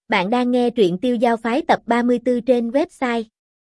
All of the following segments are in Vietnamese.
Bạn đang nghe truyện Tiêu Giao Phái tập 34 trên website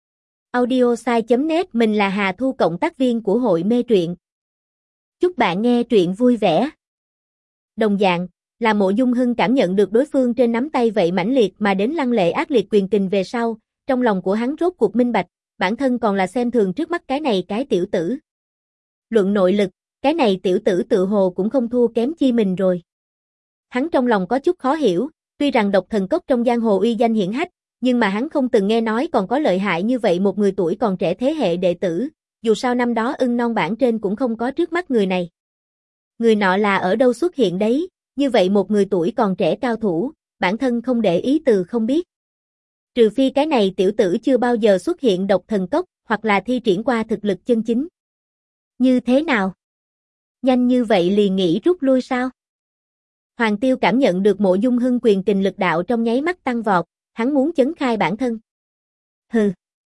audiosai.net. Mình là Hà Thu, cộng tác viên của hội mê truyện. Chúc bạn nghe truyện vui vẻ. Đồng dạng, là Mộ Dung Hưng cảm nhận được đối phương trên nắm tay vậy mãnh liệt mà đến lăng lệ ác liệt quyền kình về sau, trong lòng của hắn rốt cuộc minh bạch, bản thân còn là xem thường trước mắt cái tiểu tử. Luận nội lực, cái này tiểu tử tự hồ cũng không thua kém chi mình rồi. Hắn trong lòng có chút khó hiểu. Tuy rằng độc thần cốc trong giang hồ uy danh hiển hách, nhưng mà hắn không từng nghe nói còn có lợi hại như vậy một người tuổi còn trẻ thế hệ đệ tử, dù sao năm đó Ưng Non bảng trên cũng không có trước mắt người này. Người nọ là ở đâu xuất hiện đấy, như vậy một người tuổi còn trẻ cao thủ, bản thân không để ý từ không biết. Trừ phi cái này tiểu tử chưa bao giờ xuất hiện độc thần cốc, hoặc là thi triển qua thực lực chân chính. Như thế nào? Nhanh như vậy liền nghĩ rút lui sao? Hoàng Tiêu cảm nhận được Mộ Dung Hưng quyền kình lực đạo trong nháy mắt tăng vọt, hắn muốn chấn khai bản thân. Hừ.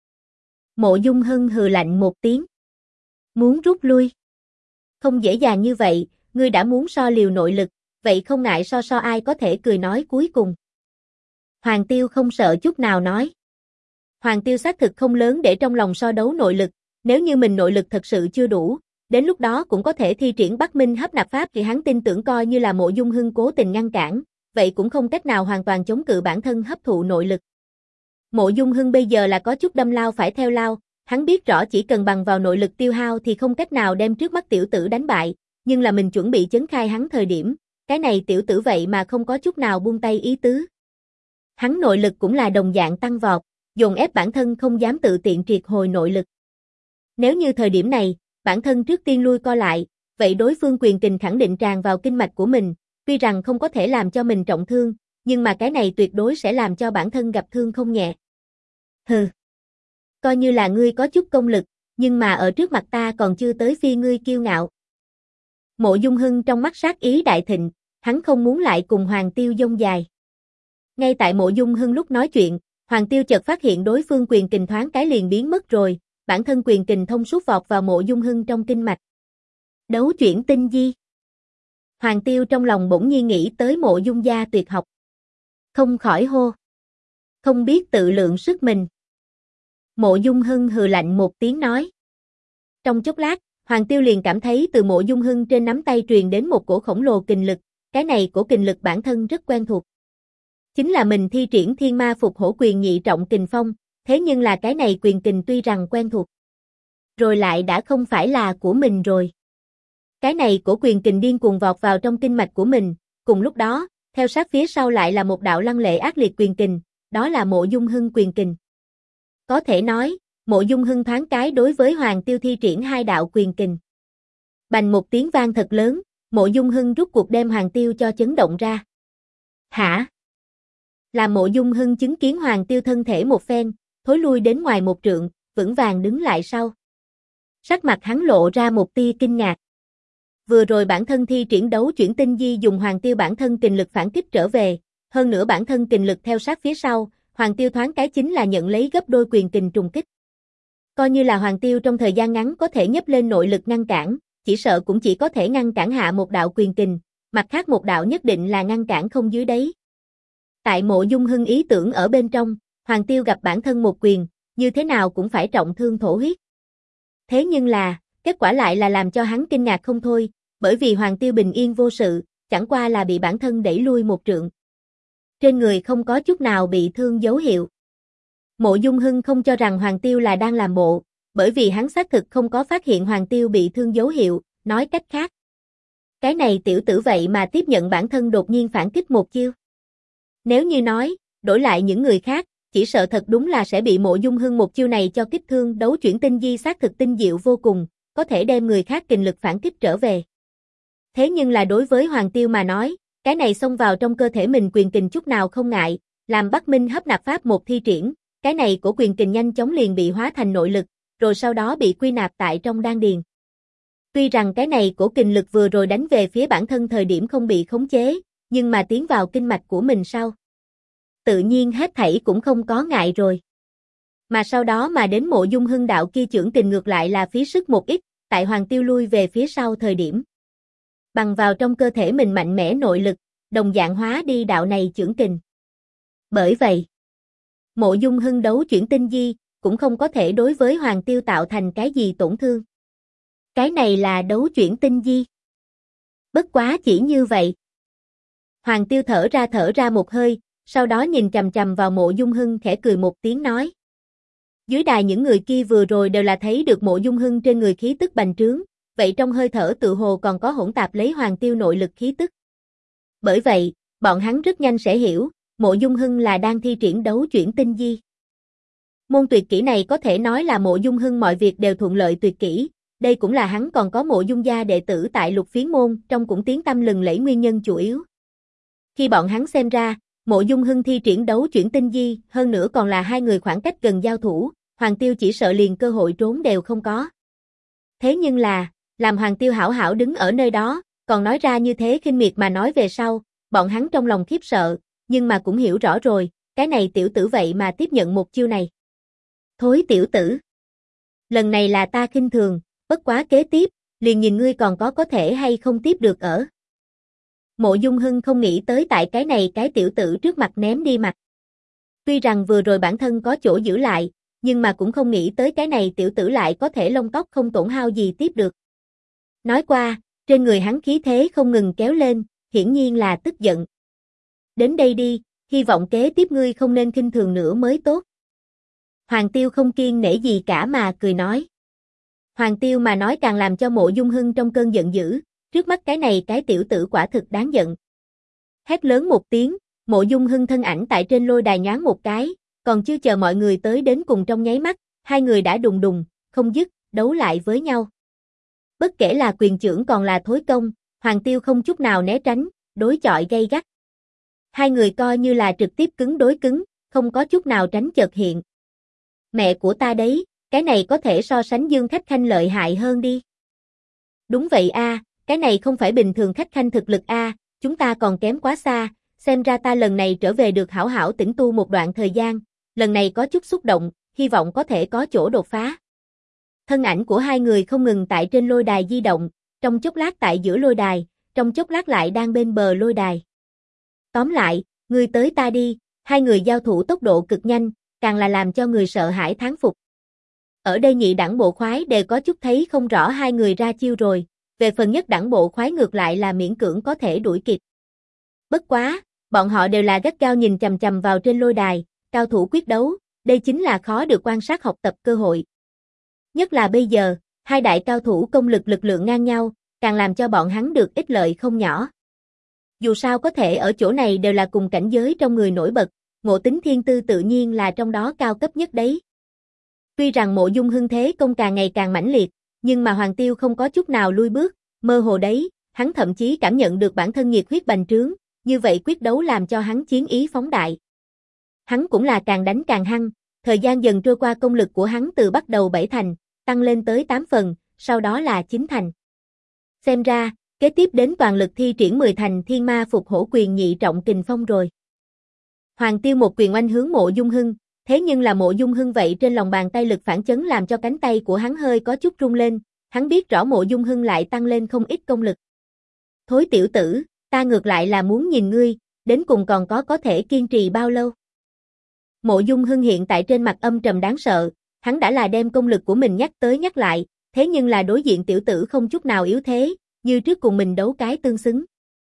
Mộ Dung Hưng hừ lạnh một tiếng. Muốn rút lui? Không dễ dàng như vậy, ngươi đã muốn so liều nội lực, vậy không ngại so ai có thể cười nói cuối cùng. Hoàng Tiêu không sợ chút nào nói. Hoàng Tiêu xác thực không lớn để trong lòng so đấu nội lực, nếu như mình nội lực thật sự chưa đủ, đến lúc đó cũng có thể thi triển Bắc Minh hấp nạp pháp, thì hắn tin tưởng coi như là Mộ Dung Hưng cố tình ngăn cản, vậy cũng không cách nào hoàn toàn chống cự bản thân hấp thụ nội lực. Mộ Dung Hưng bây giờ là có chút đâm lao phải theo lao, hắn biết rõ chỉ cần bằng vào nội lực tiêu hao thì không cách nào đem trước mắt tiểu tử đánh bại, nhưng là mình chuẩn bị chấn khai hắn thời điểm, cái này tiểu tử vậy mà không có chút nào buông tay ý tứ. Hắn nội lực cũng là đồng dạng tăng vọt, dồn ép bản thân không dám tự tiện triệt hồi nội lực. Nếu như thời điểm này, bản thân trước tiên lui co lại, vậy đối phương quyền kình khẳng định tràn vào kinh mạch của mình, tuy rằng không có thể làm cho mình trọng thương, nhưng mà cái này tuyệt đối sẽ làm cho bản thân gặp thương không nhẹ. Hừ. Coi như là ngươi có chút công lực, nhưng mà ở trước mặt ta còn chưa tới phi ngươi kiêu ngạo. Mộ Dung Hưng trong mắt sát ý đại thịnh, hắn không muốn lại cùng Hoàng Tiêu dông dài. Ngay tại Mộ Dung Hưng lúc nói chuyện, Hoàng Tiêu chợt phát hiện đối phương quyền kình thoáng cái liền biến mất rồi. Bản thân quyền kình thông suốt vọt vào Mộ Dung Hưng trong kinh mạch. Đấu chuyển tinh di. Hoàng Tiêu trong lòng bỗng nhiên nghĩ tới Mộ Dung gia tuyệt học. Không khỏi hô. Không biết tự lượng sức mình. Mộ Dung Hưng hừ lạnh một tiếng nói. Trong chốc lát, Hoàng Tiêu liền cảm thấy từ Mộ Dung Hưng trên nắm tay truyền đến một cổ khổng lồ kình lực, cái này cổ kình lực bản thân rất quen thuộc. Chính là mình thi triển Thiên Ma Phục Hổ quyền nhị trọng kình phong. Thế nhưng là cái này quyền kình tuy rằng quen thuộc, rồi lại đã không phải là của mình rồi. Cái này của quyền kình điên cuồng vọt vào trong kinh mạch của mình, cùng lúc đó, theo sát phía sau lại là một đạo lăng lệ ác liệt quyền kình, đó là Mộ Dung Hưng quyền kình. Có thể nói, Mộ Dung Hưng thoáng cái đối với Hoàng Tiêu thi triển hai đạo quyền kình. Bành một tiếng vang thật lớn, Mộ Dung Hưng rút cuộc đem Hoàng Tiêu cho chấn động ra. Hả? Là Mộ Dung Hưng chứng kiến Hoàng Tiêu thân thể một phen, thối lui đến ngoài một trượng, vững vàng đứng lại sau. Sắc mặt hắn lộ ra một tia kinh ngạc. Vừa rồi bản thân thi triển đấu chuyển tinh di dùng Hoàng Tiêu bản thân kình lực phản kích trở về, hơn nữa bản thân kình lực theo sát phía sau, Hoàng Tiêu thoáng cái chính là nhận lấy gấp đôi quyền kình trùng kích. Coi như là Hoàng Tiêu trong thời gian ngắn có thể nhấc lên nội lực ngăn cản, chỉ sợ cũng chỉ có thể ngăn cản hạ một đạo quyền kình, mặt khác một đạo nhất định là ngăn cản không dưới đấy. Tại Mộ Dung Hưng ý tưởng ở bên trong, Hoàng Tiêu gặp bản thân một quyền, như thế nào cũng phải trọng thương thổ huyết. Thế nhưng là, kết quả lại là làm cho hắn kinh ngạc không thôi, bởi vì Hoàng Tiêu bình yên vô sự, chẳng qua là bị bản thân đẩy lui một trượng. Trên người không có chút nào bị thương dấu hiệu. Mộ Dung Hưng không cho rằng Hoàng Tiêu là đang làm bộ, bởi vì hắn xác thực không có phát hiện Hoàng Tiêu bị thương dấu hiệu, nói cách khác. Cái này tiểu tử vậy mà tiếp nhận bản thân đột nhiên phản kích một chiêu. Nếu như nói, đổi lại những người khác, chỉ sợ thật đúng là sẽ bị Mộ Dung Hưng một chiêu này cho kích thương. Đấu chuyển tinh di xác thực tinh diệu vô cùng, có thể đem người khác kình lực phản kích trở về. Thế nhưng là đối với Hoàng Tiêu mà nói, cái này xông vào trong cơ thể mình quyền kình chút nào không ngại, làm Bắc Minh hấp nạp pháp một thi triển, cái này của quyền kình nhanh chóng liền bị hóa thành nội lực, rồi sau đó bị quy nạp tại trong đan điền. Tuy rằng cái này của kình lực vừa rồi đánh về phía bản thân thời điểm không bị khống chế, nhưng mà tiến vào kinh mạch của mình sau, tự nhiên hết thảy cũng không có ngại rồi. Mà sau đó mà đến Mộ Dung Hưng đạo kia chưởng kình ngược lại là phí sức một ít, tại Hoàng Tiêu lui về phía sau thời điểm. Bằng vào trong cơ thể mình mạnh mẽ nội lực, đồng dạng hóa đi đạo này chưởng kình. Bởi vậy, Mộ Dung Hưng đấu chuyển tinh di, cũng không có thể đối với Hoàng Tiêu tạo thành cái gì tổn thương. Cái này là đấu chuyển tinh di. Bất quá chỉ như vậy. Hoàng Tiêu thở ra một hơi, sau đó nhìn chằm chằm vào Mộ Dung Hưng khẽ cười một tiếng nói. Dưới đài những người kia vừa rồi đều là thấy được Mộ Dung Hưng trên người khí tức bành trướng, vậy trong hơi thở tự hồ còn có hỗn tạp lấy Hoàng Tiêu nội lực khí tức. Bởi vậy, bọn hắn rất nhanh sẽ hiểu, Mộ Dung Hưng là đang thi triển đấu chuyển tinh di. Môn tuyệt kỹ này có thể nói là Mộ Dung Hưng mọi việc đều thuận lợi tuyệt kỹ, đây cũng là hắn còn có Mộ Dung gia đệ tử tại Lục Phiến môn, trong cũng tiếng tăm lừng lẫy nguyên nhân chủ yếu. Khi bọn hắn xem ra, Mộ Dung Hưng thi triển đấu chuyển tinh di, hơn nữa còn là hai người khoảng cách gần giao thủ, Hoàng Tiêu chỉ sợ liền cơ hội trốn đều không có. Thế nhưng là, làm Hoàng Tiêu hảo hảo đứng ở nơi đó, còn nói ra như thế khinh miệt mà nói về sau, bọn hắn trong lòng khiếp sợ, nhưng mà cũng hiểu rõ rồi, cái này tiểu tử vậy mà tiếp nhận một chiêu này. Thối tiểu tử! Lần này là ta khinh thường, bất quá kế tiếp, liền nhìn ngươi còn có thể hay không tiếp được ở. Mộ Dung Hưng không nghĩ tới tại cái này cái tiểu tử trước mặt ném đi mặt. Tuy rằng vừa rồi bản thân có chỗ giữ lại, nhưng mà cũng không nghĩ tới cái này tiểu tử lại có thể lông tóc không tổn hao gì tiếp được. Nói qua, trên người hắn khí thế không ngừng kéo lên, hiển nhiên là tức giận. Đến đây đi, hy vọng kế tiếp ngươi không nên khinh thường nữa mới tốt. Hoàng Tiêu không kiêng nể gì cả mà cười nói. Hoàng Tiêu mà nói càng làm cho Mộ Dung Hưng trong cơn giận dữ, trước mắt cái này cái tiểu tử quả thực đáng giận. Hét lớn một tiếng, Mộ Dung Hưng thân ảnh tại trên lôi đài nhoáng một cái, còn chưa chờ mọi người tới đến cùng trong nháy mắt, hai người đã đùng đùng, không dứt, đấu lại với nhau. Bất kể là quyền chưởng còn là thối công, Hoàng Tiêu không chút nào né tránh, đối chọi gay gắt. Hai người coi như là trực tiếp cứng đối cứng, không có chút nào tránh chợt hiện. Mẹ của ta đấy, cái này có thể so sánh Dương Khách Khanh lợi hại hơn đi. Đúng vậy a, cái này không phải bình thường Khách Khanh thực lực a, chúng ta còn kém quá xa, xem ra ta lần này trở về được hảo hảo tĩnh tu một đoạn thời gian, lần này có chút xúc động, hy vọng có thể có chỗ đột phá. Thân ảnh của hai người không ngừng tại trên lôi đài di động, trong chốc lát tại giữa lôi đài, trong chốc lát lại đang bên bờ lôi đài. Tóm lại, ngươi tới ta đi, hai người giao thủ tốc độ cực nhanh, càng là làm cho người sợ hãi thán phục. Ở đây nhị đẳng bộ khoái đều có chút thấy không rõ hai người ra chiêu rồi, về phần nhất đẳng bộ khoái ngược lại là miễn cưỡng có thể đuổi kịp. Bất quá, bọn họ đều là gắt gao nhìn chằm chằm vào trên lôi đài, cao thủ quyết đấu, đây chính là khó được quan sát học tập cơ hội. Nhất là bây giờ, hai đại cao thủ công lực lượng ngang nhau, càng làm cho bọn hắn được ích lợi không nhỏ. Dù sao có thể ở chỗ này đều là cùng cảnh giới trong người nổi bật, ngộ tính thiên tư tự nhiên là trong đó cao cấp nhất đấy. Tuy rằng Mộ Dung Hưng thế công càng ngày càng mãnh liệt, nhưng mà Hoàng Tiêu không có chút nào lui bước, mơ hồ đấy, hắn thậm chí cảm nhận được bản thân nhiệt huyết bành trướng, như vậy quyết đấu làm cho hắn chiến ý phóng đại. Hắn cũng là càng đánh càng hăng, thời gian dần trôi qua công lực của hắn từ bắt đầu 7 thành, tăng lên tới 8 phần, sau đó là 9 thành. Xem ra, kế tiếp đến toàn lực thi triển 10 thành thiên ma phục hổ quyền nhị trọng kình phong rồi. Hoàng Tiêu một quyền oanh hướng Mộ Dung Hưng, thế nhưng là Mộ Dung Hưng vậy trên lòng bàn tay lực phản chấn làm cho cánh tay của hắn hơi có chút rung lên, hắn biết rõ Mộ Dung Hưng lại tăng lên không ít công lực. Thối tiểu tử, ta ngược lại là muốn nhìn ngươi, đến cùng còn có thể kiên trì bao lâu. Mộ Dung Hưng hiện tại trên mặt âm trầm đáng sợ, hắn đã là đem công lực của mình nhắc tới nhắc lại, thế nhưng là đối diện tiểu tử không chút nào yếu thế, như trước cùng mình đấu cái tương xứng.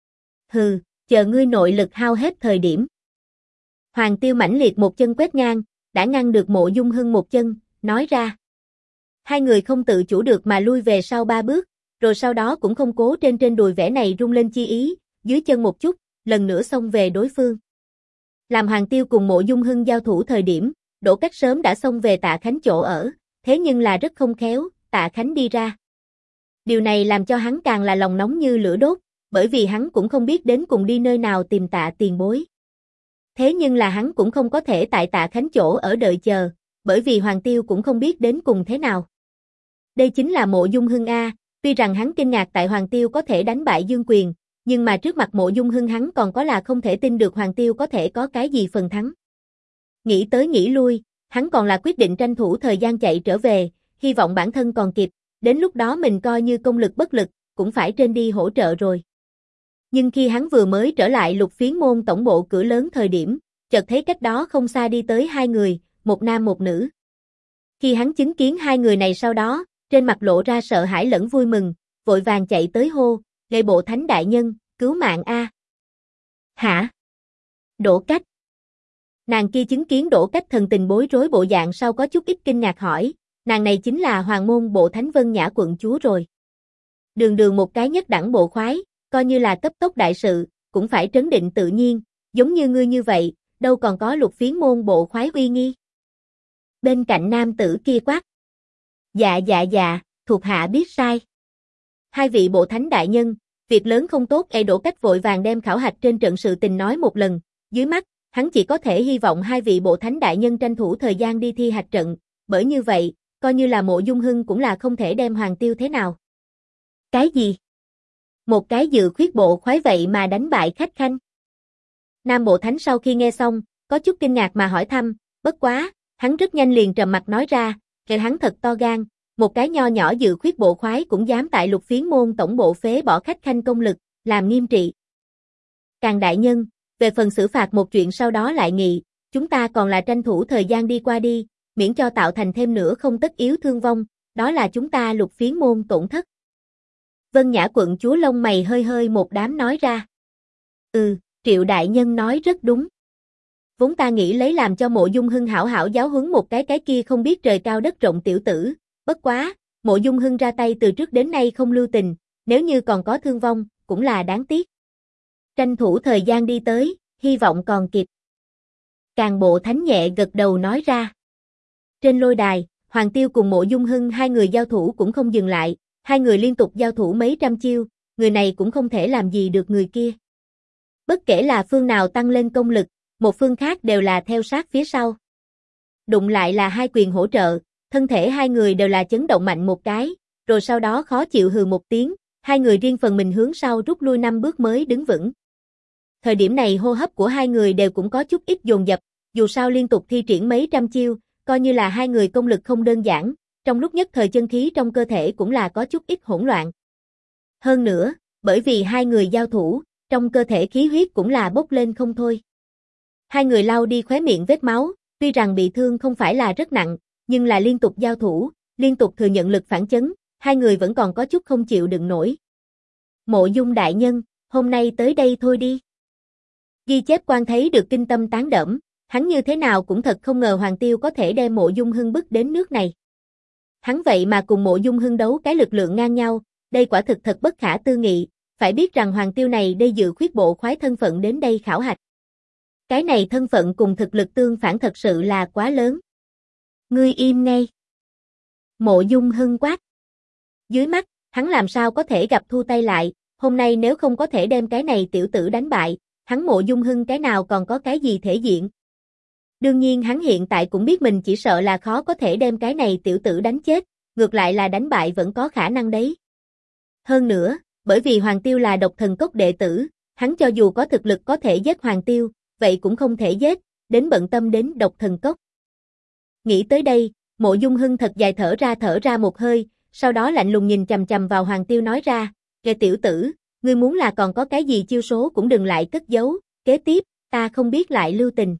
Hừ, chờ ngươi nội lực hao hết thời điểm. Hoàng Tiêu mãnh liệt một chân quét ngang, đã ngăn được Mộ Dung Hưng một chân, nói ra. Hai người không tự chủ được mà lui về sau 3 bước, rồi sau đó cũng không cố trên đùi vẻ này rung lên chi ý, dưới chân một chút, lần nữa xông về đối phương. Làm Hoàng Tiêu cùng Mộ Dung Hưng giao thủ thời điểm, Đỗ Cách sớm đã xông về Tạ Khánh chỗ ở, thế nhưng là rất không khéo, Tạ Khánh đi ra. Điều này làm cho hắn càng là lòng nóng như lửa đốt, bởi vì hắn cũng không biết đến cùng đi nơi nào tìm Tạ tiền bối. Thế nhưng là hắn cũng không có thể tại Tạ Khánh chỗ ở đợi chờ, bởi vì Hoàng Tiêu cũng không biết đến cùng thế nào. Đây chính là Mộ Dung Hưng A, tuy rằng hắn kinh ngạc tại Hoàng Tiêu có thể đánh bại Dương Quyền, nhưng mà trước mặt Mộ Dung Hưng hắn còn có là không thể tin được Hoàng Tiêu có thể có cái gì phần thắng. Nghĩ tới nghĩ lui, hắn còn là quyết định tranh thủ thời gian chạy trở về, hy vọng bản thân còn kịp, đến lúc đó mình coi như công lực bất lực, cũng phải trên đi hỗ trợ rồi. Nhưng khi hắn vừa mới trở lại Lục Phiến môn tổng bộ cửa lớn thời điểm, chợt thấy cách đó không xa đi tới hai người, một nam một nữ. Khi hắn chứng kiến hai người này sau đó, trên mặt lộ ra sợ hãi lẫn vui mừng, vội vàng chạy tới hô, Lệ Bộ Thánh đại nhân, cứu mạng a. Hả? Đỗ Cách. Nàng kia chứng kiến Đỗ Cách thần tình bối rối bộ dạng sau có chút ít kinh ngạc hỏi, nàng này chính là Hoàng môn Bộ Thánh Vân Nhã quận chúa rồi. Đường đường một cái nhất đẳng bộ khoái, coi như là cấp tốc đại sự, cũng phải trấn định tự nhiên, giống như ngươi như vậy, đâu còn có Lục Phiến môn bộ khoái uy nghi. Bên cạnh nam tử kia quát. Dạ, thuộc hạ biết sai. Hai vị Bộ Thánh đại nhân, việc lớn không tốt. Đỗ Cách vội vàng đem khảo hạch trên trận sự tình nói một lần, dưới mắt, hắn chỉ có thể hy vọng hai vị Bộ Thánh đại nhân tranh thủ thời gian đi thi hạch trận, bởi như vậy, coi như là Mộ Dung Hưng cũng là không thể đem Hoàng Tiêu thế nào. Cái gì? Một cái dự khuyết bộ khoái vậy mà đánh bại khách khanh. Nam Bộ Thánh sau khi nghe xong, có chút kinh ngạc mà hỏi thăm, bất quá, hắn rất nhanh liền trầm mặt nói ra, hắn thật to gan, một cái nho nhỏ dự khuyết bộ khoái cũng dám tại Lục Phiến môn tổng bộ phế bỏ khách khanh công lực, làm nghiêm trị. Càng đại nhân, về phần xử phạt một chuyện sau đó lại nghị, chúng ta còn là tranh thủ thời gian đi qua đi, miễn cho tạo thành thêm nữa không tất yếu thương vong, đó là chúng ta Lục Phiến môn tổn thất. Vân Nhã quận chúa lông mày hơi hơi một đám nói ra. Triệu đại nhân nói rất đúng. Vốn ta nghĩ lấy làm cho Mộ Dung Hưng hảo hảo giáo huấn một cái kia không biết trời cao đất rộng tiểu tử, bất quá, Mộ Dung Hưng ra tay từ trước đến nay không lưu tình, nếu như còn có thương vong, cũng là đáng tiếc. Tranh thủ thời gian đi tới, hy vọng còn kịp. Càng Bộ Thánh nhẹ gật đầu nói ra. Trên lôi đài, Hoàng Tiêu cùng Mộ Dung Hưng hai người giao thủ cũng không dừng lại, hai người liên tục giao thủ mấy trăm chiêu, người này cũng không thể làm gì được người kia. Bất kể là phương nào tăng lên công lực, một phương khác đều là theo sát phía sau. Đụng lại là hai quyền hỗ trợ, thân thể hai người đều là chấn động mạnh một cái, rồi sau đó khó chịu hừ một tiếng, hai người riêng phần mình hướng sau rút lui 5 bước mới đứng vững. Thời điểm này hô hấp của hai người đều cũng có chút ít dồn dập, dù sao liên tục thi triển mấy trăm chiêu, coi như là hai người công lực không đơn giản, trong lúc nhất thời chân khí trong cơ thể cũng là có chút ít hỗn loạn. Hơn nữa, bởi vì hai người giao thủ, trong cơ thể khí huyết cũng là bốc lên không thôi. Hai người lau đi khóe miệng vết máu, tuy rằng bị thương không phải là rất nặng, nhưng là liên tục giao thủ, liên tục thừa nhận lực phản chấn, hai người vẫn còn có chút không chịu đựng nổi. Mộ Dung đại nhân, hôm nay tới đây thôi đi. Ghi chép quan thấy được kinh tâm tán đẫm, hắn như thế nào cũng thật không ngờ Hoàng Tiêu có thể đem Mộ Dung Hưng bức đến nước này. Hắn vậy mà cùng Mộ Dung Hưng đấu cái lực lượng ngang nhau, đây quả thực thật bất khả tư nghị, phải biết rằng Hoàng Tiêu này đây dự khuyết bộ khoái thân phận đến đây khảo hạch. Cái này thân phận cùng thực lực tương phản thật sự là quá lớn. Ngươi im ngay. Mộ Dung Hưng quát. Dưới mắt, hắn làm sao có thể gặp thu tay lại, hôm nay nếu không có thể đem cái này tiểu tử đánh bại, hắn Mộ Dung Hưng cái nào còn có cái gì thể diện. Đương nhiên hắn hiện tại cũng biết mình chỉ sợ là khó có thể đem cái này tiểu tử đánh chết, ngược lại là đánh bại vẫn có khả năng đấy. Hơn nữa, bởi vì Hoàng Tiêu là độc thần cốc đệ tử, hắn cho dù có thực lực có thể giết Hoàng Tiêu, vậy cũng không thể giết, đến bận tâm đến độc thần cốc. Nghĩ tới đây, Mộ Dung Hưng thật dài thở ra một hơi, sau đó lạnh lùng nhìn chằm chằm vào Hoàng Tiêu nói ra, "Kẻ tiểu tử, ngươi muốn là còn có cái gì chiêu số cũng đừng lại cất giấu, kế tiếp, ta không biết lại lưu tình.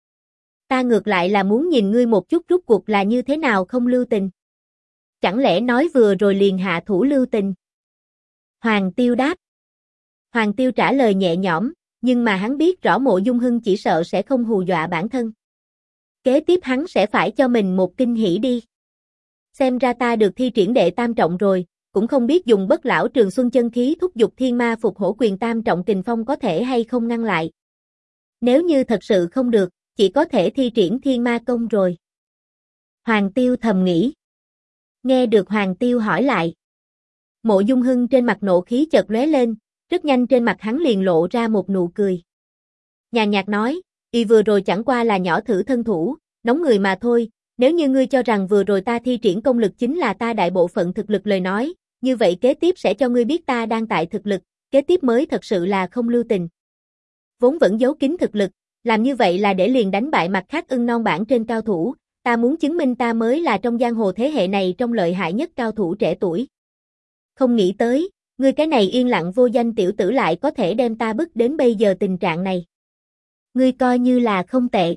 Ta ngược lại là muốn nhìn ngươi một chút rút cuộc là như thế nào không lưu tình. Chẳng lẽ nói vừa rồi liền hạ thủ lưu tình?" Hoàng Tiêu đáp. Hoàng Tiêu trả lời nhẹ nhõm, nhưng mà hắn biết rõ Mộ Dung Hưng chỉ sợ sẽ không hù dọa bản thân. Kế tiếp hắn sẽ phải cho mình một kinh hỉ đi. Xem ra ta được thi triển đệ tam trọng rồi, cũng không biết dùng bất lão trường xuân chân khí thúc giục thiên ma phục hổ quyền tam trọng kình phong có thể hay không ngăn lại. Nếu như thật sự không được, chỉ có thể thi triển thiên ma công rồi. Hoàng Tiêu thầm nghĩ. Nghe được Hoàng Tiêu hỏi lại. Mộ Dung Hưng trên mặt nộ khí chợt lóe lên, rất nhanh trên mặt hắn liền lộ ra một nụ cười. Nhàn nhạt nói, y vừa rồi chẳng qua là nhỏ thử thân thủ, nóng người mà thôi, nếu như ngươi cho rằng vừa rồi ta thi triển công lực chính là ta đại bộ phận thực lực lời nói, như vậy kế tiếp sẽ cho ngươi biết ta đang tại thực lực, kế tiếp mới thật sự là không lưu tình. Vốn vẫn giấu kín thực lực, làm như vậy là để liền đánh bại mặt khác ưng non bảng trên cao thủ, ta muốn chứng minh ta mới là trong giang hồ thế hệ này trong lợi hại nhất cao thủ trẻ tuổi. Không nghĩ tới, ngươi cái này yên lặng vô danh tiểu tử lại có thể đem ta bức đến bây giờ tình trạng này. Ngươi coi như là không tệ.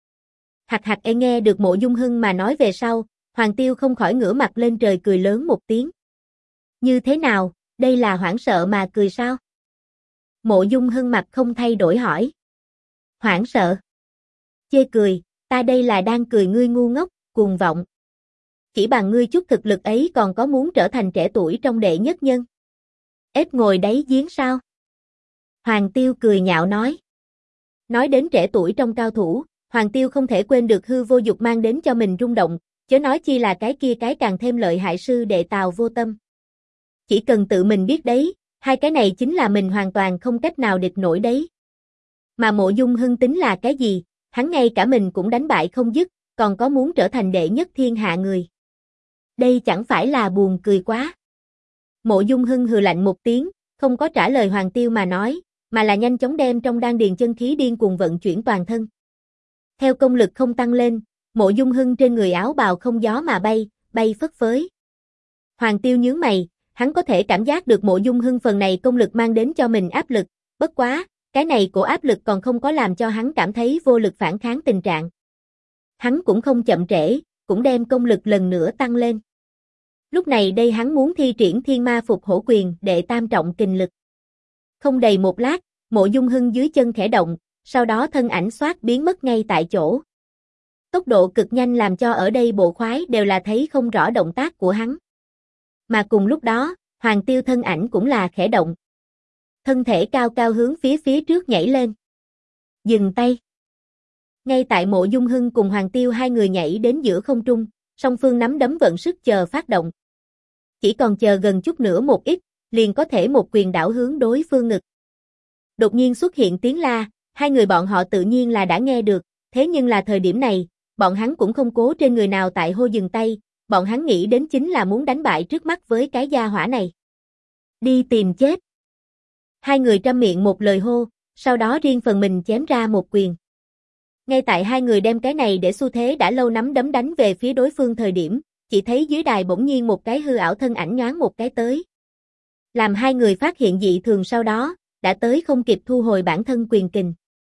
Hạc hạc nghe được Mộ Dung Hưng mà nói về sau, Hoàng Tiêu không khỏi ngửa mặt lên trời cười lớn một tiếng. Như thế nào, đây là hoảng sợ mà cười sao? Mộ Dung Hưng mặt không thay đổi hỏi. Hoảng sợ? Chê cười, ta đây là đang cười ngươi ngu ngốc, cuồng vọng. Chỉ bằng ngươi chút thực lực ấy còn có muốn trở thành trẻ tuổi trong đệ nhất nhân. Ếch ngồi đáy giếng sao? Hoàng Tiêu cười nhạo nói. Nói đến trẻ tuổi trong cao thủ, Hoàng Tiêu không thể quên được hư vô dục mang đến cho mình rung động, chớ nói chi là cái kia cái càng thêm lợi hại sư đệ Tào Vô Tâm. Chỉ cần tự mình biết đấy, hai cái này chính là mình hoàn toàn không cách nào địch nổi đấy. Mà Mộ Dung Hưng tính là cái gì, hắn ngay cả mình cũng đánh bại không dứt, còn có muốn trở thành đệ nhất thiên hạ người. Đây chẳng phải là buồn cười quá. Mộ Dung Hưng hừ lạnh một tiếng, không có trả lời Hoàng Tiêu mà nói, mà là nhanh chóng đem trong đan điền chân khí điên cuồng vận chuyển toàn thân. Theo công lực không tăng lên, Mộ Dung Hưng trên người áo bào không gió mà bay, bay phất phới. Hoàng Tiêu nhướng mày, hắn có thể cảm giác được Mộ Dung Hưng phần này công lực mang đến cho mình áp lực, bất quá, cái này của áp lực còn không có làm cho hắn cảm thấy vô lực phản kháng tình trạng. Hắn cũng không chậm trễ, cũng đem công lực lần nữa tăng lên. Lúc này đây hắn muốn thi triển Thiên Ma Phục Hổ Quyền đệ tam trọng kình lực. Không đầy một lát, Mộ Dung Hưng dưới chân khẽ động, sau đó thân ảnh xoát biến mất ngay tại chỗ. Tốc độ cực nhanh làm cho ở đây bộ khoái đều là thấy không rõ động tác của hắn. Mà cùng lúc đó, Hoàng Tiêu thân ảnh cũng là khẽ động. Thân thể cao cao hướng phía trước nhảy lên. Dừng tay. Ngay tại Mộ Dung Hưng cùng Hoàng Tiêu hai người nhảy đến giữa không trung, song phương nắm đấm vận sức chờ phát động. Chỉ còn chờ gần chút nữa một ít, liền có thể một quyền đảo hướng đối phương ngực. Đột nhiên xuất hiện tiếng la, hai người bọn họ tự nhiên là đã nghe được, thế nhưng là thời điểm này, bọn hắn cũng không cố trên người nào tại hô dừng tay, bọn hắn nghĩ đến chính là muốn đánh bại trước mắt với cái gia hỏa này. Đi tìm chết. Hai người trăm miệng một lời hô, sau đó riêng phần mình chém ra một quyền. Ngay tại hai người đem cái này để xu thế đã lâu nắm đấm đánh về phía đối phương thời điểm, chỉ thấy dưới đài bỗng nhiên một cái hư ảo thân ảnh nhoáng một cái tới. Làm hai người phát hiện dị thường sau đó, đã tới không kịp thu hồi bản thân quyền kình.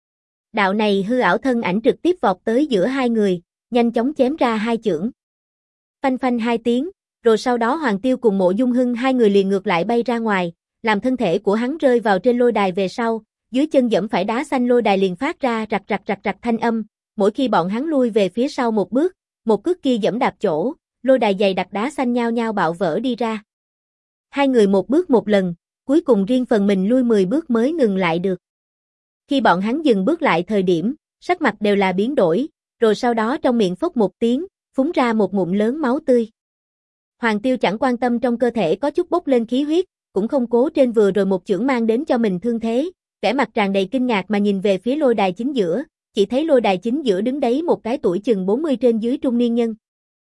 Đạo này hư ảo thân ảnh trực tiếp vọt tới giữa hai người, nhanh chóng chém ra hai chưởng. Phanh phanh hai tiếng, rồi sau đó Hoàng Tiêu cùng Mộ Dung Hưng hai người liền ngược lại bay ra ngoài, làm thân thể của hắn rơi vào trên lôi đài về sau, dưới chân dẫm phải đá xanh lôi đài liền phát ra rạch rạch rạch rạch thanh âm, mỗi khi bọn hắn lui về phía sau một bước, một cước kia dẫm đạp chỗ, lôi đài dày đặc đá xanh nhao nhao bạo vỡ đi ra. Hai người một bước một lần, cuối cùng riêng phần mình lui 10 bước mới ngừng lại được. Khi bọn hắn dừng bước lại thời điểm, sắc mặt đều là biến đổi, rồi sau đó trong miệng phốc một tiếng, phúng ra một ngụm lớn máu tươi. Hoàng Tiêu chẳng quan tâm trong cơ thể có chút bốc lên khí huyết, cũng không cố trên vừa rồi một chưởng mang đến cho mình thương thế, vẻ mặt tràn đầy kinh ngạc mà nhìn về phía lôi đài chính giữa, chỉ thấy lôi đài chính giữa đứng đấy một cái tuổi chừng 40 trên dưới trung niên nhân.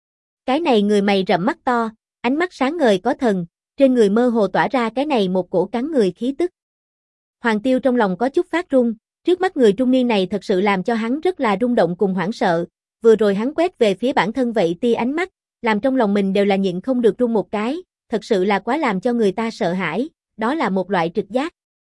Cái này người mày rậm mắt to, ánh mắt sáng ngời có thần, trên người mơ hồ tỏa ra cái này một cổ cắn người khí tức. Hoàng Tiêu trong lòng có chút phát run, trước mắt người trung niên này thật sự làm cho hắn rất là rung động cùng hoảng sợ, vừa rồi hắn quét về phía bản thân vậy tia ánh mắt, làm trong lòng mình đều là nhịn không được run một cái, thật sự là quá làm cho người ta sợ hãi, đó là một loại trực giác.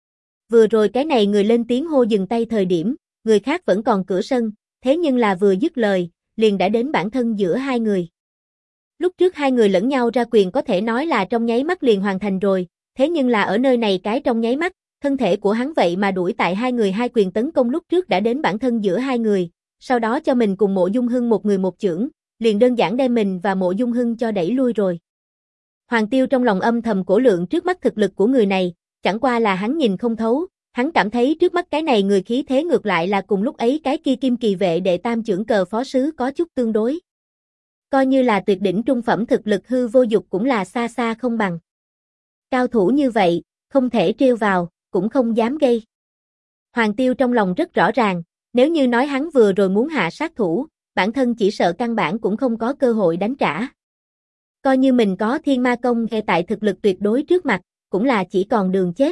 Vừa rồi cái này người lên tiếng hô dừng tay thời điểm, người khác vẫn còn cửa sân, thế nhưng là vừa dứt lời, liền đã đến bản thân giữa hai người. Lúc trước hai người lẫn nhau ra quyền có thể nói là trong nháy mắt liền hoàn thành rồi, thế nhưng là ở nơi này cái trong nháy mắt, thân thể của hắn vậy mà đuổi tại hai người hai quyền tấn công lúc trước đã đến bản thân giữa hai người, sau đó cho mình cùng Mộ Dung Hưng một người một chưởng, liền đơn giản đem mình và Mộ Dung Hưng cho đẩy lui rồi. Hoàng Tiêu trong lòng âm thầm cổ lượng trước mắt thực lực của người này, chẳng qua là hắn nhìn không thấu, hắn cảm thấy trước mắt cái này người khí thế ngược lại là cùng lúc ấy cái kia Kim Kỳ vệ đệ tam chưởng cờ phó sứ có chút tương đối. Coi như là tuyệt đỉnh trung phẩm thực lực hư vô dục cũng là xa xa không bằng. Cao thủ như vậy, không thể trêu vào, cũng không dám gây. Hoàng Tiêu trong lòng rất rõ ràng, nếu như nói hắn vừa rồi muốn hạ sát thủ, bản thân chỉ sợ căn bản cũng không có cơ hội đánh trả. Coi như mình có thiên ma công ngay tại thực lực tuyệt đối trước mặt, cũng là chỉ còn đường chết.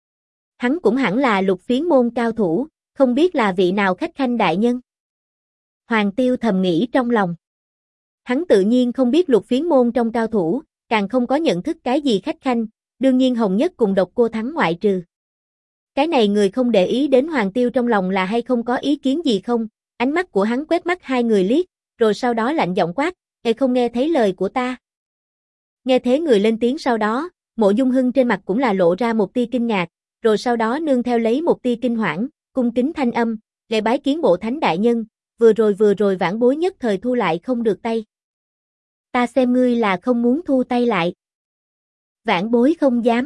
Hắn cũng hẳn là Lục Phiến môn cao thủ, không biết là vị nào khách khanh đại nhân. Hoàng Tiêu thầm nghĩ trong lòng. Hắn tự nhiên không biết Lục Phiến môn trong cao thủ, càng không có nhận thức cái gì khách khanh, đương nhiên Hồng Nhất cùng Độc Cô Thắng ngoại trừ. Cái này người không để ý đến Hoàng Tiêu trong lòng là hay không có ý kiến gì không? Ánh mắt của hắn quét mắt hai người liếc, rồi sau đó lạnh giọng quát, không nghe thấy lời của ta. Nghe thế người lên tiếng sau đó, Mộ Dung Hưng trên mặt cũng là lộ ra một tia kinh ngạc, rồi sau đó nương theo lấy một tia kinh hoảng, cung kính thanh âm, lễ bái kiến bộ thánh đại nhân, vừa rồi vãn bối nhất thời thu lại không được tay. Ta xem ngươi là không muốn thu tay lại. Vãn bối không dám.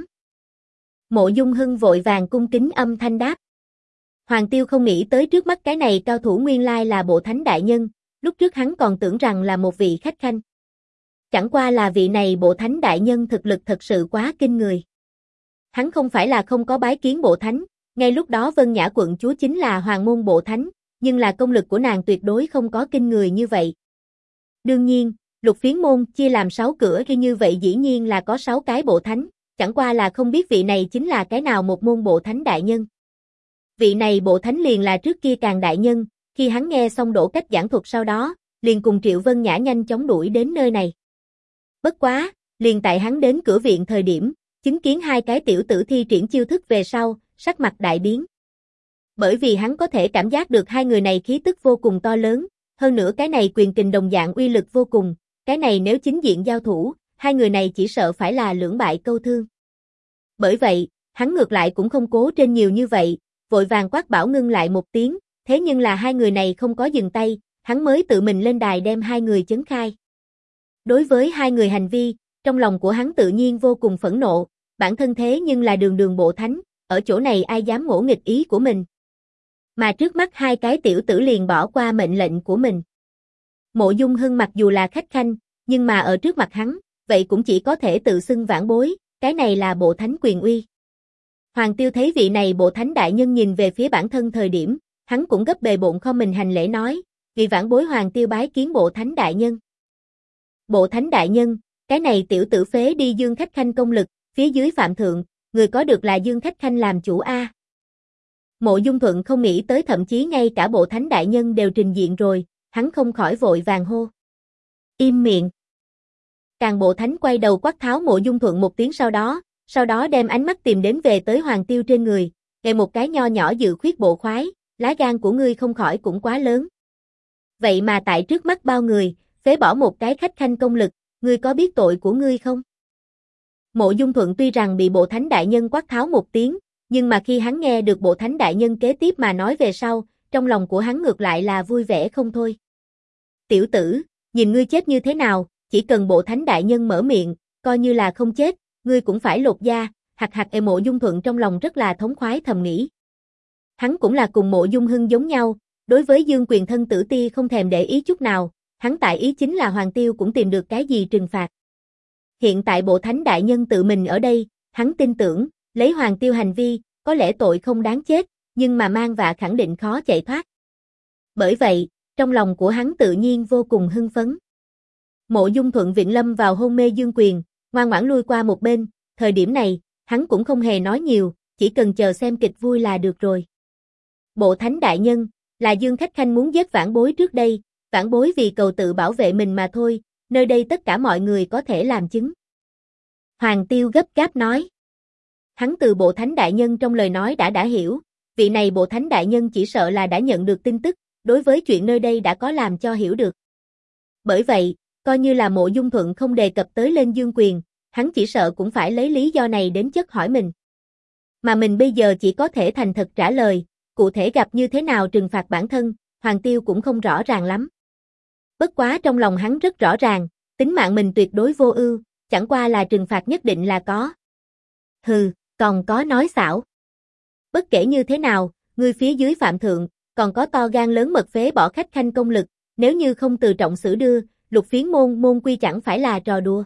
Mộ Dung Hưng vội vàng cung kính âm thanh đáp. Hoàng Tiêu không nghĩ tới trước mắt cái này cao thủ nguyên lai là bộ thánh đại nhân, lúc trước hắn còn tưởng rằng là một vị khách khanh. Chẳng qua là vị này bộ thánh đại nhân thực lực thật sự quá kinh người. Hắn không phải là không có bái kiến bộ thánh, ngay lúc đó Vân Nhã quận chúa chính là hoàng môn bộ thánh, nhưng là công lực của nàng tuyệt đối không có kinh người như vậy. Đương nhiên, Lục Phiến môn chia làm 6 cửa khi như vậy dĩ nhiên là có 6 cái bộ thánh, chẳng qua là không biết vị này chính là cái nào một môn bộ thánh đại nhân. Vị này bộ thánh liền là trước kia Càn đại nhân, khi hắn nghe xong Đỗ Cách giảng thuật sau đó, liền cùng Triệu Vân Nhã nhanh chóng đuổi đến nơi này. Bất quá, liền tại hắn đến cửa viện thời điểm, chứng kiến hai cái tiểu tử thi triển chiêu thức về sau, sắc mặt đại biến. Bởi vì hắn có thể cảm giác được hai người này khí tức vô cùng to lớn, hơn nữa cái này quyền kình đồng dạng uy lực vô cùng, cái này nếu chính diện giao thủ, hai người này chỉ sợ phải là lưỡng bại câu thương. Bởi vậy, hắn ngược lại cũng không cố trên nhiều như vậy, vội vàng quát bảo ngưng lại một tiếng, thế nhưng là hai người này không có dừng tay, hắn mới tự mình lên đài đem hai người chấn khai. Đối với hai người hành vi, trong lòng của hắn tự nhiên vô cùng phẫn nộ, bản thân thế nhưng là đường bộ thánh, ở chỗ này ai dám ngỗ nghịch ý của mình. Mà trước mắt hai cái tiểu tử liền bỏ qua mệnh lệnh của mình. Mộ Dung Hưng mặc dù là khách khanh, nhưng mà ở trước mặt hắn, vậy cũng chỉ có thể tự xưng vãn bối, cái này là bộ thánh quyền uy. Hoàng Tiêu thấy vị này bộ thánh đại nhân nhìn về phía bản thân thời điểm, hắn cũng gấp bề bộn không mình hành lễ nói, vì vãn bối Hoàng Tiêu bái kiến bộ thánh đại nhân. Bộ thánh đại nhân, cái này tiểu tử phế đi Dương Khách Khanh công lực, phía dưới phạm thượng, người có được là Dương Khách Khanh làm chủ a. Mộ Dung Thuận không nghĩ tới thậm chí ngay cả bộ thánh đại nhân đều trình diện rồi, hắn không khỏi vội vàng hô. Im miệng. Càng bộ thánh quay đầu quát tháo Mộ Dung Thuận một tiếng sau đó đem ánh mắt tìm đến về tới Hoàng Tiêu trên người, kề một cái nho nhỏ dự khuyết bộ khoái, lá gan của ngươi không khỏi cũng quá lớn. Vậy mà tại trước mắt bao người, phế bỏ một cái khách khanh công lực, ngươi có biết tội của ngươi không? Mộ Dung Thuận tuy rằng bị bộ thánh đại nhân quát tháo một tiếng, nhưng mà khi hắn nghe được bộ thánh đại nhân kế tiếp mà nói về sau, trong lòng của hắn ngược lại là vui vẻ không thôi. Tiểu tử, nhìn ngươi chết như thế nào, chỉ cần bộ thánh đại nhân mở miệng, coi như là không chết, ngươi cũng phải lột da, Mộ Dung Thuận trong lòng rất là thống khoái thầm nghĩ. Hắn cũng là cùng Mộ Dung Hưng giống nhau, đối với Dương Quyền thân tử ti không thèm để ý chút nào, hắn tại ý chính là Hoàng Tiêu cũng tìm được cái gì trừng phạt. Hiện tại bộ thánh đại nhân tự mình ở đây, hắn tin tưởng, lấy Hoàng Tiêu hành vi, có lẽ tội không đáng chết, nhưng mà mang vạ khẳng định khó chạy thoát. Bởi vậy, trong lòng của hắn tự nhiên vô cùng hưng phấn. Mộ Dung Thuận viện lâm vào hôn mê Dương Quyền, ngoan ngoãn lui qua một bên, thời điểm này, hắn cũng không hề nói nhiều, chỉ cần chờ xem kịch vui là được rồi. Bộ thánh đại nhân, là Dương Khách Khanh muốn giết vãn bối trước đây, vãn bối vì cầu tự bảo vệ mình mà thôi, nơi đây tất cả mọi người có thể làm chứng. Hoàng Tiêu gấp gáp nói. Hắn từ bộ thánh đại nhân trong lời nói đã hiểu, vị này bộ thánh đại nhân chỉ sợ là đã nhận được tin tức, đối với chuyện nơi đây đã có làm cho hiểu được. Bởi vậy, coi như là Mộ Dung Thuận không đề cập tới lên Dương Quyền, hắn chỉ sợ cũng phải lấy lý do này đến chất hỏi mình. Mà mình bây giờ chỉ có thể thành thật trả lời, cụ thể gặp như thế nào trừng phạt bản thân, Hoàng Tiêu cũng không rõ ràng lắm. Bất quá trong lòng hắn rất rõ ràng, tính mạng mình tuyệt đối vô ưu, chẳng qua là trừng phạt nhất định là có. Hừ, còn có nói xảo. Bất kể như thế nào, ngươi phía dưới phạm thượng, còn có to gan lớn mật phế bỏ khách khanh công lực, nếu như không từ trọng xử đưa, Lục Phiến môn quy chẳng phải là trò đùa.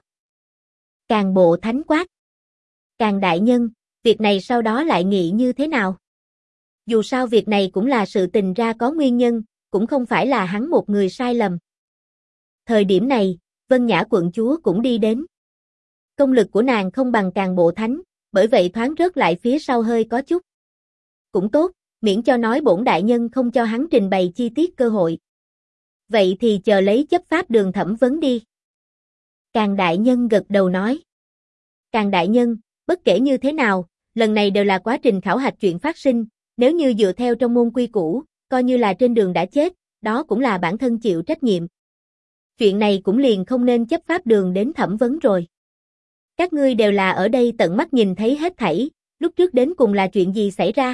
Càng bộ thánh quát. Càng đại nhân, việc này sau đó lại nghĩ như thế nào? Dù sao việc này cũng là sự tình ra có nguyên nhân, cũng không phải là hắn một người sai lầm. Thời điểm này, Vân Nhã quận chúa cũng đi đến. Công lực của nàng không bằng Càng bộ thánh, bởi vậy thoáng rớt lại phía sau hơi có chút. Cũng tốt, miễn cho nói bổn đại nhân không cho hắn trình bày chi tiết cơ hội. Vậy thì chờ lấy chấp pháp đường thẩm vấn đi. Càng đại nhân gật đầu nói. Càng đại nhân, bất kể như thế nào, lần này đều là quá trình khảo hạch chuyện phát sinh, nếu như dựa theo trong môn quy củ, coi như là trên đường đã chết, đó cũng là bản thân chịu trách nhiệm. Chuyện này cũng liền không nên chấp pháp đường đến thẩm vấn rồi. Các ngươi đều là ở đây tận mắt nhìn thấy hết thảy, lúc trước đến cùng là chuyện gì xảy ra?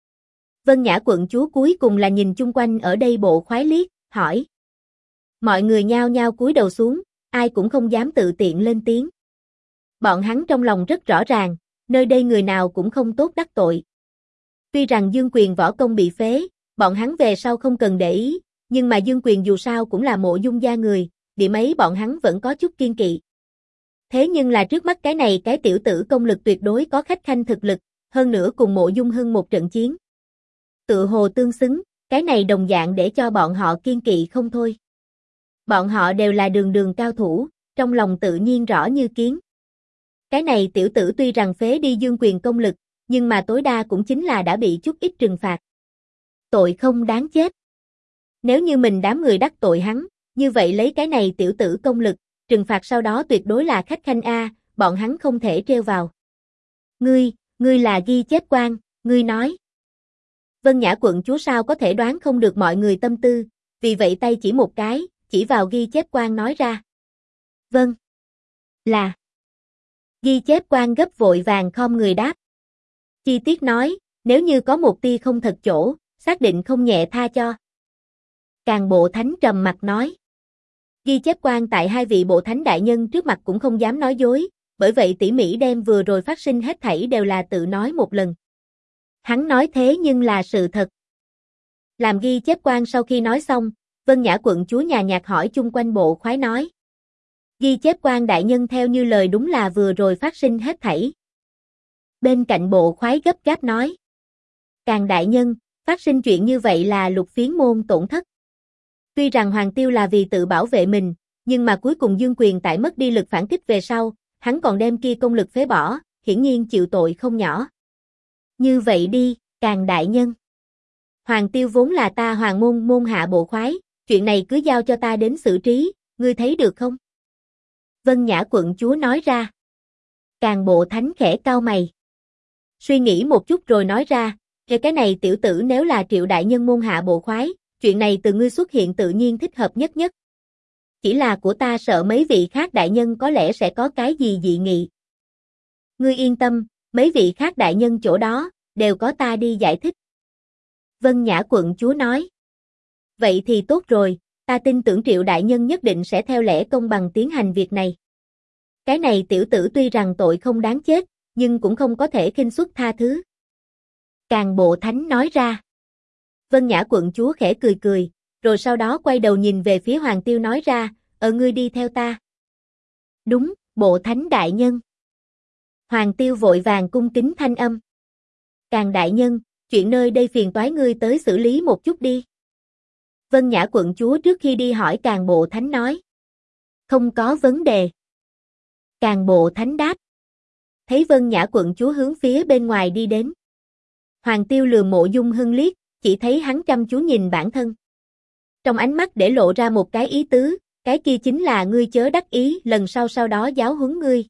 Vân Nhã quận chúa cuối cùng là nhìn chung quanh ở đây bộ khoái liếc, hỏi. Mọi người nhao nhao cúi đầu xuống, ai cũng không dám tự tiện lên tiếng. Bọn hắn trong lòng rất rõ ràng, nơi đây người nào cũng không tốt đắc tội. Tuy rằng Dương Quyền võ công bị phế, bọn hắn về sau không cần để ý, nhưng mà Dương Quyền dù sao cũng là Mộ Dung gia người, điểm ấy bọn hắn vẫn có chút kiên kỵ. Thế nhưng là trước mắt cái này cái tiểu tử công lực tuyệt đối có khách khanh thực lực, hơn nữa cùng Mộ Dung Hưng một trận chiến. Tự hồ tương xứng, cái này đồng dạng để cho bọn họ kiên kỵ không thôi. Bọn họ đều là đường đường cao thủ, trong lòng tự nhiên rõ như kiến. Cái này tiểu tử tuy rằng phế đi Dương Quyền công lực, nhưng mà tối đa cũng chính là đã bị chút ít trừng phạt. Tội không đáng chết. Nếu như mình đám người đắc tội hắn, như vậy lấy cái này tiểu tử công lực, trừng phạt sau đó tuyệt đối là khách khanh A, bọn hắn không thể treo vào. Ngươi là ghi chép quan, ngươi nói. Vân Nhã quận chúa sao có thể đoán không được mọi người tâm tư, vì vậy tay chỉ một cái, chỉ vào ghi chép quan nói ra. Vâng. Là. Ghi chép quan gấp vội vàng khom người đáp. Chi tiết nói, nếu như có một tia không thật chỗ, xác định không nhẹ tha cho. Càng bộ thánh trầm mặt nói. Ghi chép quan tại hai vị bộ thánh đại nhân trước mặt cũng không dám nói dối, bởi vậy tỉ mỉ đem vừa rồi phát sinh hết thảy đều là tự nói một lần. Hắn nói thế nhưng là sự thật. Làm ghi chép quan sau khi nói xong, Vân Nhã quận chúa nhà nhạc hỏi chung quanh bộ khoái nói. Ghi chép quan đại nhân theo như lời đúng là vừa rồi phát sinh hết thảy. Bên cạnh bộ khoái gấp gáp nói. Càng đại nhân, phát sinh chuyện như vậy là Lục Phiến môn tổn thất. Tuy rằng Hoàng Tiêu là vì tự bảo vệ mình, nhưng mà cuối cùng Dương Quyền tại mất đi lực phản kích về sau, hắn còn đem kia công lực phế bỏ, hiển nhiên chịu tội không nhỏ. Như vậy đi, Càng đại nhân. Hoàng Tiêu vốn là ta Hoàng môn môn hạ bộ khoái, chuyện này cứ giao cho ta đến xử trí, ngươi thấy được không? Vân Nhã quận chúa nói ra. Càng bộ thánh khẽ cau mày. Suy nghĩ một chút rồi nói ra, cái này tiểu tử nếu là Triệu đại nhân môn hạ bộ khoái, chuyện này từ ngươi xuất hiện tự nhiên thích hợp nhất nhất. Chỉ là của ta sợ mấy vị khác đại nhân có lẽ sẽ có cái gì dị nghị. Ngươi yên tâm, mấy vị khác đại nhân chỗ đó, đều có ta đi giải thích. Vân Nhã quận chúa nói. Vậy thì tốt rồi, ta tin tưởng Triệu đại nhân nhất định sẽ theo lẽ công bằng tiến hành việc này. Cái này tiểu tử tuy rằng tội không đáng chết, nhưng cũng không có thể khinh suất tha thứ. Càng bộ thánh nói ra. Vân Nhã quận chúa khẽ cười cười, rồi sau đó quay đầu nhìn về phía Hoàng Tiêu nói ra, ngươi đi theo ta. Đúng, bộ thánh đại nhân. Hoàng Tiêu vội vàng cung kính thanh âm. Càng đại nhân, chuyện nơi đây phiền toái ngươi tới xử lý một chút đi. Vân Nhã quận chúa trước khi đi hỏi Càng bộ thánh nói. Không có vấn đề. Càng bộ thánh đáp. Thấy Vân Nhã quận chúa hướng phía bên ngoài đi đến. Hoàng Tiêu lườm Mộ Dung Hưng liếc, chỉ thấy hắn chăm chú nhìn bản thân. Trong ánh mắt để lộ ra một cái ý tứ, cái kia chính là ngươi chớ đắc ý, lần sau đó giáo huấn ngươi.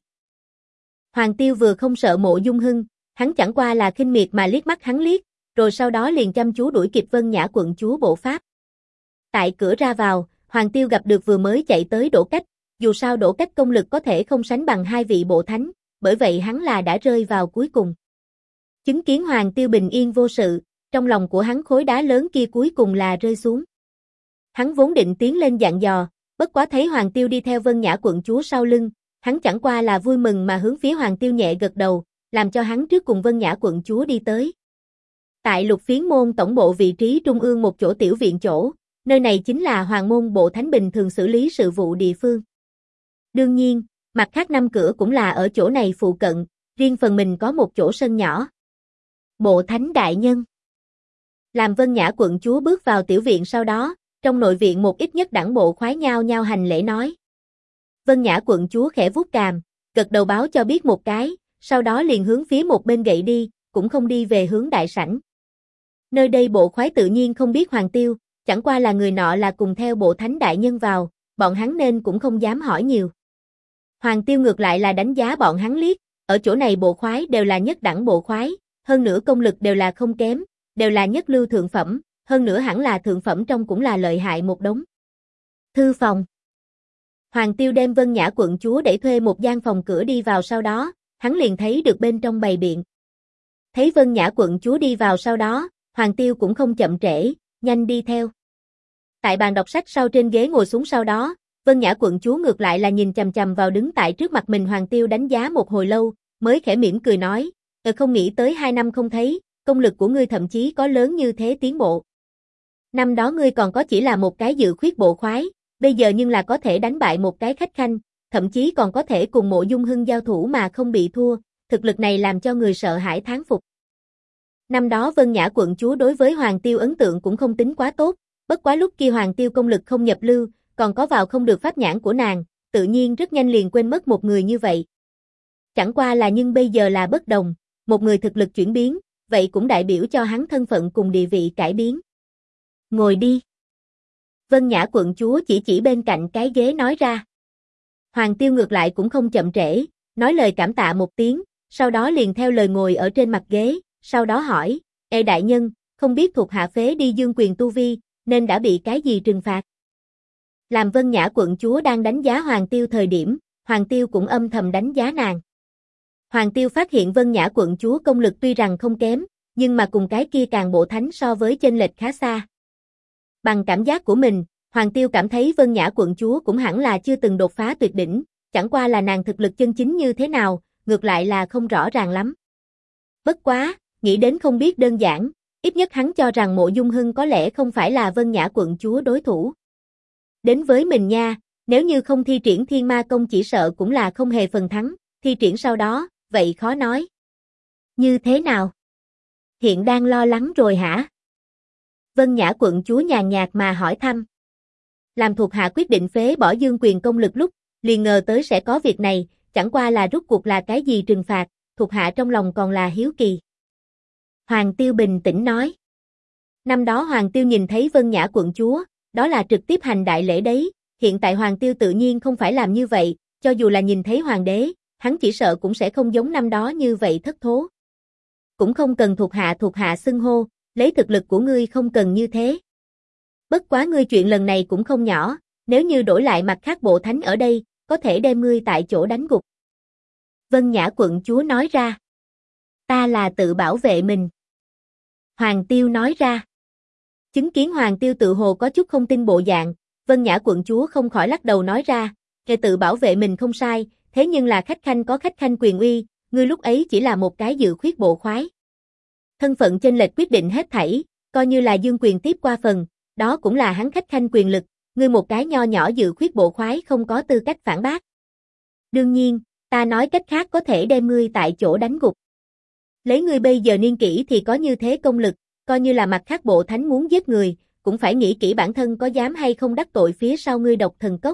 Hoàng Tiêu vừa không sợ Mộ Dung Hưng, hắn chẳng qua là khinh miệt mà liếc mắt hắn liếc, rồi sau đó liền chăm chú đuổi kịp Vân Nhã quận chúa bộ pháp. Tại cửa ra vào, Hoàng Tiêu gặp được vừa mới chạy tới Đỗ Cách, dù sao Đỗ Cách công lực có thể không sánh bằng hai vị bộ thánh, bởi vậy hắn là đã rơi vào cuối cùng. Chứng kiến Hoàng Tiêu bình yên vô sự, trong lòng của hắn khối đá lớn kia cuối cùng là rơi xuống. Hắn vốn định tiến lên dặn dò, bất quá thấy Hoàng Tiêu đi theo Vân Nhã quận chúa sau lưng, hắn chẳng qua là vui mừng mà hướng phía Hoàng Tiêu nhẹ gật đầu, làm cho hắn trước cùng Vân Nhã quận chúa đi tới. Tại Lục Phiến môn tổng bộ vị trí trung ương một chỗ tiểu viện chỗ, nơi này chính là Hoàng môn bộ thánh bình thường xử lý sự vụ địa phương. Đương nhiên, mặt khác 5 cửa cũng là ở chỗ này phụ cận, riêng phần mình có một chỗ sân nhỏ. Bộ thánh đại nhân. Làm Vân Nhã quận chúa bước vào tiểu viện sau đó, trong nội viện một ít nhất đẳng bộ khoái nhao nhao hành lễ nói. Vân Nhã quận chúa khẽ vuốt cằm, gật đầu báo cho biết một cái, sau đó liền hướng phía một bên gậy đi, cũng không đi về hướng đại sảnh. Nơi đây bộ khoái tự nhiên không biết Hoàng Tiêu, chẳng qua là người nọ là cùng theo bộ thánh đại nhân vào, bọn hắn nên cũng không dám hỏi nhiều. Hoàng Tiêu ngược lại là đánh giá bọn hắn liếc, ở chỗ này bộ khoái đều là nhất đẳng bộ khoái, hơn nữa công lực đều là không kém, đều là nhất lưu thượng phẩm, hơn nữa hẳn là thượng phẩm trong cũng là lợi hại một đống. Thư phòng. Hoàng Tiêu đem Vân Nhã quận chúa để thuê một gian phòng cửa đi vào, sau đó, hắn liền thấy được bên trong bày biện. Thấy Vân Nhã quận chúa đi vào sau đó, Hoàng Tiêu cũng không chậm trễ, nhanh đi theo. Tại bàn đọc sách sau trên ghế ngồi xuống sau đó, Vân Nhã quận chúa ngược lại là nhìn chằm chằm vào đứng tại trước mặt mình Hoàng Tiêu đánh giá một hồi lâu, mới khẽ mỉm cười nói, không nghĩ tới 2 năm không thấy, công lực của ngươi thậm chí có lớn như thế tiến bộ. Năm đó ngươi còn có chỉ là một cái dự khuyết bộ khoái, bây giờ nhưng là có thể đánh bại một cái khách khanh, thậm chí còn có thể cùng Mộ Dung Hưng giao thủ mà không bị thua, thực lực này làm cho người sợ hãi thán phục. Năm đó Vân Nhã quận chúa đối với Hoàng Tiêu ấn tượng cũng không tính quá tốt, bất quá lúc kia Hoàng Tiêu công lực không nhập lưu, còn có vào không được pháp nhãn của nàng, tự nhiên rất nhanh liền quên mất một người như vậy. Chẳng qua là nhưng bây giờ là bất đồng, một người thực lực chuyển biến, vậy cũng đại biểu cho hắn thân phận cùng địa vị cải biến. Ngồi đi. Vân Nhã quận chúa chỉ bên cạnh cái ghế nói ra. Hoàng Tiêu ngược lại cũng không chậm trễ, nói lời cảm tạ một tiếng, sau đó liền theo lời ngồi ở trên mặt ghế, sau đó hỏi, Ê đại nhân, không biết thuộc hạ phế đi dương quyền tu vi, nên đã bị cái gì trừng phạt? Làm Vân Nhã quận chúa đang đánh giá Hoàng Tiêu thời điểm, Hoàng Tiêu cũng âm thầm đánh giá nàng. Hoàng Tiêu phát hiện Vân Nhã quận chúa công lực tuy rằng không kém, nhưng mà cùng cái kia Càn Bộ Thánh so với chênh lệch khá xa. Bằng cảm giác của mình, Hoàng Tiêu cảm thấy Vân Nhã quận chúa cũng hẳn là chưa từng đột phá tuyệt đỉnh, chẳng qua là nàng thực lực chân chính như thế nào, ngược lại là không rõ ràng lắm. Bất quá, nghĩ đến không biết đơn giản, ít nhất hắn cho rằng Mộ Dung Hưng có lẽ không phải là Vân Nhã quận chúa đối thủ. Đến với mình nha, nếu như không thi triển Thiên Ma Công chỉ sợ cũng là không hề phần thắng, thi triển sau đó, vậy khó nói. Như thế nào? Hiện đang lo lắng rồi hả? Vân Nhã quận chúa nhàn nhạt mà hỏi thăm. Làm thuộc hạ quyết định phế bỏ dương quyền công lực lúc, liền ngờ tới sẽ có việc này, chẳng qua là rút cuộc là cái gì trừng phạt, thuộc hạ trong lòng còn là hiếu kỳ. Hoàng Tiêu bình tĩnh nói. Năm đó Hoàng Tiêu nhìn thấy Vân Nhã quận chúa, đó là trực tiếp hành đại lễ đấy, hiện tại Hoàng Tiêu tự nhiên không phải làm như vậy, cho dù là nhìn thấy Hoàng đế, hắn chỉ sợ cũng sẽ không giống năm đó như vậy thất thố. Cũng không cần thuộc hạ xưng hô, lấy thực lực của ngươi không cần như thế. Bất quá ngươi chuyện lần này cũng không nhỏ, nếu như đổi lại mặt khác bộ thánh ở đây, có thể đem ngươi tại chỗ đánh gục. Vân Nhã quận chúa nói ra. Ta là tự bảo vệ mình. Hoàng Tiêu nói ra. Chứng kiến Hoàng Tiêu tự hồ có chút không tin bộ dạng, Vân Nhã quận chúa không khỏi lắc đầu nói ra, kẻ tự bảo vệ mình không sai, thế nhưng là khách khanh có khách khanh quyền uy, ngươi lúc ấy chỉ là một cái dự khuyết bộ khoái. Thân phận chênh lệch quyết định hết thảy, coi như là dương quyền tiếp qua phần, đó cũng là hắn khách khanh quyền lực, ngươi một cái nho nhỏ dự khuyết bộ khoái không có tư cách phản bác. Đương nhiên, ta nói cách khác có thể đem ngươi tại chỗ đánh gục. Lấy ngươi bây giờ niên kỷ thì có như thế công lực, coi như là mặt khác bộ thánh muốn giết người, cũng phải nghĩ kỹ bản thân có dám hay không đắc tội phía sau ngươi Độc Thần Cốc.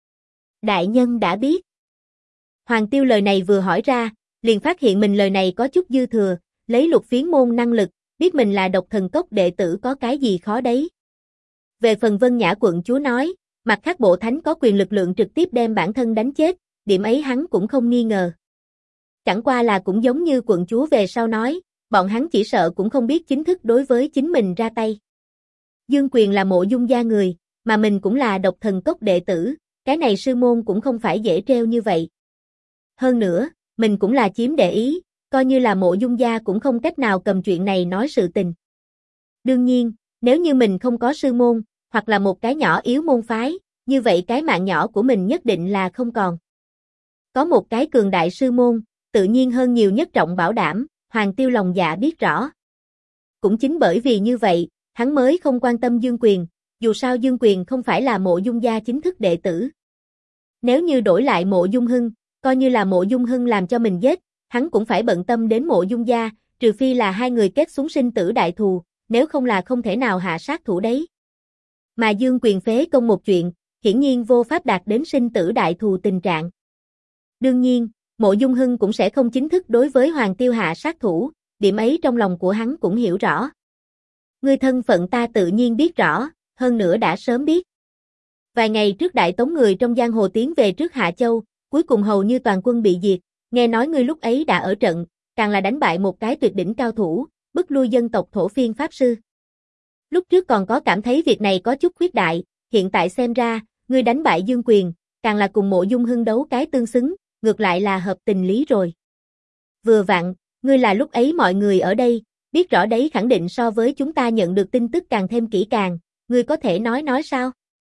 Đại nhân đã biết. Hoàng Tiêu lời này vừa hỏi ra, liền phát hiện mình lời này có chút dư thừa, lấy Lục Phiến môn năng lực, biết mình là Độc Thần Cốc đệ tử có cái gì khó đấy. Về phần Vân Nhã quận chúa nói, mặt khác bộ thánh có quyền lực lượng trực tiếp đem bản thân đánh chết, điểm ấy hắn cũng không nghi ngờ. Chẳng qua là cũng giống như quận chúa về sau nói, bọn hắn chỉ sợ cũng không biết chính thức đối với chính mình ra tay. Dương Quyền là Mộ Dung gia người, mà mình cũng là Độc Thần Cốc đệ tử, cái này sư môn cũng không phải dễ treo như vậy. Hơn nữa, mình cũng là chiếm để ý, coi như là Mộ Dung gia cũng không cách nào cầm chuyện này nói sự tình. Đương nhiên, nếu như mình không có sư môn, hoặc là một cái nhỏ yếu môn phái, như vậy cái mạng nhỏ của mình nhất định là không còn. Có một cái cường đại sư môn, tự nhiên hơn nhiều nhất trọng bảo đảm, Hoàng Tiêu lòng dạ biết rõ. Cũng chính bởi vì như vậy, hắn mới không quan tâm Dương Quyền, dù sao Dương Quyền không phải là Mộ Dung gia chính thức đệ tử. Nếu như đổi lại Mộ Dung Hưng, coi như là Mộ Dung Hưng làm cho mình giết, hắn cũng phải bận tâm đến Mộ Dung gia, trừ phi là hai người kết xuống sinh tử đại thù, nếu không là không thể nào hạ sát thủ đấy. Mà Dương Quyền phế công một chuyện, hiển nhiên vô pháp đạt đến sinh tử đại thù tình trạng. Đương nhiên, Mộ Dung Hưng cũng sẽ không chính thức đối với Hoàng Tiêu hạ sát thủ, điểm ấy trong lòng của hắn cũng hiểu rõ. Ngươi thân phận ta tự nhiên biết rõ, hơn nữa đã sớm biết. Vài ngày trước Đại Tống người trong giang hồ tiến về trước Hạ Châu, cuối cùng hầu như toàn quân bị diệt, Nghe nói ngươi lúc ấy đã ở trận, càng là đánh bại một cái tuyệt đỉnh cao thủ, bức lui dân tộc thổ phiên pháp sư. Lúc trước còn có cảm thấy việc này có chút khuyết đại, hiện tại xem ra, ngươi đánh bại Dương Quyền, càng là cùng Mộ Dung Hưng đấu cái tương xứng, ngược lại là hợp tình lý rồi. Vừa vặn, ngươi là lúc ấy mọi người ở đây, biết rõ đấy khẳng định so với chúng ta nhận được tin tức càng thêm kỹ càng, ngươi có thể nói sao?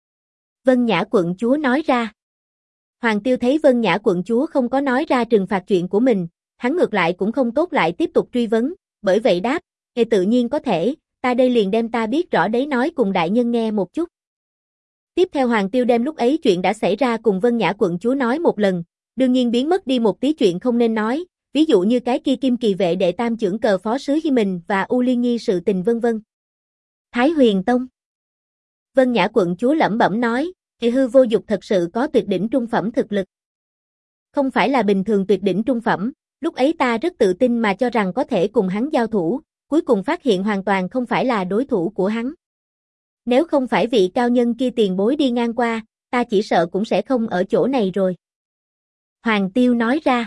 Vân Nhã quận chúa nói ra. Hoàng Tiêu thấy Vân Nhã quận chúa không có nói ra trừng phạt chuyện của mình, hắn ngược lại cũng không tốt lại tiếp tục truy vấn, bởi vậy đáp, tự nhiên có thể, ta đây liền đem ta biết rõ đấy nói cùng đại nhân nghe một chút. Tiếp theo Hoàng Tiêu đem lúc ấy chuyện đã xảy ra cùng Vân Nhã quận chúa nói một lần, đương nhiên biến mất đi một tí chuyện không nên nói, ví dụ như cái kia Kim Kỳ vệ đệ tam trưởng cờ phó sứ Hi Mình và U Liên Nghi sự tình vân vân. Thái Huyền Tông. Vân Nhã quận chúa lẩm bẩm nói, thì hư vô dục thật sự có tuyệt đỉnh trung phẩm thực lực. Không phải là bình thường tuyệt đỉnh trung phẩm, lúc ấy ta rất tự tin mà cho rằng có thể cùng hắn giao thủ, cuối cùng phát hiện hoàn toàn không phải là đối thủ của hắn. Nếu không phải vị cao nhân kia tiền bối đi ngang qua, ta chỉ sợ cũng sẽ không ở chỗ này rồi. Hoàng Tiêu nói ra.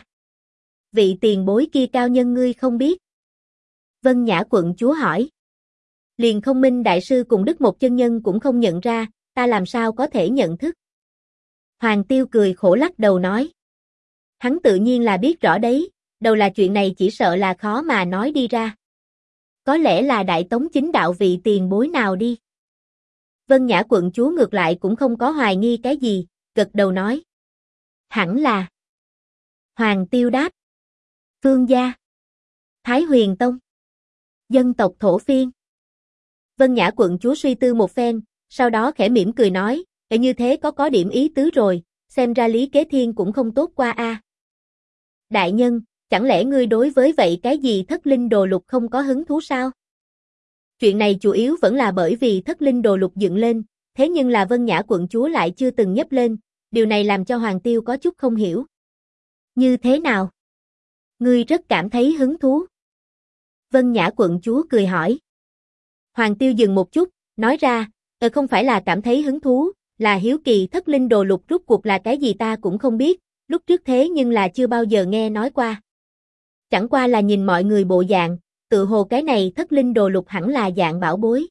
Vị tiền bối kia cao nhân ngươi không biết. Vân Nhã quận chúa hỏi. Liền Không Minh đại sư cùng Đức Một chân nhân cũng không nhận ra, ta làm sao có thể nhận thức. Hoàng Tiêu cười khổ lắc đầu nói. Hắn tự nhiên là biết rõ đấy, đầu là chuyện này chỉ sợ là khó mà nói đi ra. Có lẽ là Đại Tống chính đạo vị tiền bối nào đi. Vân Nhã quận chúa ngược lại cũng không có hoài nghi cái gì, gật đầu nói. Hẳn là. Hoàng Tiêu đáp. Phương gia. Thái Huyền Tông. Dân tộc thổ phiên. Vân Nhã quận chúa suy tư một phen, sau đó khẽ mỉm cười nói, như thế có điểm ý tứ rồi, xem ra Lý Kế Thiên cũng không tốt qua a. Đại nhân, chẳng lẽ ngươi đối với vậy cái gì thất linh đồ lục không có hứng thú sao? Chuyện này chủ yếu vẫn là bởi vì thất linh đồ lục dựng lên, thế nhưng là Vân Nhã quận chúa lại chưa từng nhấc lên, điều này làm cho Hoàng Tiêu có chút không hiểu. Như thế nào? Ngươi rất cảm thấy hứng thú. Vân Nhã quận chúa cười hỏi. Hoàng Tiêu dừng một chút, nói ra, không phải là cảm thấy hứng thú, là hiếu kỳ thất linh đồ lục rút cuộc là cái gì ta cũng không biết, lúc trước thế nhưng là chưa bao giờ nghe nói qua. Chẳng qua là nhìn mọi người bộ dạng, tự hồ cái này thất linh đồ lục hẳn là dạng bảo bối.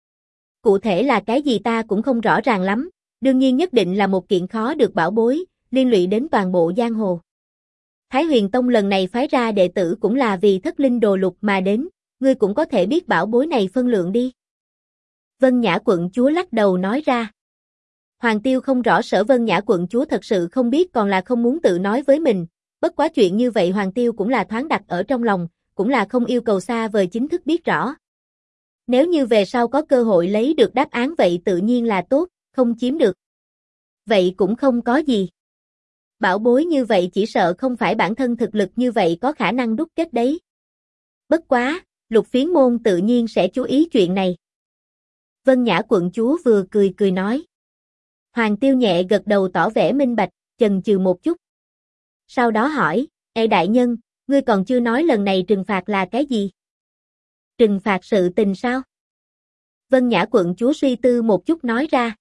Cụ thể là cái gì ta cũng không rõ ràng lắm, đương nhiên nhất định là một kiện khó được bảo bối, liên lụy đến toàn bộ giang hồ. Thái Huyền Tông lần này phái ra đệ tử cũng là vì thất linh đồ lục mà đến, ngươi cũng có thể biết bảo bối này phân lượng đi. Vân Nhã quận chúa lắc đầu nói ra. Hoàng Tiêu không rõ Sở Vân Nhã quận chúa thật sự không biết còn là không muốn tự nói với mình, bất quá chuyện như vậy Hoàng Tiêu cũng là thoáng đặt ở trong lòng, cũng là không yêu cầu xa vời chính thức biết rõ. Nếu như về sau có cơ hội lấy được đáp án vậy tự nhiên là tốt, không chiếm được. Vậy cũng không có gì. Bảo bối như vậy chỉ sợ không phải bản thân thực lực như vậy có khả năng đúc kết đấy. Bất quá, Lục Phiến môn tự nhiên sẽ chú ý chuyện này. Vân Nhã quận chúa vừa cười nói. Hoàng Tiêu nhẹ gật đầu tỏ vẻ minh bạch, chần chừ một chút. Sau đó hỏi, đại nhân, ngươi còn chưa nói lần này trừng phạt là cái gì? Trừng phạt sự tình sao? Vân Nhã quận chúa suy tư một chút nói ra.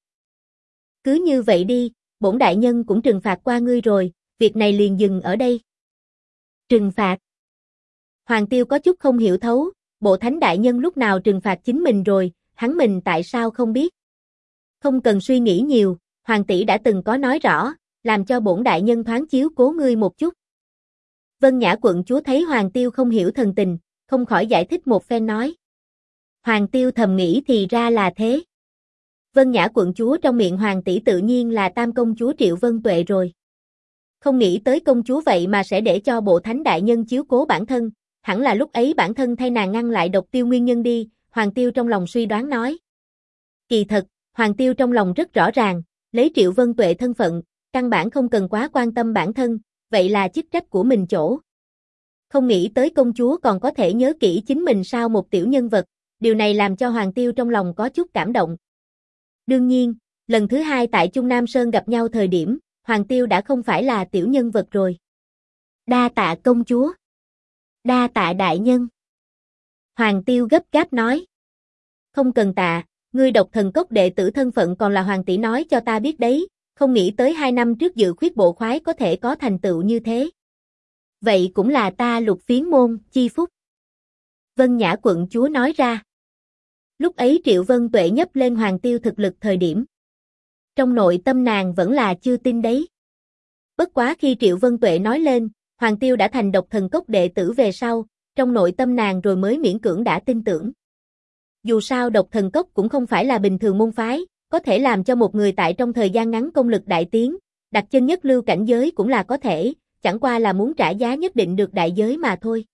Cứ như vậy đi, bổn đại nhân cũng trừng phạt qua ngươi rồi, việc này liền dừng ở đây. Trừng phạt. Hoàng Tiêu có chút không hiểu thấu, bộ thánh đại nhân lúc nào trừng phạt chính mình rồi, hắn mình tại sao không biết. Không cần suy nghĩ nhiều, Hoàng tỷ đã từng có nói rõ, làm cho bổn đại nhân thoáng chiếu cố ngươi một chút. Vân Nhã quận chúa thấy Hoàng Tiêu không hiểu thần tình, không khỏi giải thích một phen nói. Hoàng Tiêu thầm nghĩ thì ra là thế. Vân Nhã quận chúa trong miệng Hoàng tỷ tự nhiên là Tam công chúa Triệu Vân Tuệ rồi. Không nghĩ tới công chúa vậy mà sẽ để cho bộ thánh đại nhân chiếu cố bản thân, hẳn là lúc ấy bản thân thay nàng ngăn lại độc tiêu nguyên nhân đi, Hoàng Tiêu trong lòng suy đoán nói. Kỳ thật, Hoàng Tiêu trong lòng rất rõ ràng, lấy Triệu Vân Tuệ thân phận, căn bản không cần quá quan tâm bản thân, vậy là chức trách của mình chỗ. Không nghĩ tới công chúa còn có thể nhớ kỹ chính mình sao một tiểu nhân vật, điều này làm cho Hoàng Tiêu trong lòng có chút cảm động. Đương nhiên, lần thứ hai tại Trung Nam Sơn gặp nhau thời điểm, Hoàng Tiêu đã không phải là tiểu nhân vật rồi. Đa tạ công chúa. Đa tạ đại nhân. Hoàng Tiêu gấp gáp nói. Không cần tạ, ngươi Độc Thần Cốc đệ tử thân phận còn là Hoàng tỷ nói cho ta biết đấy, không nghĩ tới 2 năm trước dự khuyết bộ khoái có thể có thành tựu như thế. Vậy cũng là ta Lục Phiến môn chi phúc. Vân Nhã quận chúa nói ra. Lúc ấy Triệu Vân Tuệ nhấp lên Hoàng Tiêu thực lực thời điểm. Trong nội tâm nàng vẫn là chưa tin đấy. Bất quá khi Triệu Vân Tuệ nói lên, Hoàng Tiêu đã thành Độc Thần Cốc đệ tử về sau, trong nội tâm nàng rồi mới miễn cưỡng đã tin tưởng. Dù sao Độc Thần Cốc cũng không phải là bình thường môn phái, có thể làm cho một người tại trong thời gian ngắn công lực đại tiến, đặt chân nhất lưu cảnh giới cũng là có thể, chẳng qua là muốn trả giá nhất định được đại giới mà thôi.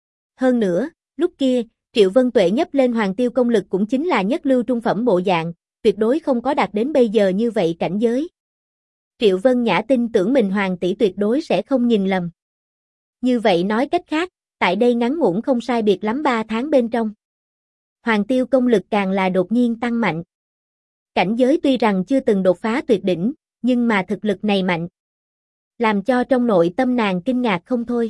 Hơn nữa, lúc kia, Triệu Vân Tuệ nhấp lên Hoàng Tiêu công lực cũng chính là nhất lưu trung phẩm bộ dạng, tuyệt đối không có đạt đến bây giờ như vậy cảnh giới. Triệu Vân Nhã tin tưởng mình Hoàng tỷ tuyệt đối sẽ không nhìn lầm. Như vậy nói cách khác, tại đây ngắn ngủn không sai biệt lắm 3 tháng bên trong. Hoàng Tiêu công lực càng là đột nhiên tăng mạnh. Cảnh giới tuy rằng chưa từng đột phá tuyệt đỉnh, nhưng mà thực lực này mạnh. Làm cho trong nội tâm nàng kinh ngạc không thôi.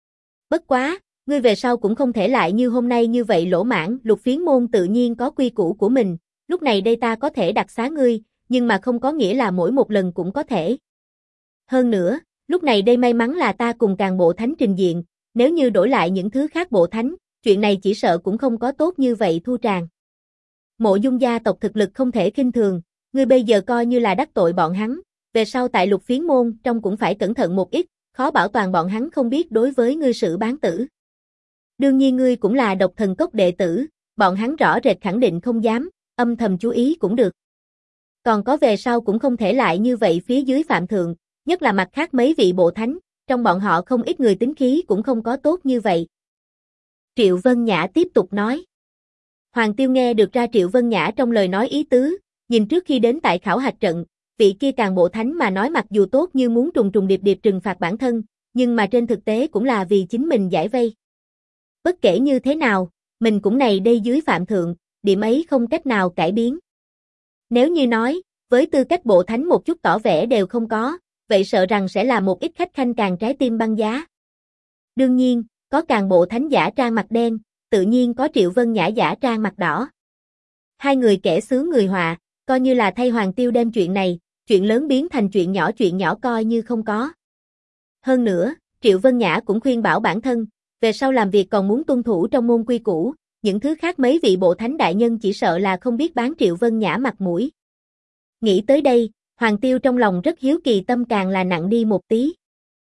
Bất quá, ngươi về sau cũng không thể lại như hôm nay như vậy lỗ mãng, Lục Phiến môn tự nhiên có quy củ của mình, lúc này đây ta có thể đặc xá ngươi, nhưng mà không có nghĩa là mỗi một lần cũng có thể. Hơn nữa, lúc này đây may mắn là ta cùng Càn Bộ Thánh trình diện, nếu như đổi lại những thứ khác bộ thánh, chuyện này chỉ sợ cũng không có tốt như vậy thu tràng. Mộ Dung gia tộc thực lực không thể khinh thường, ngươi bây giờ coi như là đắc tội bọn hắn, về sau tại Lục Phiến môn trong cũng phải cẩn thận một ít, khó bảo toàn bọn hắn không biết đối với ngươi xử bán tử. Đương nhiên ngươi cũng là Độc Thần Cốc đệ tử, bọn hắn rõ rệt khẳng định không dám, âm thầm chú ý cũng được. Còn có về sau cũng không thể lại như vậy phía dưới phạm thượng, nhất là mặt khác mấy vị bộ thánh, trong bọn họ không ít người tính khí cũng không có tốt như vậy. Triệu Vân Nhã tiếp tục nói. Hoàng Tiêu nghe được ra Triệu Vân Nhã trong lời nói ý tứ, nhìn trước khi đến tại khảo hạch trận, vị kia Càn Bộ Thánh mà nói mặc dù tốt như muốn trùng trùng điệp điệp trừng phạt bản thân, nhưng mà trên thực tế cũng là vì chính mình giải vây. Bất kể như thế nào, mình cũng này đây dưới phạm thượng, điểm ấy không cách nào cải biến. Nếu như nói, với tư cách bộ thánh một chút tỏ vẻ đều không có, vậy sợ rằng sẽ là một ít khách khanh càng trái tim băng giá. Đương nhiên, có Càn Bộ Thánh giả trang mặt đen, tự nhiên có Triệu Vân Nhã giả trang mặt đỏ. Hai người kẻ xướng người họa, coi như là thay Hoàng Tiêu đem chuyện lớn biến thành chuyện nhỏ coi như không có. Hơn nữa, Triệu Vân Nhã cũng khuyên bảo bản thân, về sau làm việc còn muốn tuân thủ trong môn quy củ, những thứ khác mấy vị bộ thánh đại nhân chỉ sợ là không biết bán Triệu Vân Nhã mặt mũi. Nghĩ tới đây, Hoàng Tiêu trong lòng rất hiếu kỳ, tâm càng là nặng đi một tí.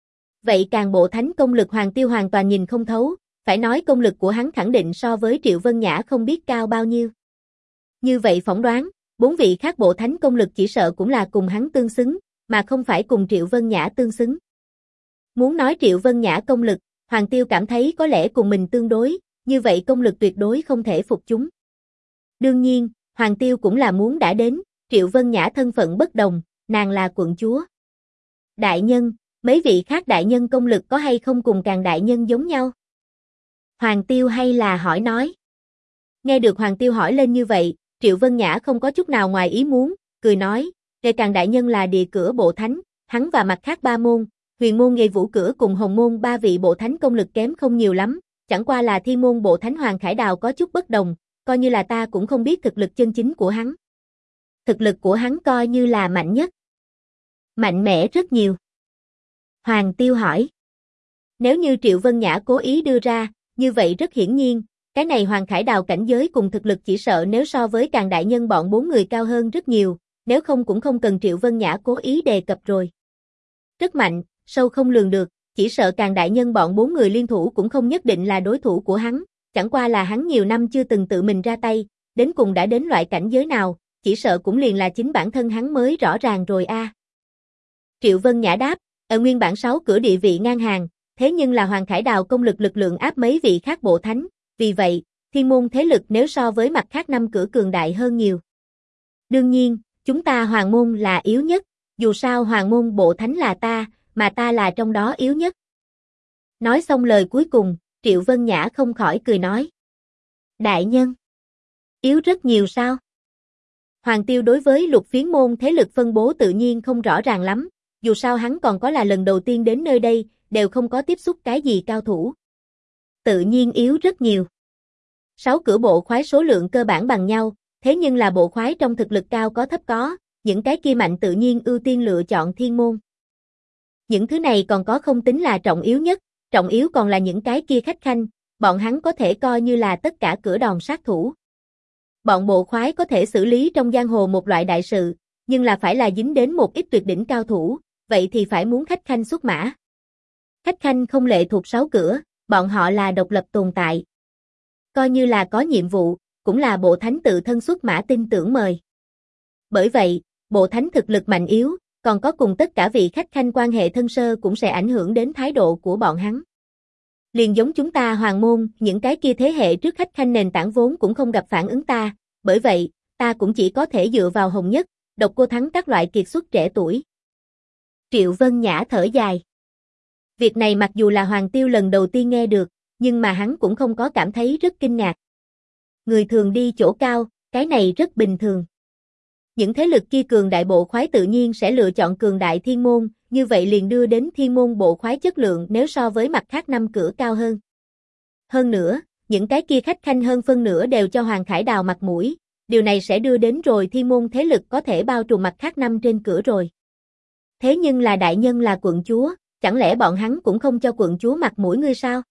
Vậy Càn Bộ Thánh công lực Hoàng Tiêu hoàn toàn nhìn không thấu, phải nói công lực của hắn khẳng định so với Triệu Vân Nhã không biết cao bao nhiêu. Như vậy phỏng đoán, 4 vị khác bộ thánh công lực chỉ sợ cũng là cùng hắn tương xứng, mà không phải cùng Triệu Vân Nhã tương xứng. Muốn nói Triệu Vân Nhã công lực, Hoàng Tiêu cảm thấy có lẽ cùng mình tương đối, như vậy công lực tuyệt đối không thể phục chúng. Đương nhiên, Hoàng Tiêu cũng là muốn đã đến, Triệu Vân Nhã thân phận bất đồng, nàng là quận chúa. Đại nhân, mấy vị khác đại nhân công lực có hay không cùng Càn đại nhân giống nhau? Hoàng Tiêu hay là hỏi nói. Nghe được Hoàng Tiêu hỏi lên như vậy, Triệu Vân Nhã không có chút nào ngoài ý muốn, cười nói, Nghề Càn đại nhân là địa cửa bộ thánh, hắn và mặt khác 3 môn, Huyền môn Nghề Vũ cửa cùng Hồng môn 3 vị bộ thánh công lực kém không nhiều lắm, chẳng qua là Thiên môn bộ thánh Hoàng Khải Đào có chút bất đồng, coi như là ta cũng không biết thực lực chân chính của hắn. Thực lực của hắn coi như là mạnh nhất. Mạnh mẽ rất nhiều. Hoàng Tiêu hỏi. Nếu như Triệu Vân Nhã cố ý đưa ra, như vậy rất hiển nhiên, cái này Hoàng Khải Đào cảnh giới cùng thực lực chỉ sợ nếu so với Càn đại nhân bọn 4 người cao hơn rất nhiều, nếu không cũng không cần Triệu Vân Nhã cố ý đề cập rồi. Rất mạnh, sâu không lường được, chỉ sợ Càn đại nhân bọn 4 người liên thủ cũng không nhất định là đối thủ của hắn, chẳng qua là hắn nhiều năm chưa từng tự mình ra tay, đến cùng đã đến loại cảnh giới nào, chỉ sợ cũng liền là chính bản thân hắn mới rõ ràng rồi a. Triệu Vân Nhã đáp, ở nguyên bản 6 cửa địa vị ngang hàng, thế nhưng là Hoàng Khải Đào công lực lượng áp mấy vị khác bộ thánh, vì vậy, Thiên môn thế lực nếu so với mặt khác 5 cửa cường đại hơn nhiều. Đương nhiên, chúng ta Hoàng môn là yếu nhất, dù sao Hoàng môn bộ thánh là ta, mà ta là trong đó yếu nhất. Nói xong lời cuối cùng, Triệu Vân Nhã không khỏi cười nói. Đại nhân, yếu rất nhiều sao? Hoàng Tiêu đối với Lục Phiến môn thế lực phân bố tự nhiên không rõ ràng lắm, dù sao hắn còn có là lần đầu tiên đến nơi đây, đều không có tiếp xúc cái gì cao thủ. Tự nhiên yếu rất nhiều. 6 cửa bộ khoái số lượng cơ bản bằng nhau, thế nhưng là bộ khoái trong thực lực cao có thấp có, những cái kia mạnh tự nhiên ưu tiên lựa chọn thiên môn. Những thứ này còn có không tính là trọng yếu nhất, trọng yếu còn là những cái kia khách khanh, bọn hắn có thể coi như là tất cả cửa đòn sát thủ. Bọn bộ khoái có thể xử lý trong giang hồ một loại đại sự, nhưng là phải là dính đến một ít tuyệt đỉnh cao thủ, vậy thì phải muốn khách khanh xuất mã. Khách khanh không lệ thuộc 6 cửa, bọn họ là độc lập tồn tại. Coi như là có nhiệm vụ, cũng là bộ thánh tự thân xuất mã tin tưởng mời. Bởi vậy, bộ thánh thực lực mạnh yếu, còn có cùng tất cả vị khách khanh quan hệ thân sơ cũng sẽ ảnh hưởng đến thái độ của bọn hắn. Liền giống chúng ta hoàng môn, những cái kia thế hệ trước khách khanh nền tảng vốn cũng không gặp phản ứng ta, bởi vậy, ta cũng chỉ có thể dựa vào Hồng Nhất, Độc Cô Thắng các loại kiệt xuất trẻ tuổi. Triệu Vân Nhã thở dài. Việc này mặc dù là Hoàng Tiêu lần đầu tiên nghe được, nhưng mà hắn cũng không có cảm thấy rất kinh ngạc. Người thường đi chỗ cao, cái này rất bình thường. Những thế lực kia cường đại bộ khoái tự nhiên sẽ lựa chọn cường đại thiên môn, như vậy liền đưa đến thiên môn bộ khoái chất lượng nếu so với mặt khác 5 cửa cao hơn. Hơn nữa, những cái kia khách khanh hơn phân nửa đều cho Hoàng Khải Đào mặt mũi, điều này sẽ đưa đến rồi thiên môn thế lực có thể bao trùm mặt khác 5 trên cửa rồi. Thế nhưng là đại nhân là quận chúa, chẳng lẽ bọn hắn cũng không cho quận chúa mặt mũi ngươi sao?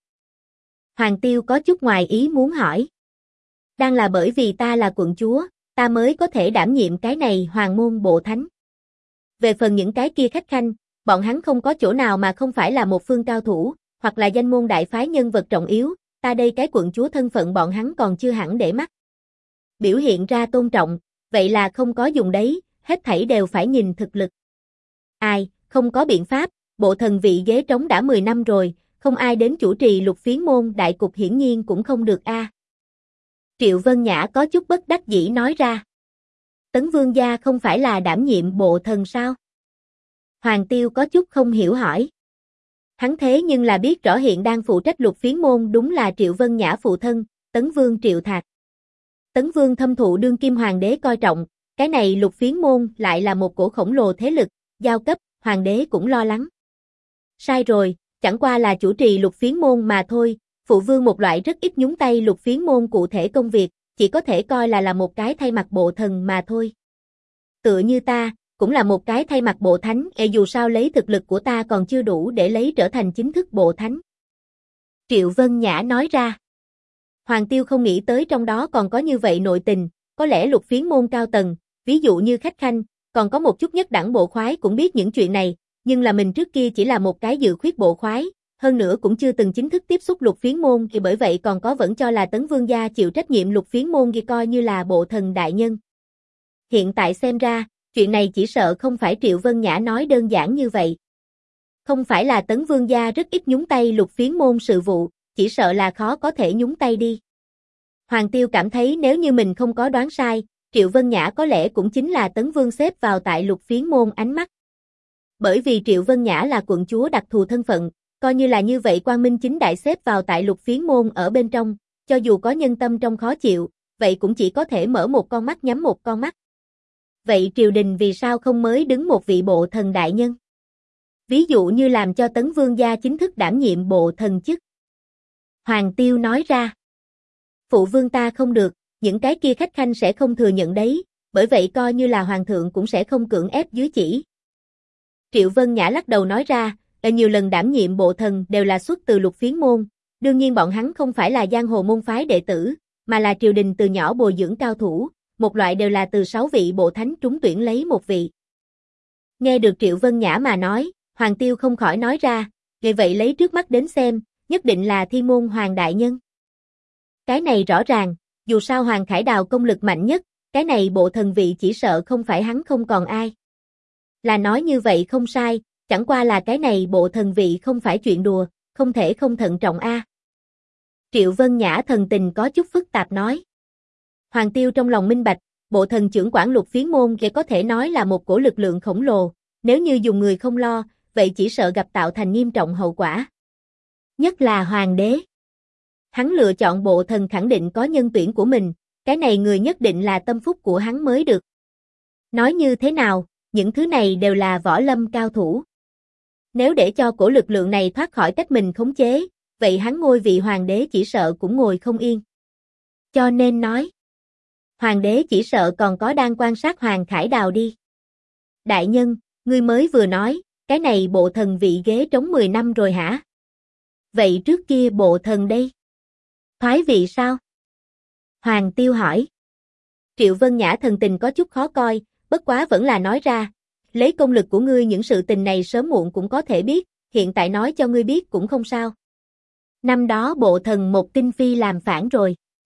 Hoàng Tiêu có chút ngoài ý muốn hỏi. Đang là bởi vì ta là quận chúa, ta mới có thể đảm nhiệm cái này hoàng môn bộ thánh. Về phần những cái kia khách khanh, bọn hắn không có chỗ nào mà không phải là một phương cao thủ, hoặc là danh môn đại phái nhân vật trọng yếu, ta đây cái quận chúa thân phận bọn hắn còn chưa hẳn để mắt. Biểu hiện ra tôn trọng, vậy là không có dùng đấy, hết thảy đều phải nhìn thực lực. Ai, không có biện pháp, bộ thần vị ghế trống đã 10 năm rồi, không ai đến chủ trì Lục Phiến môn đại cục hiển nhiên cũng không được a. Triệu Vân Nhã có chút bất đắc dĩ nói ra. Tấn Vương gia không phải là đảm nhiệm bộ thần sao? Hoàng Tiêu có chút không hiểu hỏi. Hắn thế nhưng là biết rõ hiện đang phụ trách Lục Phiến môn đúng là Triệu Vân Nhã phụ thân, Tấn Vương Triệu Thạc. Tấn Vương thâm thụ đương kim hoàng đế coi trọng, cái này Lục Phiến môn lại là một cổ khổng lồ thế lực, giao cấp, hoàng đế cũng lo lắng. Sai rồi, chẳng qua là chủ trì Lục Phiến môn mà thôi, phụ vương một loại rất ít nhúng tay Lục Phiến môn cụ thể công việc, chỉ có thể coi là một cái thay mặt bộ thần mà thôi. Tựa như ta, cũng là một cái thay mặt bộ thánh, dù sao lấy thực lực của ta còn chưa đủ để lấy trở thành chính thức bộ thánh. Triệu Vân Nhã nói ra. Hoàng Tiêu không nghĩ tới trong đó còn có như vậy nội tình, có lẽ Lục Phiến môn cao tầng, ví dụ như khách khanh, còn có một chút nhất đẳng bộ khoái cũng biết những chuyện này, nhưng là mình trước kia chỉ là một cái dự khuyết bộ khoái, hơn nữa cũng chưa từng chính thức tiếp xúc Lục Phiến môn thì bởi vậy còn có vẫn cho là Tấn Vương gia chịu trách nhiệm Lục Phiến môn thì coi như là bộ thần đại nhân. Hiện tại xem ra, chuyện này chỉ sợ không phải Triệu Vân Nhã nói đơn giản như vậy. Không phải là Tấn Vương gia rất ít nhúng tay Lục Phiến môn sự vụ, chỉ sợ là khó có thể nhúng tay đi. Hoàng Tiêu cảm thấy nếu như mình không có đoán sai, Triệu Vân Nhã có lẽ cũng chính là Tấn Vương xếp vào tại Lục Phiến môn ánh mắt. Bởi vì Triệu Vân Nhã là quận chúa đặc thù thân phận, coi như là như vậy quang minh chính đại xếp vào tại Lục Phiến môn ở bên trong, cho dù có nhân tâm trong khó chịu, vậy cũng chỉ có thể mở một con mắt nhắm một con mắt. Vậy triều đình vì sao không mới đứng một vị bộ thần đại nhân? Ví dụ như làm cho Tấn Vương gia chính thức đảm nhiệm bộ thần chức. Hoàng Tiêu nói ra. Phụ vương ta không được, những cái kia khách khanh sẽ không thừa nhận đấy, bởi vậy coi như là hoàng thượng cũng sẽ không cưỡng ép dưới chỉ. Triệu Vân Nhã lắc đầu nói ra, nhiều lần đảm nhiệm bộ thần đều là xuất từ Lục Phiến môn, đương nhiên bọn hắn không phải là giang hồ môn phái đệ tử, mà là triều đình từ nhỏ bồi dưỡng cao thủ, một loại đều là từ 6 vị bộ thánh trúng tuyển lấy một vị. Nghe được Triệu Vân Nhã mà nói, Hoàng Tiêu không khỏi nói ra, vậy vậy lấy trước mắt đến xem, nhất định là Thiên môn Hoàng đại nhân. Cái này rõ ràng, dù sao Hoàng Khải Đào công lực mạnh nhất, cái này bộ thần vị chỉ sợ không phải hắn không còn ai. Là nói như vậy không sai, chẳng qua là cái này bộ thần vị không phải chuyện đùa, không thể không thận trọng a. Triệu Vân Nhã thần tình có chút phức tạp nói. Hoàng Tiêu trong lòng minh bạch, bộ thần trưởng quản Lục Phiến môn kia có thể nói là một cổ lực lượng khổng lồ, nếu như dùng người không lo, vậy chỉ sợ gặp tạo thành nghiêm trọng hậu quả. Nhất là hoàng đế. Hắn lựa chọn bộ thần khẳng định có nhân tuyển của mình, cái này người nhất định là tâm phúc của hắn mới được. Nói như thế nào, những thứ này đều là võ lâm cao thủ. Nếu để cho cổ lực lượng này thoát khỏi cách mình khống chế, vậy hắn ngôi vị hoàng đế chỉ sợ cũng ngồi không yên. Cho nên nói, hoàng đế chỉ sợ còn có đang quan sát Hoàng Khải Đào đi. Đại nhân, ngươi mới vừa nói, cái này bộ thần vị ghế trống 10 năm rồi hả? Vậy trước kia bộ thần đây? Thoái vị sao? Hoàng Tiêu hỏi. Triệu Vân Nhã thần tình có chút khó coi, bất quá vẫn là nói ra, lấy công lực của ngươi những sự tình này sớm muộn cũng có thể biết, hiện tại nói cho ngươi biết cũng không sao. Năm đó bộ thần một tinh phi làm phản rồi.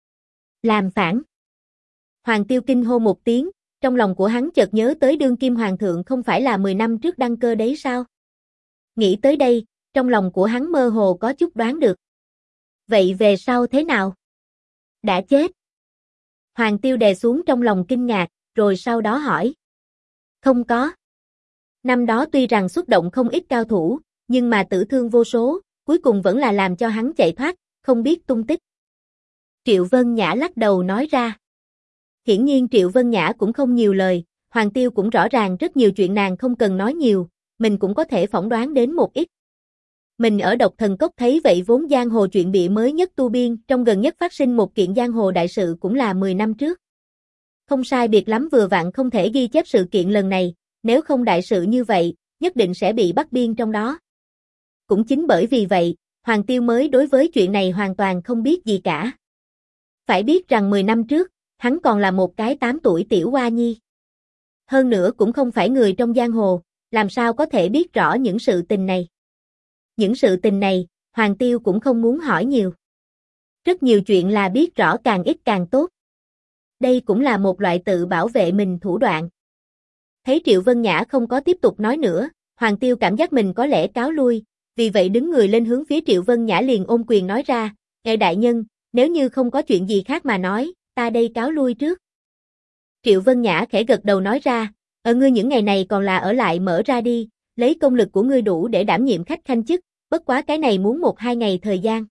Làm phản? Hoàng Tiêu kinh hô một tiếng, trong lòng của hắn chợt nhớ tới đương kim hoàng thượng không phải là 10 năm trước đăng cơ đấy sao? Nghĩ tới đây, trong lòng của hắn mơ hồ có chút đoán được. Vậy về sau thế nào? Đã chết. Hoàng Tiêu đè xuống trong lòng kinh ngạc, rồi sau đó hỏi. Không có. Năm đó tuy rằng xuất động không ít cao thủ, nhưng mà tử thương vô số, cuối cùng vẫn là làm cho hắn chạy thoát, không biết tung tích. Triệu Vân Nhã lắc đầu nói ra. Hiển nhiên Triệu Vân Nhã cũng không nhiều lời, Hoàng Tiêu cũng rõ ràng rất nhiều chuyện nàng không cần nói nhiều, mình cũng có thể phỏng đoán đến một ít. Mình ở Độc Thần Cốc thấy vậy vốn giang hồ chuyện bịa mới nhất tu biên, trong gần nhất phát sinh một kiện giang hồ đại sự cũng là 10 năm trước. Không sai biệt lắm vừa vặn không thể ghi chép sự kiện lần này, nếu không đại sự như vậy, nhất định sẽ bị bắt biên trong đó. Cũng chính bởi vì vậy, Hoàng Tiêu mới đối với chuyện này hoàn toàn không biết gì cả. Phải biết rằng 10 năm trước, hắn còn là một cái 8 tuổi tiểu hoa nhi. Hơn nữa cũng không phải người trong giang hồ, làm sao có thể biết rõ những sự tình này. Những sự tình này, Hoàng Tiêu cũng không muốn hỏi nhiều. Rất nhiều chuyện là biết rõ càng ít càng tốt. Đây cũng là một loại tự bảo vệ mình thủ đoạn. Thấy Triệu Vân Nhã không có tiếp tục nói nữa, Hoàng Tiêu cảm giác mình có lẽ cáo lui, vì vậy đứng người lên hướng phía Triệu Vân Nhã liền ôm quyền nói ra, "Ngài đại nhân, nếu như không có chuyện gì khác mà nói, ta đây cáo lui trước." Triệu Vân Nhã khẽ gật đầu nói ra, ngươi những ngày này còn là ở lại mở ra đi, lấy công lực của ngươi đủ để đảm nhiệm khách khanh chức, bất quá cái này muốn 1-2 ngày thời gian."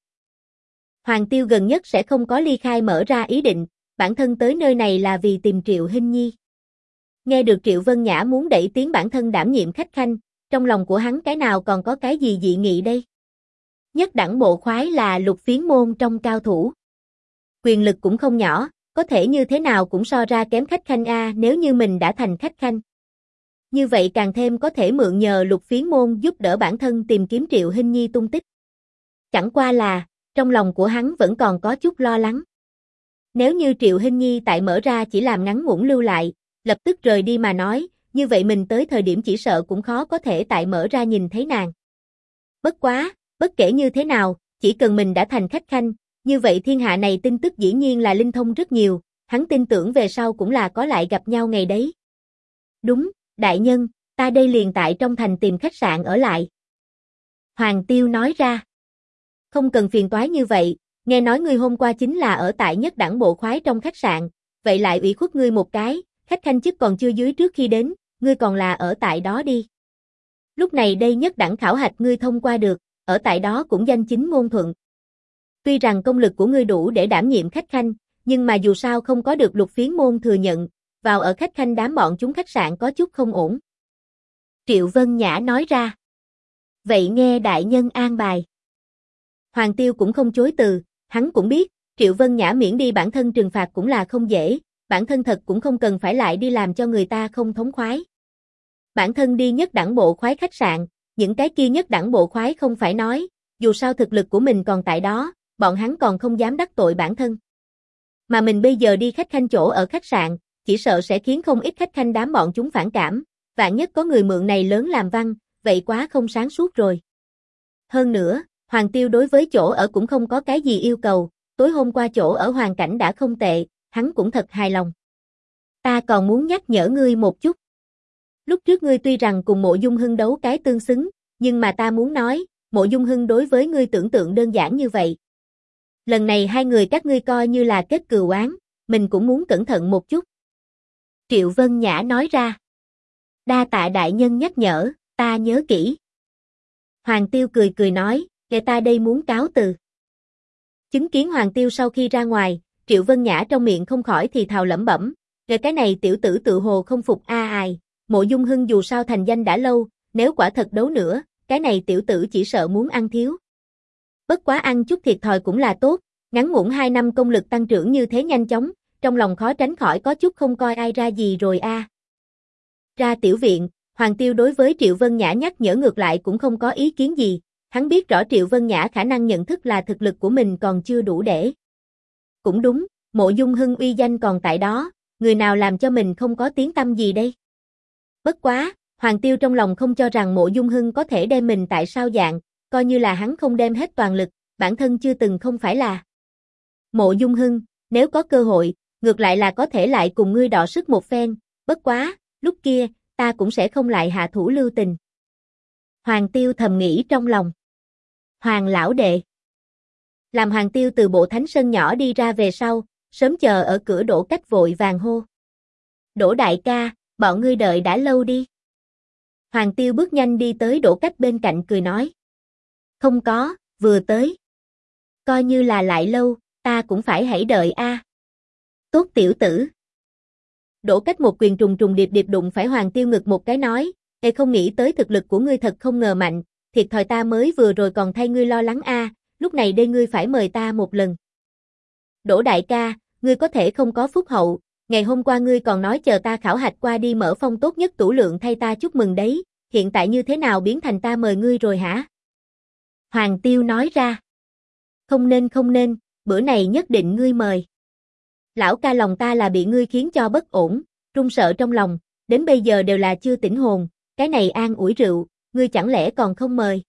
Hoàng Tiêu gần nhất sẽ không có ly khai mở ra ý định, bản thân tới nơi này là vì tìm Triệu Hinh Nhi. Nghe được Triệu Vân Nhã muốn đẩy tiến bản thân đảm nhiệm khách khanh, trong lòng của hắn cái nào còn có cái gì dị nghị đây? Nhất đẳng bộ khoái là lục phiến môn trong cao thủ. Quyền lực cũng không nhỏ, có thể như thế nào cũng so ra kém khách khanh a, nếu như mình đã thành khách khanh. Như vậy càng thêm có thể mượn nhờ lục phiến môn giúp đỡ bản thân tìm kiếm Triệu Hinh Nhi tung tích. Chẳng qua là, trong lòng của hắn vẫn còn có chút lo lắng. Nếu như Triệu Hinh Nhi tại mở ra chỉ làm ngắn ngủn lưu lại, lập tức rời đi mà nói, như vậy mình tới thời điểm chỉ sợ cũng khó có thể tại mở ra nhìn thấy nàng. Bất quá, bất kể như thế nào, chỉ cần mình đã thành khách khanh, như vậy thiên hạ này tin tức dĩ nhiên là linh thông rất nhiều, hắn tin tưởng về sau cũng là có lại gặp nhau ngày đấy. Đúng, đại nhân, ta đây liền tại trong thành tìm khách sạn ở lại. Hoàng Tiêu nói ra. Không cần phiền toái như vậy, nghe nói ngươi hôm qua chính là ở tại nhất đẳng bộ khoái trong khách sạn, vậy lại ủy khuất ngươi một cái, khách khanh chức còn chưa dưới trước khi đến, ngươi còn là ở tại đó đi. Lúc này đây nhất đẳng khảo hạch ngươi thông qua được, ở tại đó cũng danh chính ngôn thuận. Tuy rằng công lực của ngươi đủ để đảm nhiệm khách khanh, nhưng mà dù sao không có được lục phiến môn thừa nhận, vào ở khách khanh đám bọn chúng khách sạn có chút không ổn. Triệu Vân Nhã nói ra. Vậy nghe đại nhân an bài. Hoàng Tiêu cũng không chối từ, hắn cũng biết, Triệu Vân Nhã miễn đi bản thân trừng phạt cũng là không dễ, bản thân thật cũng không cần phải lại đi làm cho người ta không thống khoái. Bản thân đi nhất đẳng bộ khoái khách sạn, những cái kia nhất đẳng bộ khoái không phải nói, dù sao thực lực của mình còn tại đó, bọn hắn còn không dám đắc tội bản thân. Mà mình bây giờ đi khách khanh chỗ ở khách sạn, chỉ sợ sẽ khiến không ít khách khanh đám bọn chúng phản cảm, vạn nhất có người mượn này lớn làm văn, vậy quá không sáng suốt rồi. Hơn nữa, Hoàng Tiêu đối với chỗ ở cũng không có cái gì yêu cầu, tối hôm qua chỗ ở hoàn cảnh đã không tệ, hắn cũng thật hài lòng. Ta còn muốn nhắc nhở ngươi một chút. Lúc trước ngươi tuy rằng cùng Mộ Dung Hưng đấu cái tương xứng, nhưng mà ta muốn nói, Mộ Dung Hưng đối với ngươi tưởng tượng đơn giản như vậy. Lần này hai người các ngươi coi như là kết cừu oán, mình cũng muốn cẩn thận một chút. Triệu Vân Nhã nói ra. Đa tạ đại nhân nhắc nhở, ta nhớ kỹ. Hoàng Tiêu cười cười nói, kể ta đây muốn cáo từ. Chứng kiến Hoàng Tiêu sau khi ra ngoài, Triệu Vân Nhã trong miệng không khỏi thì thào lẩm bẩm, cái này tiểu tử tự hồ không phục ai, Mộ Dung Hưng dù sao thành danh đã lâu, nếu quả thật đấu nữa, cái này tiểu tử chỉ sợ muốn ăn thiếu. Bất quá ăn chút thiệt thòi cũng là tốt, ngắn ngủn 2 năm công lực tăng trưởng như thế nhanh chóng, trong lòng khó tránh khỏi có chút không coi ai ra gì rồi a. Ra tiểu viện, Hoàng Tiêu đối với Triệu Vân Nhã nhắc nhở ngược lại cũng không có ý kiến gì, hắn biết rõ Triệu Vân Nhã khả năng nhận thức là thực lực của mình còn chưa đủ để. Cũng đúng, Mộ Dung Hưng uy danh còn tại đó, người nào làm cho mình không có tiếng tăm gì đây? Bất quá, Hoàng Tiêu trong lòng không cho rằng Mộ Dung Hưng có thể đem mình tại sao dạng, coi như là hắn không đem hết toàn lực, bản thân chưa từng không phải là. Mộ Dung Hưng, nếu có cơ hội, ngược lại là có thể lại cùng ngươi đọ sức một phen, bất quá, lúc kia, ta cũng sẽ không lại hạ thủ lưu tình. Hoàng Tiêu thầm nghĩ trong lòng. Hoàng lão đệ. Làm Hoàng Tiêu từ bộ thánh sân nhỏ đi ra về sau, sớm chờ ở cửa Đỗ Cách vội vàng hô. Đỗ đại ca, bọn ngươi đợi đã lâu đi. Hoàng Tiêu bước nhanh đi tới Đỗ Cách bên cạnh cười nói. Không có, vừa tới. Coi như là lại lâu, ta cũng phải hãy đợi a. Tốt tiểu tử. Đỗ Cách một quyền trùng trùng điệp điệp đụng phải Hoàng Tiêu ngực một cái nói, "Ê không nghĩ tới thực lực của ngươi thật không ngờ mạnh, thiệt thòi ta mới vừa rồi còn thay ngươi lo lắng a, lúc này đây ngươi phải mời ta một lần." Đỗ đại ca, ngươi có thể không có phúc hậu, ngày hôm qua ngươi còn nói chờ ta khảo hạch qua đi mở phong tốt nhất tủ lượng thay ta chúc mừng đấy, hiện tại như thế nào biến thành ta mời ngươi rồi hả? Hoàng Tiêu nói ra. Không nên, bữa này nhất định ngươi mời. Lão ca lòng ta là bị ngươi khiến cho bất ổn, run sợ trong lòng, đến bây giờ đều là chưa tỉnh hồn, cái này an ủi rượu, ngươi chẳng lẽ còn không mời?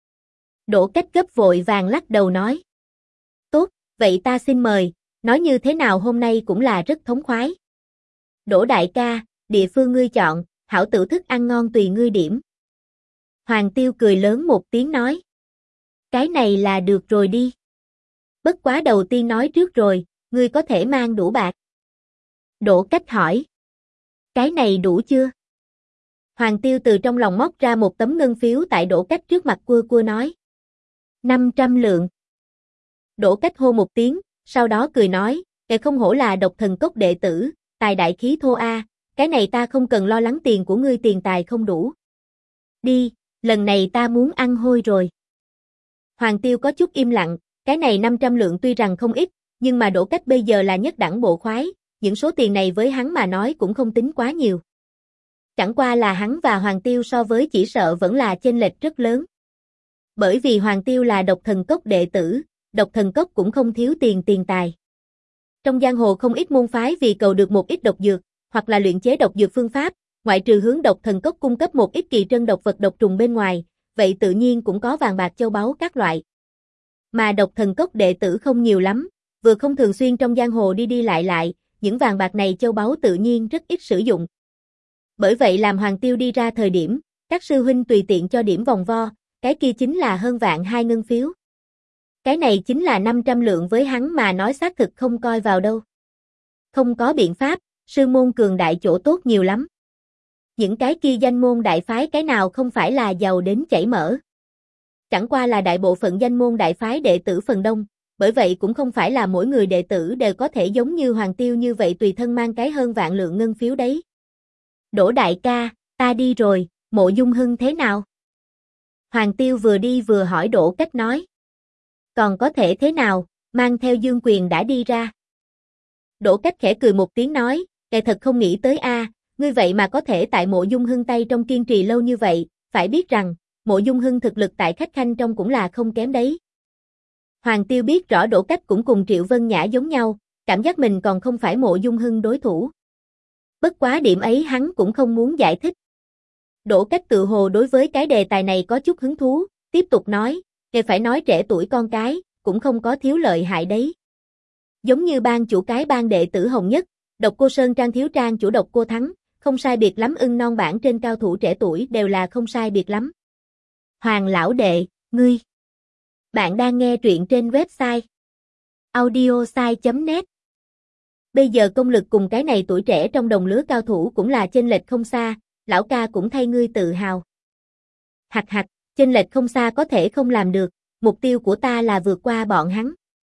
Đỗ Cách gấp vội vàng lắc đầu nói. Tốt, vậy ta xin mời, nói như thế nào hôm nay cũng là rất thống khoái. Đỗ đại ca, địa phương ngươi chọn, hảo tử thức ăn ngon tùy ngươi điểm. Hoàng Tiêu cười lớn một tiếng nói. Cái này là được rồi đi. Bất quá đầu tiên nói trước rồi, ngươi có thể mang đủ bạc. Đỗ Cách hỏi. Cái này đủ chưa? Hoàng Tiêu từ trong lòng móc ra một tấm ngân phiếu tại Đỗ Cách trước mặt cua nói. 500 lượng. Đỗ Cách hô một tiếng, sau đó cười nói, kẻ không hổ là độc thần cốc đệ tử, tài đại khí thô a, cái này ta không cần lo lắng tiền của ngươi tiền tài không đủ. Đi, lần này ta muốn ăn hôi rồi. Hoàng Tiêu có chút im lặng, cái này 500 lượng tuy rằng không ít, nhưng mà Đỗ Cách bây giờ là nhất đẳng bộ khoái, những số tiền này với hắn mà nói cũng không tính quá nhiều. Chẳng qua là hắn và Hoàng Tiêu so với chỉ sợ vẫn là chênh lệch rất lớn. Bởi vì Hoàng Tiêu là độc thần cốc đệ tử, độc thần cốc cũng không thiếu tiền tài. Trong giang hồ không ít môn phái vì cầu được một ít độc dược, hoặc là luyện chế độc dược phương pháp, ngoại trừ hướng độc thần cốc cung cấp một ít kỳ trân độc vật độc trùng bên ngoài, vậy tự nhiên cũng có vàng bạc châu báu các loại. Mà độc thần cốc đệ tử không nhiều lắm, vừa không thường xuyên trong giang hồ đi lại, những vàng bạc này châu báu tự nhiên rất ít sử dụng. Bởi vậy làm Hoàng Tiêu đi ra thời điểm, các sư huynh tùy tiện cho điểm vòng vo, cái kia chính là hơn vạn 2 ngân phiếu. Cái này chính là 500 lượng với hắn mà nói xác thực không coi vào đâu. Không có biện pháp, sư môn cường đại chỗ tốt nhiều lắm. Những cái kia danh môn đại phái cái nào không phải là giàu đến chảy mỡ. Chẳng qua là đại bộ phận danh môn đại phái đệ tử phần đông, bởi vậy cũng không phải là mỗi người đệ tử đều có thể giống như Hoàng Tiêu như vậy tùy thân mang cái hơn vạn lượng ngân phiếu đấy. Đỗ đại ca, ta đi rồi, Mộ Dung Hưng thế nào? Hoàng Tiêu vừa đi vừa hỏi Đỗ Cách nói. Còn có thể thế nào, mang theo Dương Quyền đã đi ra. Đỗ Cách khẽ cười một tiếng nói, kẻ thật không nghĩ tới a, ngươi vậy mà có thể tại Mộ Dung Hưng tay trong kiên trì lâu như vậy, phải biết rằng, Mộ Dung Hưng thực lực tại khách khanh trong cũng là không kém đấy. Hoàng Tiêu biết rõ Đỗ Cách cũng cùng Triệu Vân Nhã giống nhau, cảm giác mình còn không phải Mộ Dung Hưng đối thủ. Bất quá điểm ấy hắn cũng không muốn giải thích. Đỗ Cách tự hồ đối với cái đề tài này có chút hứng thú, tiếp tục nói, kẻ phải nói trẻ tuổi con cái, cũng không có thiếu lợi hại đấy. Giống như ban chủ cái ban đệ tử Hồng Nhất, Độc Cô Sơn Trang thiếu trang chủ Độc Cô Thắng, không sai biệt lắm ưng non bản trên cao thủ trẻ tuổi đều là không sai biệt lắm. Hoàng lão đệ, ngươi. Bạn đang nghe truyện trên website audiosai.net. Bây giờ công lực cùng cái này tuổi trẻ trong đồng lứa cao thủ cũng là chênh lệch không xa, lão ca cũng thay ngươi tự hào. Hặc hặc, chênh lệch không xa có thể không làm được, mục tiêu của ta là vượt qua bọn hắn.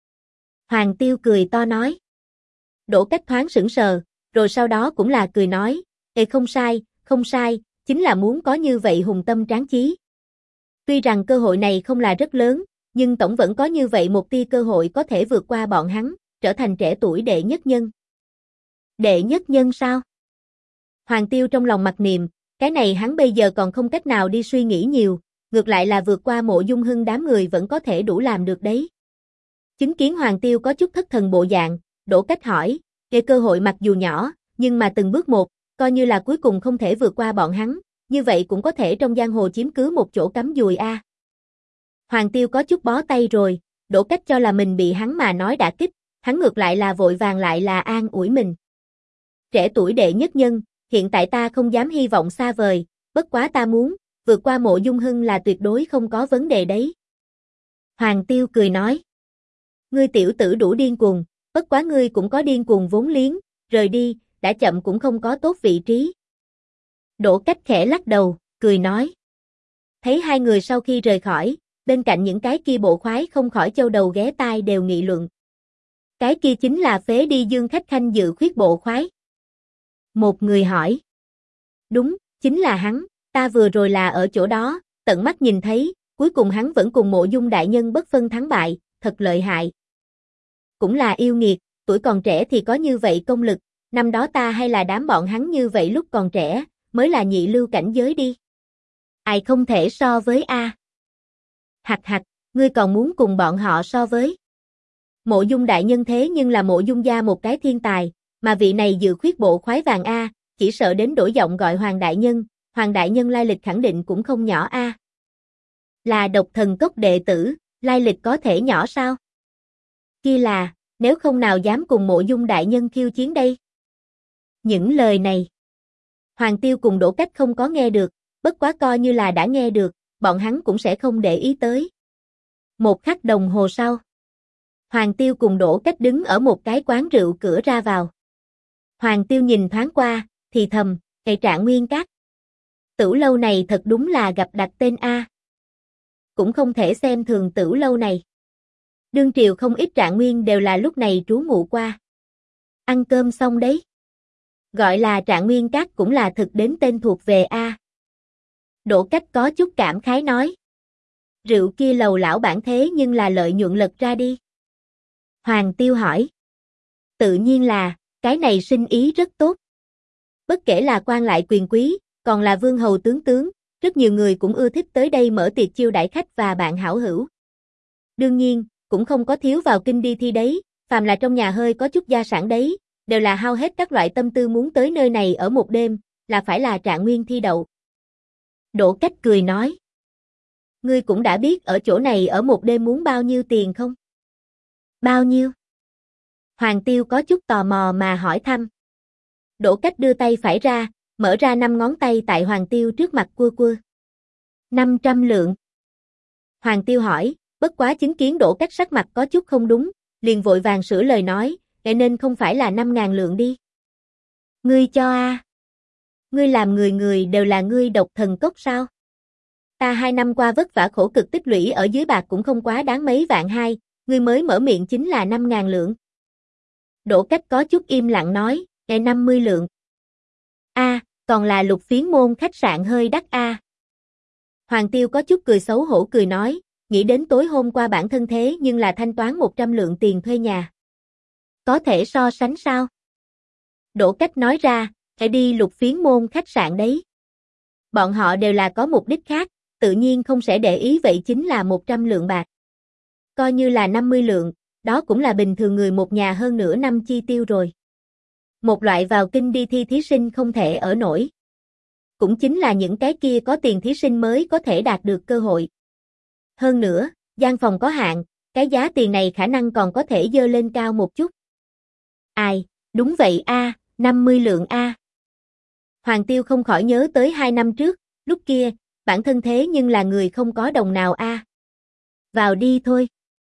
Hoàng Tiêu cười to nói. Đỗ Cách thoáng sững sờ, rồi sau đó cũng là cười nói, không sai, chính là muốn có như vậy hùng tâm tráng chí. Tuy rằng cơ hội này không là rất lớn, nhưng tổng vẫn có như vậy một tia cơ hội có thể vượt qua bọn hắn, trở thành trẻ tuổi đệ nhất nhân. Đệ nhất nhân sao? Hoàng Tiêu trong lòng mặc niệm, cái này hắn bây giờ còn không cách nào đi suy nghĩ nhiều, ngược lại là vượt qua Mộ Dung Hưng đám người vẫn có thể đủ làm được đấy. Chứng kiến Hoàng Tiêu có chút thất thần bộ dạng, Đỗ Cách hỏi, "Kể cơ hội mặc dù nhỏ, nhưng mà từng bước một, coi như là cuối cùng không thể vượt qua bọn hắn, như vậy cũng có thể trong giang hồ chiếm cứ một chỗ cắm dùi a." Hoàng Tiêu có chút bó tay rồi, Đỗ Cách cho là mình bị hắn mà nói đả kích, hắn ngược lại là vội vàng lại là an ủi mình. "Trẻ tuổi đệ nhất nhân, hiện tại ta không dám hy vọng xa vời, bất quá ta muốn, vượt qua Mộ Dung Hưng là tuyệt đối không có vấn đề đấy." Hoàng Tiêu cười nói, "Ngươi tiểu tử đủ điên cuồng, bất quá ngươi cũng có điên cuồng vốn liếng, rời đi, đã chậm cũng không có tốt vị trí." Đỗ Cách khẽ lắc đầu, cười nói. Thấy hai người sau khi rời khỏi, bên cạnh những cái kia bộ khoái không khỏi châu đầu ghé tai đều nghị luận. Cái kia chính là phế đi Dương Khách Khanh dự khuyết bộ khoái. Một người hỏi. Đúng, chính là hắn, ta vừa rồi là ở chỗ đó, tận mắt nhìn thấy, cuối cùng hắn vẫn cùng Mộ Dung đại nhân bất phân thắng bại, thật lợi hại. Cũng là yêu nghiệt, tuổi còn trẻ thì có như vậy công lực, năm đó ta hay là đám bọn hắn như vậy lúc còn trẻ, mới là nhị lưu cảnh giới đi. Ai không thể so với a. Hặc hặc, ngươi còn muốn cùng bọn họ so với. Mộ Dung đại nhân thế nhưng là Mộ Dung gia một cái thiên tài, mà vị này dự khuyết bộ khoái vàng a, chỉ sợ đến đổi giọng gọi Hoàng đại nhân lai lịch khẳng định cũng không nhỏ a. Là Độc Thần Cốc đệ tử, lai lịch có thể nhỏ sao? Kia là, nếu không nào dám cùng Mộ Dung đại nhân khiêu chiến đây. Những lời này, Hoàng Tiêu cùng Đỗ Cách không có nghe được, bất quá coi như là đã nghe được, bọn hắn cũng sẽ không để ý tới. Một khắc đồng hồ sau, Hoàng Tiêu cùng Đỗ Cách đứng ở một cái quán rượu cửa ra vào. Hoàng Tiêu nhìn thoáng qua, thì thầm, "Cây Trạng Nguyên Các. Tửu lâu này thật đúng là gặp đặt tên a." Cũng không thể xem thường tửu lâu này. Đương triều không ít trạng nguyên đều là lúc này trú ngụ qua. Ăn cơm xong đấy. Gọi là Trạng Nguyên Các cũng là thực đến tên thuộc về a. Đỗ Cách có chút cảm khái nói. Rượu kia lầu lão bản thế nhưng là lợi nhuận lật ra đi. Hoàng Tiêu hỏi. Tự nhiên là, cái này sinh ý rất tốt. Bất kể là quan lại quyền quý, còn là vương hầu tướng, rất nhiều người cũng ưa thích tới đây mở tiệc chiêu đãi khách và bạn hảo hữu. Đương nhiên, cũng không có thiếu vào kinh đi thi đấy, phàm là trong nhà hơi có chút gia sản đấy, đều là hao hết các loại tâm tư muốn tới nơi này ở một đêm, là phải là trạng nguyên thi đậu. Đỗ Cách cười nói. Ngươi cũng đã biết ở chỗ này ở một đêm muốn bao nhiêu tiền không? Bao nhiêu? Hoàng Tiêu có chút tò mò mà hỏi thăm. Đỗ Cách đưa tay phải ra, mở ra 5 ngón tay tại Hoàng Tiêu trước mặt quơ. 500 lượng. Hoàng Tiêu hỏi, bất quá chứng kiến Đỗ Cách sắc mặt có chút không đúng, liền vội vàng sửa lời nói, "Vậy nên không phải là 5.000 lượng đi." Ngươi cho a? Ngươi làm người đều là ngươi Độc Thần Cốc sao? Ta 2 năm qua vất vả khổ cực tích lũy ở dưới bạc cũng không quá đáng mấy vạn hai, ngươi mới mở miệng chính là 5.000 lượng. Đỗ Cách có chút im lặng nói, 50 lượng. A, còn là Lục Phiến Môn khách sạn hơi đắt a. Hoàng Tiêu có chút cười xấu hổ cười nói, nghĩ đến tối hôm qua bản thân thế nhưng là thanh toán 100 lượng tiền thuê nhà. Có thể so sánh sao? Đỗ Cách nói ra, phải đi Lục Phiến Môn khách sạn đấy. Bọn họ đều là có mục đích khác, tự nhiên không sẽ để ý vậy chính là 100 lượng bạc. Coi như là 50 lượng, đó cũng là bình thường người một nhà hơn nửa năm chi tiêu rồi. Một loại vào kinh đi thi thí sinh không thể ở nổi. Cũng chính là những cái kia có tiền thí sinh mới có thể đạt được cơ hội. Hơn nữa, gian phòng có hạn, cái giá tiền này khả năng còn có thể dơ lên cao một chút. Ai, đúng vậy a, 50 lượng a. Hoàng Tiêu không khỏi nhớ tới 2 năm trước, lúc kia, bản thân thế nhưng là người không có đồng nào a. Vào đi thôi.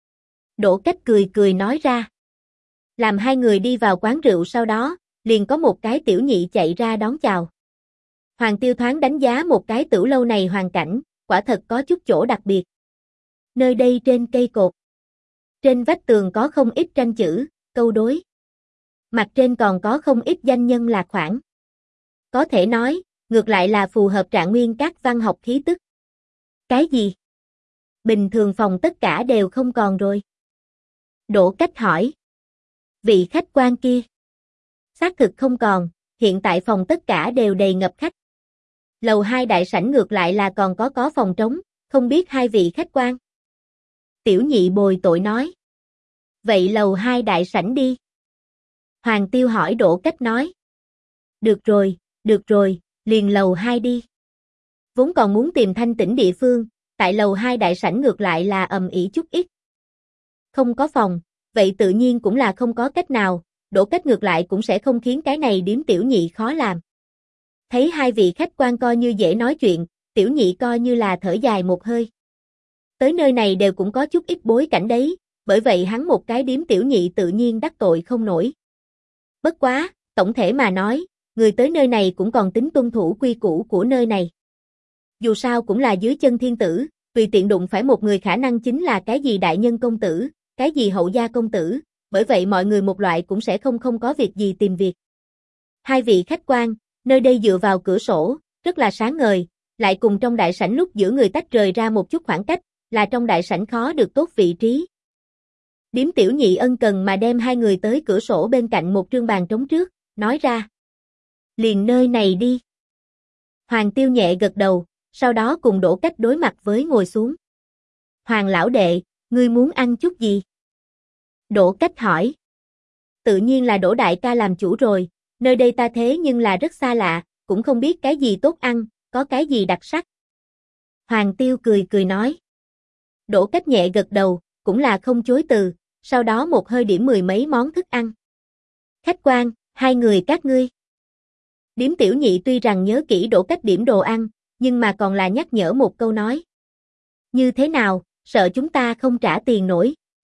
Đỗ Cách cười nói ra. Làm hai người đi vào quán rượu sau đó, liền có một cái tiểu nhị chạy ra đón chào. Hoàng Tiêu thoáng đánh giá một cái tửu lâu này hoàn cảnh, quả thật có chút chỗ đặc biệt. Nơi đây trên cây cột. Trên vách tường có không ít tranh chữ, câu đối. Mặt trên còn có không ít danh nhân lạc khoản. Có thể nói, ngược lại là phù hợp Trạng Nguyên Các văn học khí tức. Cái gì? Bình thường phòng tất cả đều không còn rồi. Đỗ Cách hỏi. Vị khách quan kia. Xác thực không còn, hiện tại phòng tất cả đều đầy ngập khách. Lầu 2 đại sảnh ngược lại là còn có phòng trống, Không biết hai vị khách quan. Tiểu nhị bồi tội nói. Vậy lầu 2 đại sảnh đi. Hoàng Tiêu hỏi Đỗ Cách nói. Được rồi, liền lầu 2 đi. Vốn còn muốn tìm thanh tĩnh địa phương, tại lầu 2 đại sảnh ngược lại là ầm ĩ chút ít. Không có phòng, vậy tự nhiên cũng là không có cách nào, Đỗ Cách ngược lại cũng sẽ không khiến cái này điếm tiểu nhị khó làm. Thấy hai vị khách quan coi như dễ nói chuyện, tiểu nhị coi như là thở dài một hơi. Tới nơi này đều cũng có chút ít bối cảnh đấy, bởi vậy hắn một cái điếm tiểu nhị tự nhiên đắc tội không nổi. Bất quá, tổng thể mà nói, người tới nơi này cũng còn tính tuân thủ quy củ của nơi này. Dù sao cũng là dưới chân thiên tử, tùy tiện đụng phải một người khả năng chính là cái gì đại nhân công tử, cái gì hậu gia công tử, bởi vậy mọi người một loại cũng sẽ không có việc gì tìm việc. Hai vị khách quan, nơi đây dựa vào cửa sổ, rất là sáng ngời, lại cùng trong đại sảnh lúc giữa người tách rời ra một chút khoảng cách, là trong đại sảnh khó được tốt vị trí. Điếm tiểu nhị ân cần mà đem hai người tới cửa sổ bên cạnh một trương bàn trống trước, nói ra. Liền nơi này đi. Hoàng Tiêu nhẹ gật đầu, sau đó cùng Đỗ Cách đối mặt với ngồi xuống. Hoàng lão đệ, ngươi muốn ăn chút gì? Đỗ Cách hỏi. Tự nhiên là Đỗ đại ca làm chủ rồi, nơi đây ta thế nhưng là rất xa lạ, cũng không biết cái gì tốt ăn, có cái gì đặc sắc. Hoàng Tiêu cười nói. Đỗ Cách nhẹ gật đầu, cũng là không chối từ, sau đó một hơi điểm 10 mấy món thức ăn. Khách quan, hai người các ngươi. Điếm tiểu nhị tuy rằng nhớ kỹ Đỗ Cách điểm đồ ăn, nhưng mà còn là nhắc nhở một câu nói. Như thế nào, sợ chúng ta không trả tiền nổi.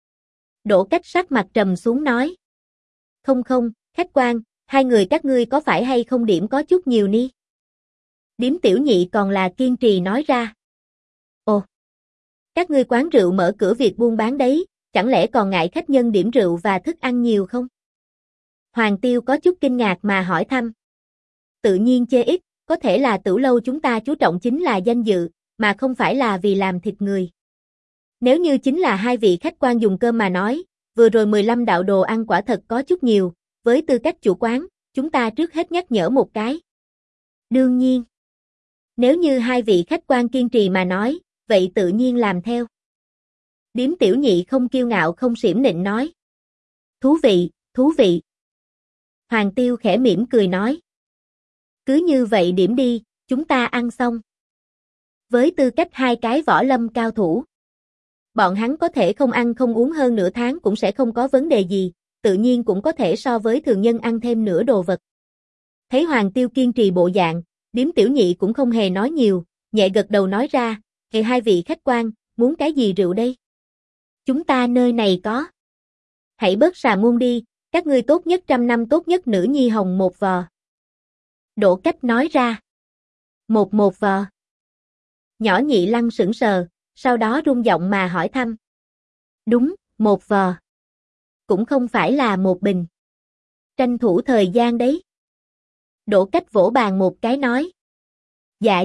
Đỗ Cách sắc mặt trầm xuống nói. Không, khách quan, hai người các ngươi có phải hay không điểm có chút nhiều ni? Điếm tiểu nhị còn là kiên trì nói ra. Ồ, các ngươi quán rượu mở cửa việc buôn bán đấy, chẳng lẽ còn ngại khách nhân điểm rượu và thức ăn nhiều không? Hoàng Tiêu có chút kinh ngạc mà hỏi thăm. Tự nhiên chê ít, có thể là Tửu lâu chúng ta chú trọng chính là danh dự, mà không phải là vì làm thịt người. Nếu như chính là hai vị khách quan dùng cơm mà nói, vừa rồi 15 đạo đồ ăn quả thật có chút nhiều, với tư cách chủ quán, chúng ta trước hết nhắc nhở một cái. Đương nhiên, nếu như hai vị khách quan kiên trì mà nói, vậy tự nhiên làm theo. Điếm tiểu nhị không kiêu ngạo không xiểm nịnh nói. Thú vị. Hoàng Tiêu khẽ mỉm cười nói. Cứ như vậy điểm đi, chúng ta ăn xong. Với tư cách hai cái võ lâm cao thủ, bọn hắn có thể không ăn không uống hơn nửa tháng cũng sẽ không có vấn đề gì, tự nhiên cũng có thể so với thường nhân ăn thêm nửa đồ vật. Thấy Hoàng Tiêu kiên trì bộ dạng, điếm tiểu nhị cũng không hề nói nhiều, nhẹ gật đầu nói ra, hai vị khách quan, muốn cái gì rượu đây? Chúng ta nơi này có. Hãy bớt xà môn đi, các ngươi tốt nhất 100 năm tốt nhất nữ nhi hồng một vò. Đỗ Cách nói ra. Một vò. Nhỏ nhị lăng sững sờ, sau đó rung giọng mà hỏi thăm. Đúng, một vò. Cũng không phải là một bình. Tranh thủ thời gian đấy. Đỗ Cách vỗ bàn một cái nói. Dạ.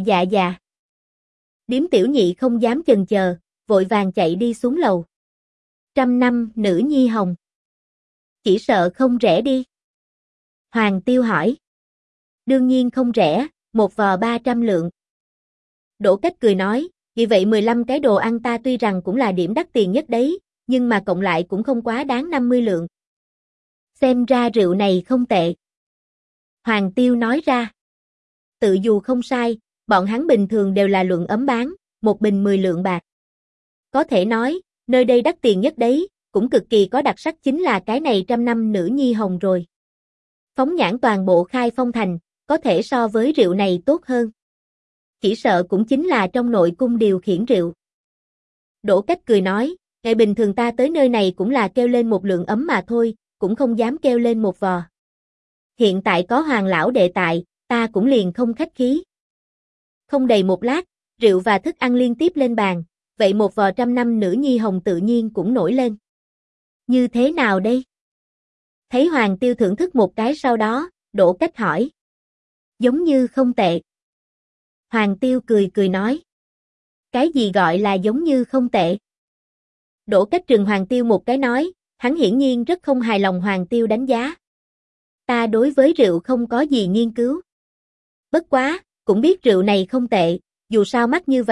Điếm tiểu nhị không dám chần chờ, vội vàng chạy đi xuống lầu. 100 năm nữ nhi hồng. Chỉ sợ không rẻ đi. Hoàng Tiêu hỏi. Đương nhiên không rẻ, một vò 300 lượng. Đỗ Cách cười nói, vì vậy 15 cái đồ ăn ta tuy rằng cũng là điểm đắt tiền nhất đấy, nhưng mà cộng lại cũng không quá đáng 50 lượng. Xem ra rượu này không tệ. Hoàng Tiêu nói ra. Tự dù không sai, bọn hắn bình thường đều là luận ấm bán, một bình 10 lượng bạc. Có thể nói, nơi đây đắt tiền nhất đấy, cũng cực kỳ có đặc sắc chính là cái này 100 năm nữ nhi hồng rồi. Phóng nhãn toàn bộ Khai Phong thành, có thể so với rượu này tốt hơn. Chỉ sợ cũng chính là trong nội cung điều khiển rượu. Đỗ Cách cười nói, ngày bình thường ta tới nơi này cũng là kêu lên một lượng ấm mà thôi, cũng không dám kêu lên một vò. Hiện tại có Hoàng lão đệ tại, ta cũng liền không khách khí. Không đầy một lát, rượu và thức ăn liên tiếp lên bàn, vậy một vò 100 năm nữ nhi hồng tự nhiên cũng nổi lên. Như thế nào đây? Thấy Hoàng Tiêu thưởng thức một cái sau đó, Đỗ Cách hỏi. Giống như không tệ. Hoàng Tiêu cười nói. Cái gì gọi là giống như không tệ? Đỗ Cách trừng Hoàng Tiêu một cái nói, hắn hiển nhiên rất không hài lòng Hoàng Tiêu đánh giá. Ta đối với rượu không có gì nghiên cứu. Bất quá, cũng biết rượu này không tệ, dù sao mắc như vậy,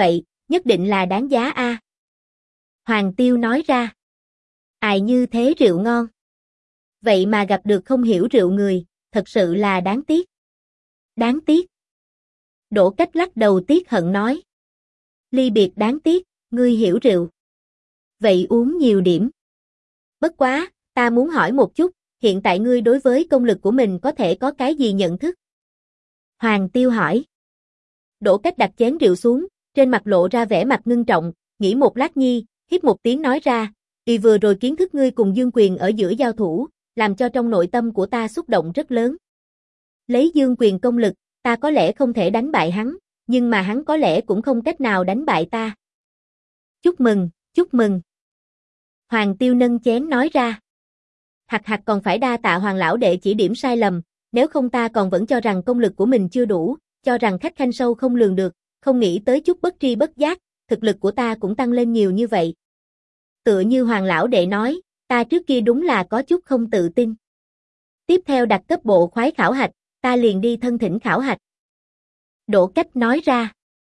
nhất định là đáng giá a. Hoàng Tiêu nói ra. Ai như thế rượu ngon. Vậy mà gặp được không hiểu rượu người, thật sự là đáng tiếc. Đáng tiếc. Đỗ Cách lắc đầu tiếc hận nói. Ly biệt đáng tiếc, ngươi hiểu rượu. Vậy uống nhiều điểm. Bất quá, ta muốn hỏi một chút, hiện tại ngươi đối với công lực của mình có thể có cái gì nhận thức? Hoàng Tiêu hỏi. Đỗ Cách đặt chén rượu xuống, trên mặt lộ ra vẻ mặt ngưng trọng, nghĩ một lát nhi, hít một tiếng nói ra, "Y vừa rồi kiến thức ngươi cùng Dương Quyền ở giữa giao thủ, làm cho trong nội tâm của ta xúc động rất lớn. Lấy Dương Quyền công lực, ta có lẽ không thể đánh bại hắn, nhưng mà hắn có lẽ cũng không cách nào đánh bại ta." Chúc mừng, chúc mừng. Hoàng Tiêu nâng chén nói ra. Hặc hặc còn phải đa tạ Hoàng lão đệ chỉ điểm sai lầm, nếu không ta còn vẫn cho rằng công lực của mình chưa đủ, cho rằng khách khanh sâu không lường được, không nghĩ tới chút bất tri bất giác, thực lực của ta cũng tăng lên nhiều như vậy. Tựa như Hoàng lão đệ nói, ta trước kia đúng là có chút không tự tin. Tiếp theo đặt cấp bộ khoái khảo hạch, ta liền đi thân thỉnh khảo hạch. Đỗ Cách nói ra.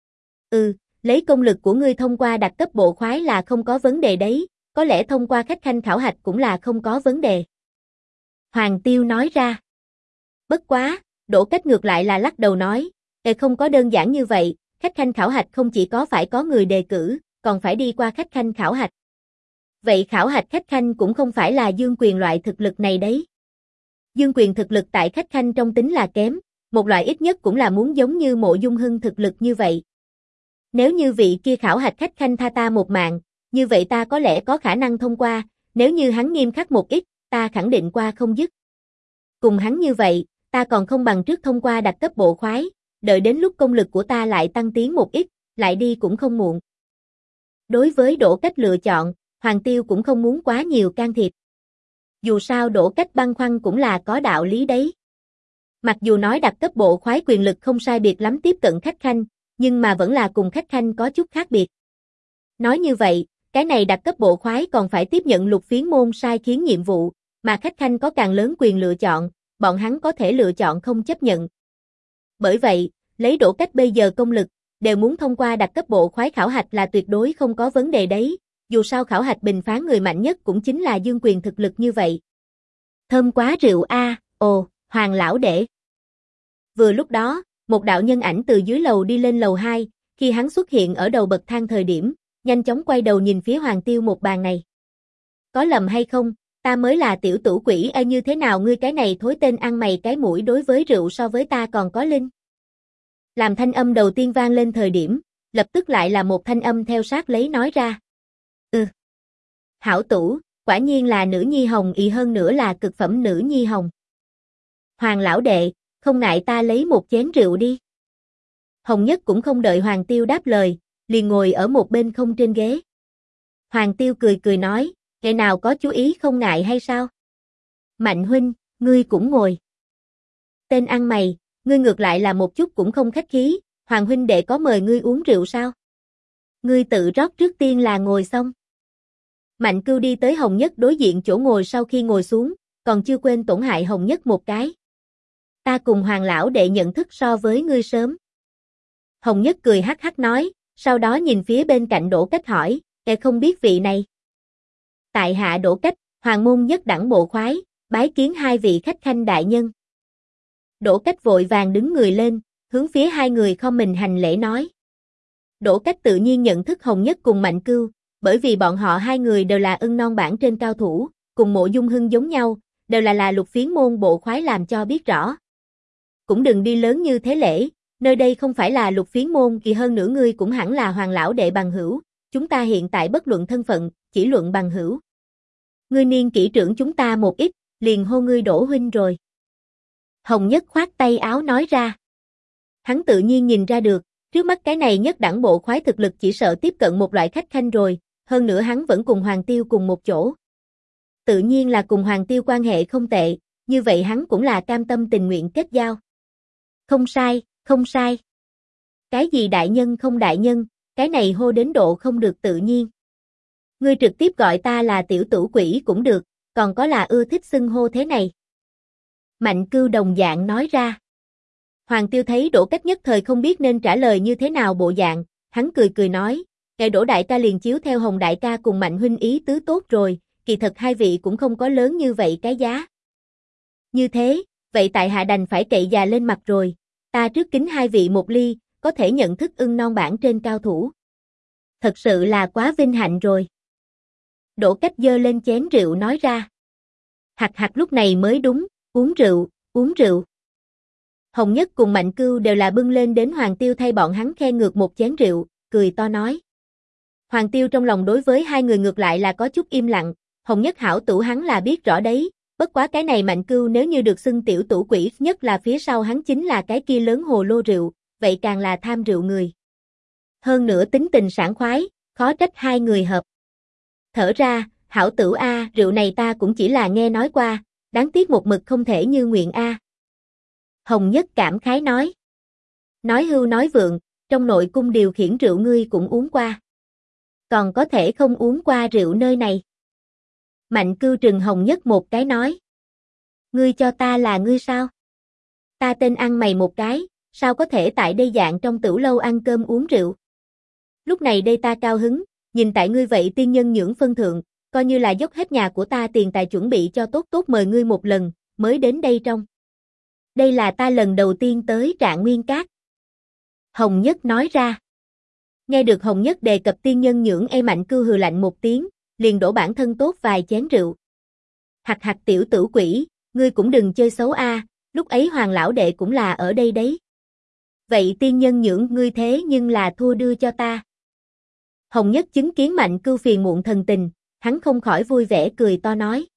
Lấy công lực của ngươi thông qua đặt cấp bộ khoái là không có vấn đề đấy, có lẽ thông qua khách khanh khảo hạch cũng là không có vấn đề. Hoàng Tiêu nói ra. Bất quá, Đỗ Cách ngược lại là lắc đầu nói, không có đơn giản như vậy, khách khanh khảo hạch không chỉ có phải có người đề cử, còn phải đi qua khách khanh khảo hạch. Vậy khảo hạch khách khanh cũng không phải là Dương Quyền loại thực lực này đấy. Dương Quyền thực lực tại khách khanh trong tính là kém, một loại ít nhất cũng là muốn giống như Mộ Dung Hưng thực lực như vậy. Nếu như vị kia khảo hạch khách khanh tha ta một mạng, như vậy ta có lẽ có khả năng thông qua, nếu như hắn nghiêm khắc một ít, ta khẳng định qua không dứt. Cùng hắn như vậy, ta còn không bằng trước thông qua đặt cấp bộ khoái, đợi đến lúc công lực của ta lại tăng tiến một ít, lại đi cũng không muộn. Đối với Đỗ Cách lựa chọn, Hoàng Tiêu cũng không muốn quá nhiều can thiệp. Dù sao Đỗ Cách băn khoăn cũng là có đạo lý đấy. Mặc dù nói đặt cấp bộ khoái quyền lực không sai biệt lắm tiếp cận khách khanh, nhưng mà vẫn là cùng khách khanh có chút khác biệt. Nói như vậy, cái này đặt cấp bộ khoái còn phải tiếp nhận Lục Phiến môn sai khiến nhiệm vụ, mà khách khanh có càng lớn quyền lựa chọn, bọn hắn có thể lựa chọn không chấp nhận. Bởi vậy, lấy Đỗ Cách bây giờ công lực, đều muốn thông qua đặt cấp bộ khoái khảo hạch là tuyệt đối không có vấn đề đấy, dù sao khảo hạch bình phán người mạnh nhất cũng chính là Dương Quyền thực lực như vậy. Thơm quá rượu a, ồ, Hoàng lão đệ. Vừa lúc đó, một đạo nhân ảnh từ dưới lầu đi lên lầu 2, khi hắn xuất hiện ở đầu bậc thang thời điểm, nhanh chóng quay đầu nhìn phía Hoàng Tiêu một bàn này. Có lầm hay không, ta mới là tiểu tử quỷ như thế nào ngươi cái này thối tên ăn mày cái mũi đối với rượu so với ta còn có linh. Làm thanh âm đầu tiên vang lên thời điểm, lập tức lại là một thanh âm theo sát lấy nói ra. Hảo tủ, quả nhiên là nữ nhi hồng y hơn nữa là cực phẩm nữ nhi hồng. Hoàng lão đệ, không ngại ta lấy một chén rượu đi. Hồng Nhất cũng không đợi Hoàng Tiêu đáp lời, liền ngồi ở một bên không trên ghế. Hoàng Tiêu cười cười nói, ngày nào có chú ý không ngại hay sao? Mạnh huynh, ngươi cũng ngồi. Tên ăn mày, ngươi ngược lại là một chút cũng không khách khí, Hoàng huynh đệ có mời ngươi uống rượu sao? Ngươi tự rót trước tiên là ngồi xong. Mạnh Cưu đi tới Hồng Nhất đối diện chỗ ngồi sau khi ngồi xuống, còn chưa quên tổn hại Hồng Nhất một cái. Ta cùng Hoàng lão đệ nhận thức so với ngươi sớm. Hồng Nhất cười hắc hắc nói, sau đó nhìn phía bên cạnh Đỗ Cách hỏi, không biết vị này. Tại hạ Đỗ Cách, Hoàng môn nhất đẳng bộ khoái, bái kiến hai vị khách khanh đại nhân. Đỗ Cách vội vàng đứng người lên, hướng phía hai người không mình hành lễ nói. Đỗ Cách tự nhiên nhận thức Hồng Nhất cùng Mạnh Cưu, bởi vì bọn họ hai người đều là ưng non bảng trên cao thủ, cùng Mộ Dung Hưng giống nhau, đều là Lục Phiến môn bộ khoái làm cho biết rõ. Cũng đừng đi lớn như thế lễ, nơi đây không phải là Lục Phiến môn kỳ hơn nữa ngươi cũng hẳn là Hoàng lão đệ bằng hữu, chúng ta hiện tại bất luận thân phận, chỉ luận bằng hữu. Ngươi niên kỹ trưởng chúng ta một ít, liền hô ngươi Đỗ huynh rồi. Hồng Nhất khoát tay áo nói ra. Hắn tự nhiên nhìn ra được, trước mắt cái này nhất đẳng bộ khoái thực lực chỉ sợ tiếp cận một loại khách khanh rồi, hơn nữa hắn vẫn cùng Hoàng Tiêu cùng một chỗ. Tự nhiên là cùng Hoàng Tiêu quan hệ không tệ, như vậy hắn cũng là cam tâm tình nguyện kết giao. Không sai, không sai. Cái gì đại nhân không đại nhân, cái này hô đến độ không được tự nhiên. Ngươi trực tiếp gọi ta là tiểu tử quỷ cũng được, còn có là ưa thích xưng hô thế này. Mạnh Cưu đồng dạng nói ra. Hoàng Tiêu thấy Đỗ Cách nhất thời không biết nên trả lời như thế nào bộ dạng, hắn cười cười nói, Đỗ đại ca liền chiếu theo Hồng đại ca cùng Mạnh huynh ý tứ tốt rồi, kỳ thật hai vị cũng không có lớn như vậy cái giá. Như thế, vậy tại hạ đành phải cậy già lên mặt rồi, ta trước kính hai vị một ly, có thể nhận thức Ưng Non bảng trên cao thủ. Thật sự là quá vinh hạnh rồi. Đỗ Cách giơ lên chén rượu nói ra. Hạc Hạc lúc này mới đúng, uống rượu, uống rượu. Hồng Nhất cùng Mạnh Cưu đều là bưng lên đến Hoàng Tiêu thay bọn hắn khen ngược một chén rượu, cười to nói. Hoàng Tiêu trong lòng đối với hai người ngược lại là có chút im lặng, Hồng Nhất hảo tủ hắn là biết rõ đấy, bất quá cái này Mạnh Cưu nếu như được xưng tiểu tủ quỷ, nhất là phía sau hắn chính là cái kia lớn hồ lô rượu, vậy càng là tham rượu người. Hơn nữa tính tình sảng khoái, khó trách hai người hợp. Thở ra, hảo tửu a, rượu này ta cũng chỉ là nghe nói qua, đáng tiếc một mực không thể như nguyện a. Hồng Nhất cảm khái nói. Nói hưu nói vượng, trong nội cung điều khiển rượu ngươi cũng uống qua. Còn có thể không uống qua rượu nơi này. Mạnh Cưu trừng Hồng Nhất một cái nói. Ngươi cho ta là ngươi sao? Ta tên ăn mày một cái, sao có thể tại đây dạng trong tửu lâu ăn cơm uống rượu? Lúc này đây ta cao hứng, nhìn tại ngươi vậy tiên nhân nhưỡng phân thượng, coi như là dốc hết nhà của ta tiền tài chuẩn bị cho tốt tốt mời ngươi một lần, mới đến đây trong. Đây là ta lần đầu tiên tới Trạng Nguyên Cát. Hồng Nhất nói ra. Nghe được Hồng Nhất đề cập tiên nhân nhưỡng, Mạnh Cưu hừ lạnh một tiếng, liền đổ bản thân tốt vài chén rượu. Hạc Hạc tiểu tử quỷ, ngươi cũng đừng chơi xấu a, lúc ấy Hoàng lão đệ cũng là ở đây đấy. Vậy tiên nhân nhưỡng ngươi thế nhưng là thua đưa cho ta. Hồng Nhất chứng kiến Mạnh Cưu phiền muộn thần tình, hắn không khỏi vui vẻ cười to nói.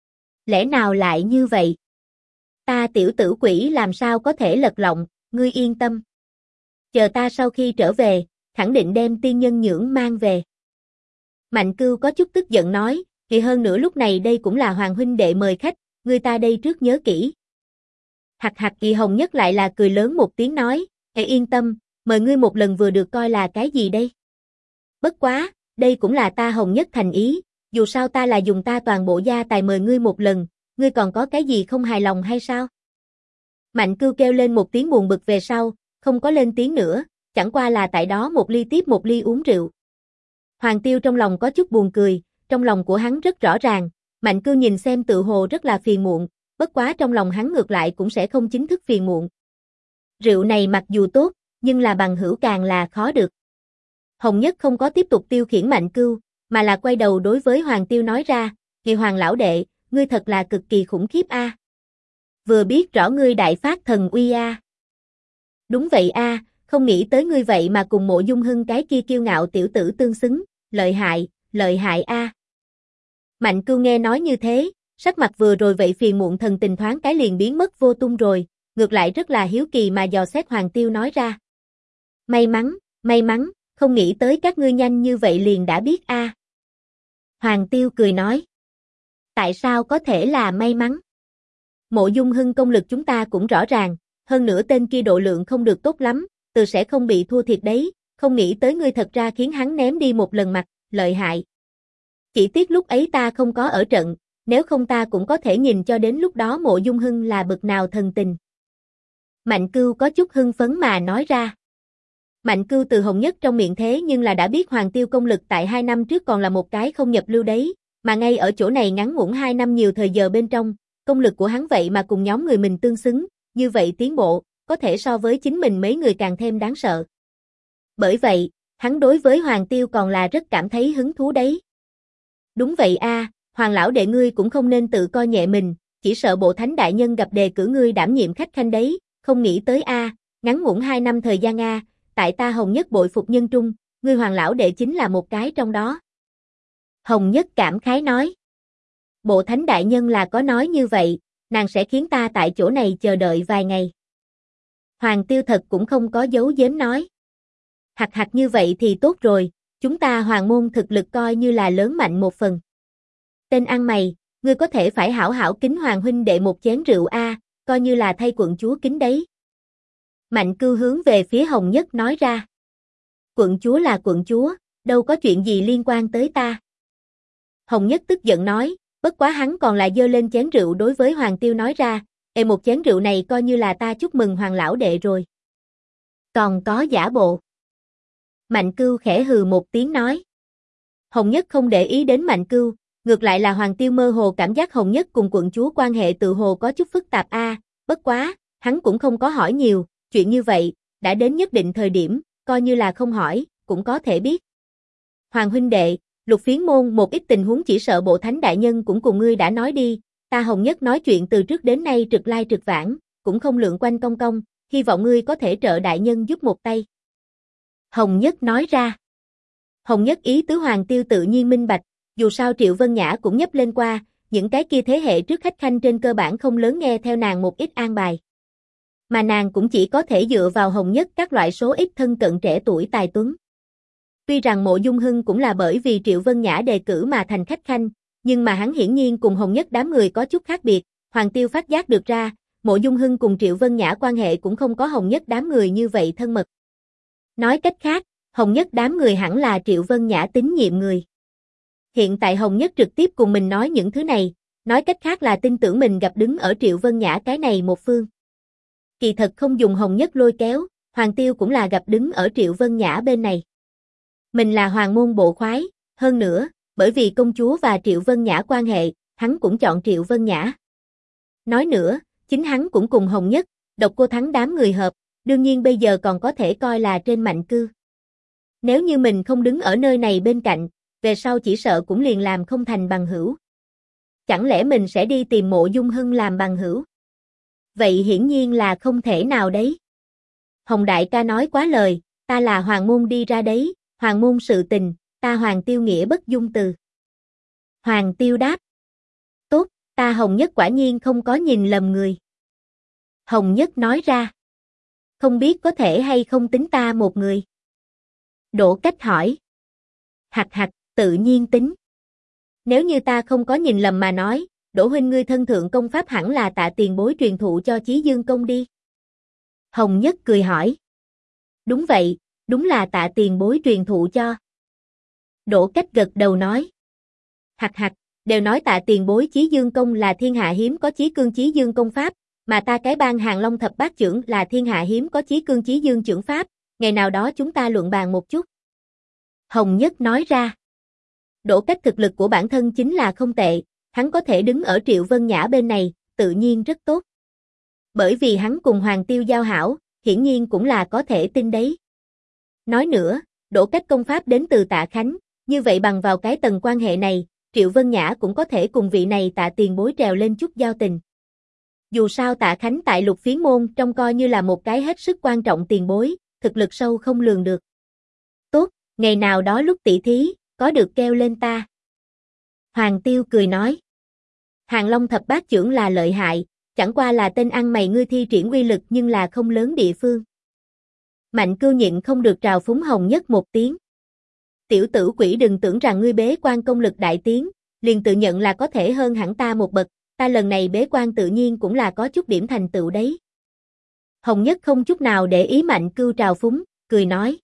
Lẽ nào lại như vậy? Ta tiểu tử quỷ làm sao có thể lật lọng, ngươi yên tâm. Chờ ta sau khi trở về, khẳng định đem tiên nhân nhưỡng mang về. Mạnh Cưu có chút tức giận nói, thì hơn nữa lúc này đây cũng là Hoàng huynh đệ mời khách, người ta đây trước nhớ kỹ. Hạc Hạc Kỳ Hồng Nhất lại là cười lớn một tiếng nói, yên tâm, mời ngươi một lần vừa được coi là cái gì đây? Bất quá, đây cũng là ta Hồng Nhất thành ý, dù sao ta là dùng ta toàn bộ gia tài mời ngươi một lần, ngươi còn có cái gì không hài lòng hay sao? Mạnh Cưu kêu lên một tiếng buồn bực về sau, không có lên tiếng nữa, chẳng qua là tại đó một ly tiếp một ly uống rượu. Hoàng Tiêu trong lòng có chút buồn cười, trong lòng của hắn rất rõ ràng, Mạnh Cưu nhìn xem tự hồ rất là phiền muộn, bất quá trong lòng hắn ngược lại cũng sẽ không chính thức phiền muộn. Rượu này mặc dù tốt, nhưng là bằng hữu càng là khó được. Hồng Nhất không có tiếp tục tiêu khiển Mạnh Cưu, mà là quay đầu đối với Hoàng Tiêu nói ra, "Kỳ Hoàng lão đệ, ngươi thật là cực kỳ khủng khiếp a. Vừa biết rõ ngươi đại phát thần uy a." "Đúng vậy a, không nghĩ tới ngươi vậy mà cùng Mộ Dung Hưng cái kia kiêu ngạo tiểu tử tương xứng, lợi hại a." Mạnh Cưu nghe nói như thế, sắc mặt vừa rồi vậy phiền muộn thần tình thoáng cái liền biến mất vô tung rồi, ngược lại rất là hiếu kỳ mà dò xét Hoàng Tiêu nói ra. May mắn, không nghĩ tới các ngươi nhanh như vậy liền đã biết a. Hoàng Tiêu cười nói. Tại sao có thể là may mắn? Mộ Dung Hưng công lực chúng ta cũng rõ ràng, hơn nữa tên kia độ lượng không được tốt lắm, từ sẽ không bị thua thiệt đấy, không nghĩ tới ngươi thật ra khiến hắn ném đi một lần mặt, lợi hại. Chỉ tiếc lúc ấy ta không có ở trận, nếu không ta cũng có thể nhìn cho đến lúc đó Mộ Dung Hưng là bực nào thần tình. Mạnh Cưu có chút hưng phấn mà nói ra. Mạnh Cưu từ Hồng Nhất trong miệng thế nhưng là đã biết Hoàng Tiêu công lực tại 2 năm trước còn là một cái không nhập lưu đấy, mà ngay ở chỗ này ngắn ngủn 2 năm nhiều thời giờ bên trong, công lực của hắn vậy mà cùng nhóm người mình tương xứng, như vậy tiến bộ, có thể so với chính mình mấy người càng thêm đáng sợ. Bởi vậy, hắn đối với Hoàng Tiêu còn là rất cảm thấy hứng thú đấy. Đúng vậy a, Hoàng lão đệ ngươi cũng không nên tự coi nhẹ mình, chỉ sợ Bộ Thánh đại nhân gặp đề cử ngươi đảm nhiệm khách khanh đấy, không nghĩ tới a, ngắn ngủn 2 năm thời gian a, tại ta Hồng Nhất bội phục nhân trung, ngươi Hoàng lão đệ chính là một cái trong đó. Hồng Nhất cảm khái nói. Bộ Thánh đại nhân là có nói như vậy, nàng sẽ khiến ta tại chỗ này chờ đợi vài ngày. Hoàng Tiêu thật cũng không có giấu giếm nói. Hạc như vậy thì tốt rồi, chúng ta Hoàng môn thực lực coi như là lớn mạnh một phần. Tên ăn mày, ngươi có thể phải hảo hảo kính Hoàng huynh đệ một chén rượu a, coi như là thay quận chúa kính đấy. Mạnh Cưu hướng về phía Hồng Nhất nói ra. Quận chúa là quận chúa, đâu có chuyện gì liên quan tới ta. Hồng Nhất tức giận nói, bất quá hắn còn lại giơ lên chén rượu đối với Hoàng Tiêu nói ra, một chén rượu này coi như là ta chúc mừng Hoàng lão đệ rồi. Còn có giả bộ. Mạnh Cưu khẽ hừ một tiếng nói. Hồng Nhất không để ý đến Mạnh Cưu, ngược lại là Hoàng Tiêu mơ hồ cảm giác Hồng Nhất cùng quận chúa quan hệ tự hồ có chút phức tạp bất quá, hắn cũng không có hỏi nhiều, chuyện như vậy, đã đến nhất định thời điểm, coi như là không hỏi, cũng có thể biết. Hoàng huynh đệ, Lục Phiến môn một ít tình huống chỉ sợ bộ thánh đại nhân cũng cùng ngươi đã nói đi, ta Hồng Nhất nói chuyện từ trước đến nay trực lai trực vãng, cũng không lượn quanh công công, hy vọng ngươi có thể trợ đại nhân giúp một tay. Hồng Nhất nói ra. Hồng Nhất ý tứ Hoàng Tiêu tự nhiên minh bạch, dù sao Triệu Vân Nhã cũng nhấp lên qua, những cái kia thế hệ trước khách khanh trên cơ bản không lớn nghe theo nàng một ít an bài. Mà nàng cũng chỉ có thể dựa vào Hồng Nhất các loại số ít thân cận trẻ tuổi tài tuấn. Tuy rằng Mộ Dung Hưng cũng là bởi vì Triệu Vân Nhã đề cử mà thành khách khanh, nhưng mà hắn hiển nhiên cùng Hồng Nhất đám người có chút khác biệt, Hoàng Tiêu phát giác được ra, Mộ Dung Hưng cùng Triệu Vân Nhã quan hệ cũng không có Hồng Nhất đám người như vậy thân mật. Nói cách khác, Hồng Nhất đám người hẳn là Triệu Vân Nhã tín nhiệm người. Hiện tại Hồng Nhất trực tiếp cùng mình nói những thứ này, nói cách khác là tin tưởng mình gặp đứng ở Triệu Vân Nhã cái này một phương. Kỳ thật không dùng Hồng Nhất lôi kéo, Hoàng Tiêu cũng là gặp đứng ở Triệu Vân Nhã bên này. Mình là hoàng môn bộ khoái, hơn nữa, bởi vì công chúa và Triệu Vân Nhã quan hệ, hắn cũng chọn Triệu Vân Nhã. Nói nữa, chính hắn cũng cùng Hồng Nhất, Độc Cô Thắng đám người hợp, đương nhiên bây giờ còn có thể coi là trên Mạnh Cư. Nếu như mình không đứng ở nơi này bên cạnh, về sau chỉ sợ cũng liền làm không thành bằng hữu. Chẳng lẽ mình sẽ đi tìm Mộ Dung Hưng làm bằng hữu? Vậy hiển nhiên là không thể nào đấy. Hồng đại ca nói quá lời, ta là hoàng môn đi ra đấy, hoàng môn sự tình, ta Hoàng Tiêu nghĩa bất dung từ. Hoàng Tiêu đáp. Tốt, ta Hồng Nhất quả nhiên không có nhìn lầm người. Hồng Nhất nói ra. Không biết có thể hay không tính ta một người. Đỗ Cách hỏi. Hạch hạch, tự nhiên tính. Nếu như ta không có nhìn lầm mà nói, Đỗ huynh ngươi thân thượng công pháp hẳn là Tạ tiền bối truyền thụ cho Chí Dương công đi. Hồng Nhất cười hỏi. Đúng vậy, đúng là Tạ tiền bối truyền thụ cho. Đỗ Cách gật đầu nói. Hạch hạch, đều nói Tạ tiền bối Chí Dương công là thiên hạ hiếm có Chí Cương Chí Dương công pháp, mà ta cái bang Hàng Long thập bát chưởng là thiên hạ hiếm có Chí Cương Chí Dương chưởng pháp, ngày nào đó chúng ta luận bàn một chút. Hồng Nhất nói ra. Đỗ Cách thực lực của bản thân chính là không tệ, hắn có thể đứng ở Triệu Vân Nhã bên này, tự nhiên rất tốt. Bởi vì hắn cùng Hoàng Tiêu giao hảo, hiển nhiên cũng là có thể tin đấy. Nói nữa, Đỗ Cách công pháp đến từ Tạ Khánh, như vậy bằng vào cái tầng quan hệ này, Triệu Vân Nhã cũng có thể cùng vị này Tạ tiền bối trèo lên chút giao tình. Dù sao Tạ Khánh tại Lục Phiến môn trông coi như là một cái hết sức quan trọng tiền bối, thực lực sâu không lường được. Tốt, ngày nào đó lúc tỷ thí, có được kêu lên ta. Hoàng Tiêu cười nói. Hàng Long thập bát chưởng là lợi hại, chẳng qua là tên ăn mày ngươi thi triển uy lực nhưng là không lớn địa phương. Mạnh Cưu nhịn không được trào phúng Hồng Nhất một tiếng. Tiểu tử quỷ đừng tưởng rằng ngươi bế quan công lực đại tiến, liền tự nhận là có thể hơn hẳn ta một bậc, ta lần này bế quan tự nhiên cũng là có chút điểm thành tựu đấy. Hồng Nhất không chút nào để ý Mạnh Cưu trào phúng, cười nói.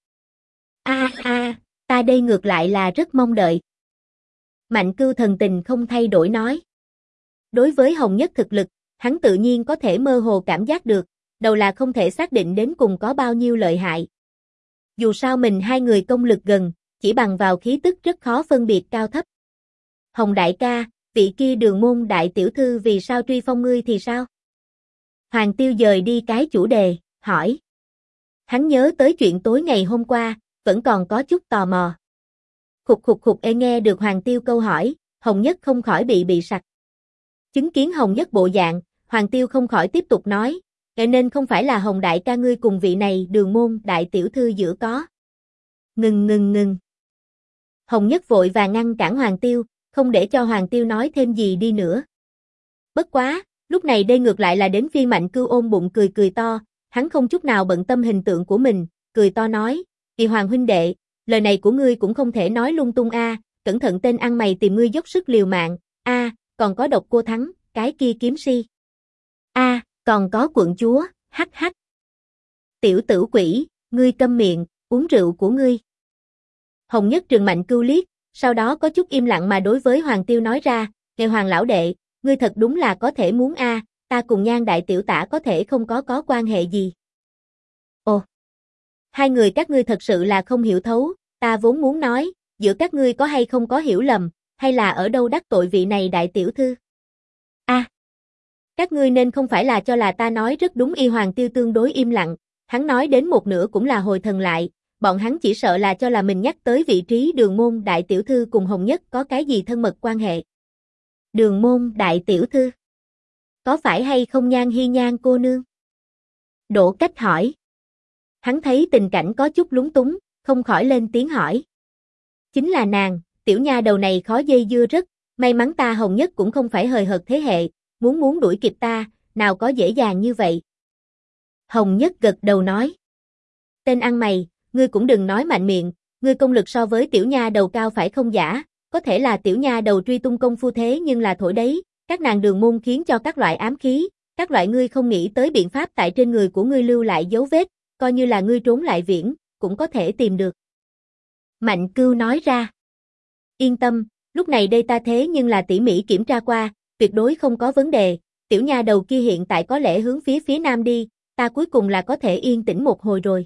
Ta đây ngược lại là rất mong đợi. Mạnh Cưu thần tình không thay đổi nói. Đối với Hồng Nhất thực lực, hắn tự nhiên có thể mơ hồ cảm giác được, đầu là không thể xác định đến cùng có bao nhiêu lợi hại. Dù sao mình hai người công lực gần, chỉ bằng vào khí tức rất khó phân biệt cao thấp. Hồng đại ca, vị kia Đường môn đại tiểu thư vì sao truy phong ngươi thì sao? Hoàng Tiêu dời đi cái chủ đề, hỏi. Hắn nhớ tới chuyện tối ngày hôm qua, vẫn còn có chút tò mò. Khục nghe được Hoàng Tiêu câu hỏi, Hồng Nhất không khỏi bị sặc. Chứng kiến Hồng Nhất bộ dạng, Hoàng Tiêu không khỏi tiếp tục nói, nên không phải là Hồng đại ca ngươi cùng vị này Đường môn đại tiểu thư giữa có. Ngừng. Hồng Nhất vội và ngăn cản Hoàng Tiêu, không để cho Hoàng Tiêu nói thêm gì đi nữa. Bất quá, lúc này đây ngược lại là đến phiên Mạnh Cưu ôm bụng cười to, hắn không chút nào bận tâm hình tượng của mình, cười to nói, Kỳ Hoàng huynh đệ, lời này của ngươi cũng không thể nói lung tung cẩn thận tên ăn mày tìm ngươi dốc sức liều mạng, còn có Độc Cô Thắng, cái kia kiếm si. Còn có quận chúa, hắc. Tiểu tử quỷ, ngươi câm miệng, uống rượu của ngươi. Hồng Nhất trừng Mạnh Cưu liếc, sau đó có chút im lặng mà đối với Hoàng Tiêu nói ra, nghe Hoàng lão đệ, ngươi thật đúng là có thể muốn ta cùng Nhan đại tiểu tả có thể không có quan hệ gì. Ồ. Hai người các ngươi thật sự là không hiểu thấu, ta vốn muốn nói, giữa các ngươi có hay không có hiểu lầm, hay là ở đâu đắc tội vị này đại tiểu thư. Các ngươi nên không phải là cho là ta nói rất đúng. Y Hoàng Tiêu tương đối im lặng, hắn nói đến một nửa cũng là hồi thần lại, bọn hắn chỉ sợ là cho là mình nhắc tới vị trí Đường môn đại tiểu thư cùng Hồng Nhất có cái gì thân mật quan hệ. Đường môn đại tiểu thư? Có phải hay không Nhan Hi Nhan cô nương? Đỗ Cách hỏi. Hắn thấy tình cảnh có chút lúng túng, không khỏi lên tiếng hỏi. Chính là nàng, tiểu nha đầu này khó dây dưa rất, may mắn ta Hồng Nhất cũng không phải hời hợt thế hệ, muốn đuổi kịp ta, nào có dễ dàng như vậy. Hồng Nhất gật đầu nói. Tên ăn mày, ngươi cũng đừng nói mạnh miệng, ngươi công lực so với tiểu nha đầu cao phải không giả, có thể là tiểu nha đầu truy tung công phu thế nhưng là thổi đấy, các nàng Đường môn khiến cho các loại ám khí, các loại ngươi không nghĩ tới biện pháp tại trên người của ngươi lưu lại dấu vết, coi như là ngươi trốn lại viễn, cũng có thể tìm được. Mạnh Cưu nói ra. Yên tâm, lúc này đây ta thế nhưng là tỉ mỉ kiểm tra qua, tuyệt đối không có vấn đề, tiểu nha đầu kia hiện tại có lẽ hướng phía nam đi, ta cuối cùng là có thể yên tĩnh một hồi rồi.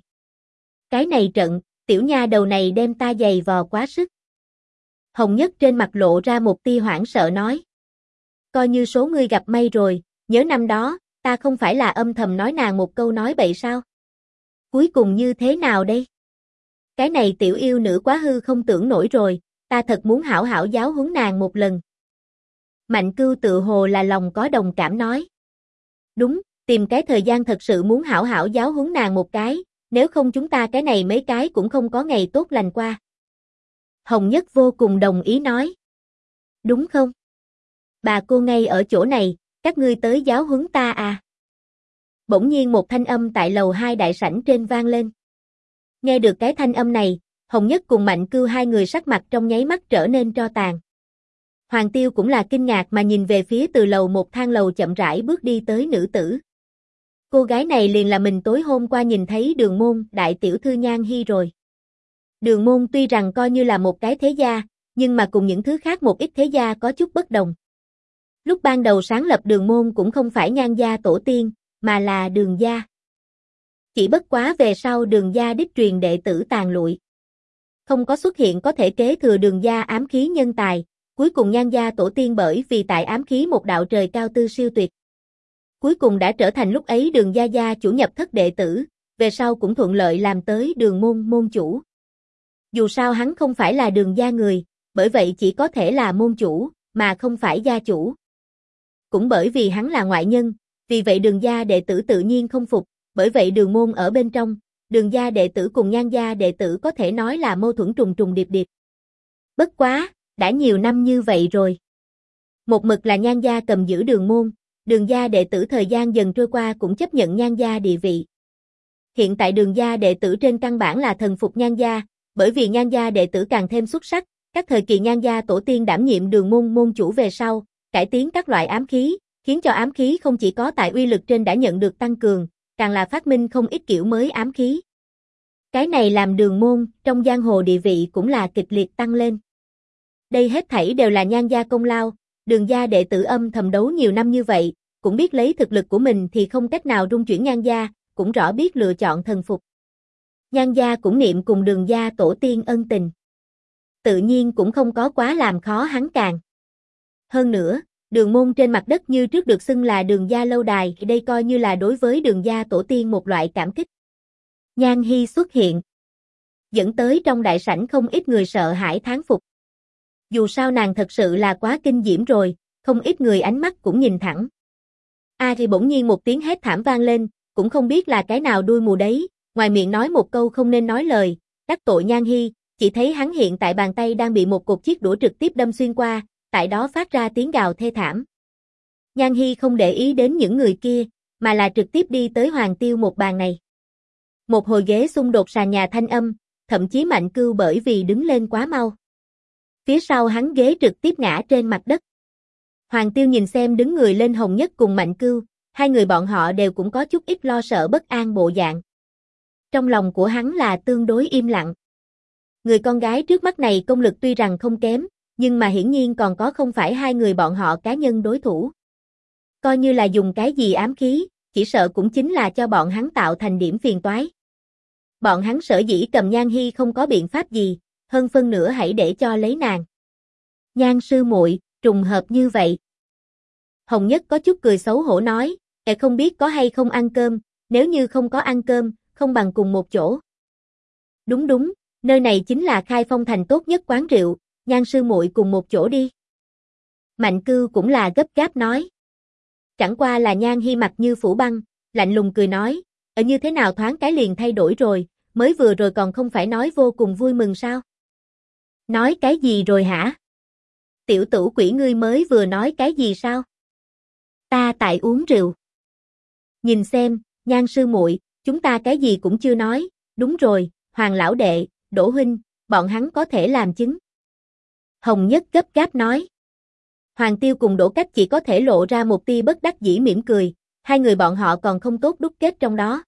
Cái này trận, tiểu nha đầu này đem ta giày vò quá sức. Hồng Nhất trên mặt lộ ra một tia hoảng sợ nói. Coi như số ngươi gặp may rồi, nhớ năm đó, ta không phải là âm thầm nói nàng một câu nói bậy sao? Cuối cùng như thế nào đây? Cái này tiểu yêu nữ quá hư không tưởng nổi rồi, ta thật muốn hảo hảo giáo huấn nàng một lần. Mạnh Cưu tự hồ là lòng có đồng cảm nói. Đúng, tìm cái thời gian thật sự muốn hảo hảo giáo huấn nàng một cái, nếu không chúng ta cái này mấy cái cũng không có ngày tốt lành qua. Hồng Nhất vô cùng đồng ý nói. Đúng không? Bà cô ngay ở chỗ này, các ngươi tới giáo huấn ta à? Bỗng nhiên một thanh âm tại lầu 2 đại sảnh trên vang lên. Nghe được cái thanh âm này, Hồng Nhất cùng Mạnh Cưu hai người sắc mặt trong nháy mắt trở nên tro tàn. Hoàng Tiêu cũng là kinh ngạc mà nhìn về phía từ lầu một thang lầu chậm rãi bước đi tới nữ tử. Cô gái này liền là mình tối hôm qua nhìn thấy Đường môn đại tiểu thư Nhan Hi rồi. Đường môn tuy rằng coi như là một cái thế gia, nhưng mà cùng những thứ khác một ít thế gia có chút bất đồng. Lúc ban đầu sáng lập Đường môn cũng không phải Nhan gia tổ tiên, mà là Đường gia. Chỉ bất quá về sau Đường gia đích truyền đệ tử tàn lụi. Không có xuất hiện có thể kế thừa Đường gia ám khí nhân tài, cuối cùng Nhan gia tổ tiên bởi vì tại ám khí một đạo trời cao tư siêu tuyệt. Cuối cùng đã trở thành lúc ấy Đường gia gia chủ nhập thất đệ tử, về sau cũng thuận lợi làm tới Đường môn môn chủ. Dù sao hắn không phải là Đường gia người, bởi vậy chỉ có thể là môn chủ, mà không phải gia chủ. Cũng bởi vì hắn là ngoại nhân, vì vậy Đường gia đệ tử tự nhiên không phục, bởi vậy Đường môn ở bên trong, Đường gia đệ tử cùng Nhan gia đệ tử có thể nói là mâu thuẫn trùng trùng điệp điệp. Bất quá, đã nhiều năm như vậy rồi. Một mực là Nhan gia cầm giữ Đường môn, Đường gia đệ tử thời gian dần trôi qua cũng chấp nhận Nhan gia địa vị. Hiện tại Đường gia đệ tử trên căn bản là thần phục Nhan gia, bởi vì Nhan gia đệ tử càng thêm xuất sắc, các thời kỳ Nhan gia tổ tiên đảm nhiệm Đường môn môn chủ về sau, cải tiến các loại ám khí, khiến cho ám khí không chỉ có tại uy lực trên đã nhận được tăng cường, càng là phát minh không ít kiểu mới ám khí. Cái này làm Đường môn trong giang hồ địa vị cũng là kịch liệt tăng lên. Đây hết thảy đều là Nhan gia công lao, Đường gia đệ tử âm thầm đấu nhiều năm như vậy, cũng biết lấy thực lực của mình thì không cách nào rung chuyển Nhan gia, cũng rõ biết lựa chọn thần phục. Nhan gia cũng niệm cùng Đường gia tổ tiên ân tình. Tự nhiên cũng không có quá làm khó hắn càng. Hơn nữa, Đường môn trên mặt đất như trước được xưng là Đường gia lâu đài, đây coi như là đối với Đường gia tổ tiên một loại cảm kích. Nhan Hi xuất hiện, dẫn tới trong đại sảnh không ít người sợ hãi thán phục. Dù sao nàng thật sự là quá kinh diễm rồi, không ít người ánh mắt cũng nhìn thẳng. Thì bỗng nhiên một tiếng hét thảm vang lên, cũng không biết là cái nào đuôi mù đấy, ngoài miệng nói một câu không nên nói lời, đắc tội Nhan Hi, chỉ thấy hắn hiện tại bàn tay đang bị một cột chiếc đũa trực tiếp đâm xuyên qua, tại đó phát ra tiếng gào thê thảm. Nhan Hi không để ý đến những người kia, mà là trực tiếp đi tới Hoàng Tiêu một bàn này. Một hồi ghế xung đột sàn nhà thanh âm, thậm chí Mạnh Cưu bởi vì đứng lên quá mau. Phía sau hắn ghế trực tiếp ngã trên mặt đất. Hoàng Tiêu nhìn xem đứng người lên Hồng Nhất cùng Mạnh Cưu, hai người bọn họ đều cũng có chút ít lo sợ bất an bộ dạng. Trong lòng của hắn là tương đối im lặng. Người con gái trước mắt này công lực tuy rằng không kém, nhưng mà hiển nhiên còn có không phải hai người bọn họ cá nhân đối thủ. Coi như là dùng cái gì ám khí, chỉ sợ cũng chính là cho bọn hắn tạo thành điểm phiền toái. Bọn hắn sở dĩ cầm Nhan Hi không có biện pháp gì, hơn phân nửa hãy để cho lấy nàng. Nhan sư muội, trùng hợp như vậy. Hồng Nhất có chút cười xấu hổ nói, không biết có hay không ăn cơm, nếu như không có ăn cơm, không bằng cùng một chỗ. Đúng đúng, nơi này chính là Khai Phong thành tốt nhất quán rượu, Nhan sư muội cùng một chỗ đi. Mạnh Cưu cũng là gấp gáp nói. Chẳng qua là Nhan Hi mặt như phủ băng, lạnh lùng cười nói, ở như thế nào thoáng cái liền thay đổi rồi, mới vừa rồi còn không phải nói vô cùng vui mừng sao? Nói cái gì rồi hả? Tiểu tử quỷ ngươi mới vừa nói cái gì sao? Ta tại uống rượu. Nhìn xem, Nhan sư muội, chúng ta cái gì cũng chưa nói, đúng rồi, Hoàng lão đệ, Đỗ huynh, bọn hắn có thể làm chứng. Hồng Nhất gấp gáp nói. Hoàng Tiêu cùng Đỗ Cách chỉ có thể lộ ra một tia bất đắc dĩ mỉm cười, hai người bọn họ còn không tốt đúc kết trong đó.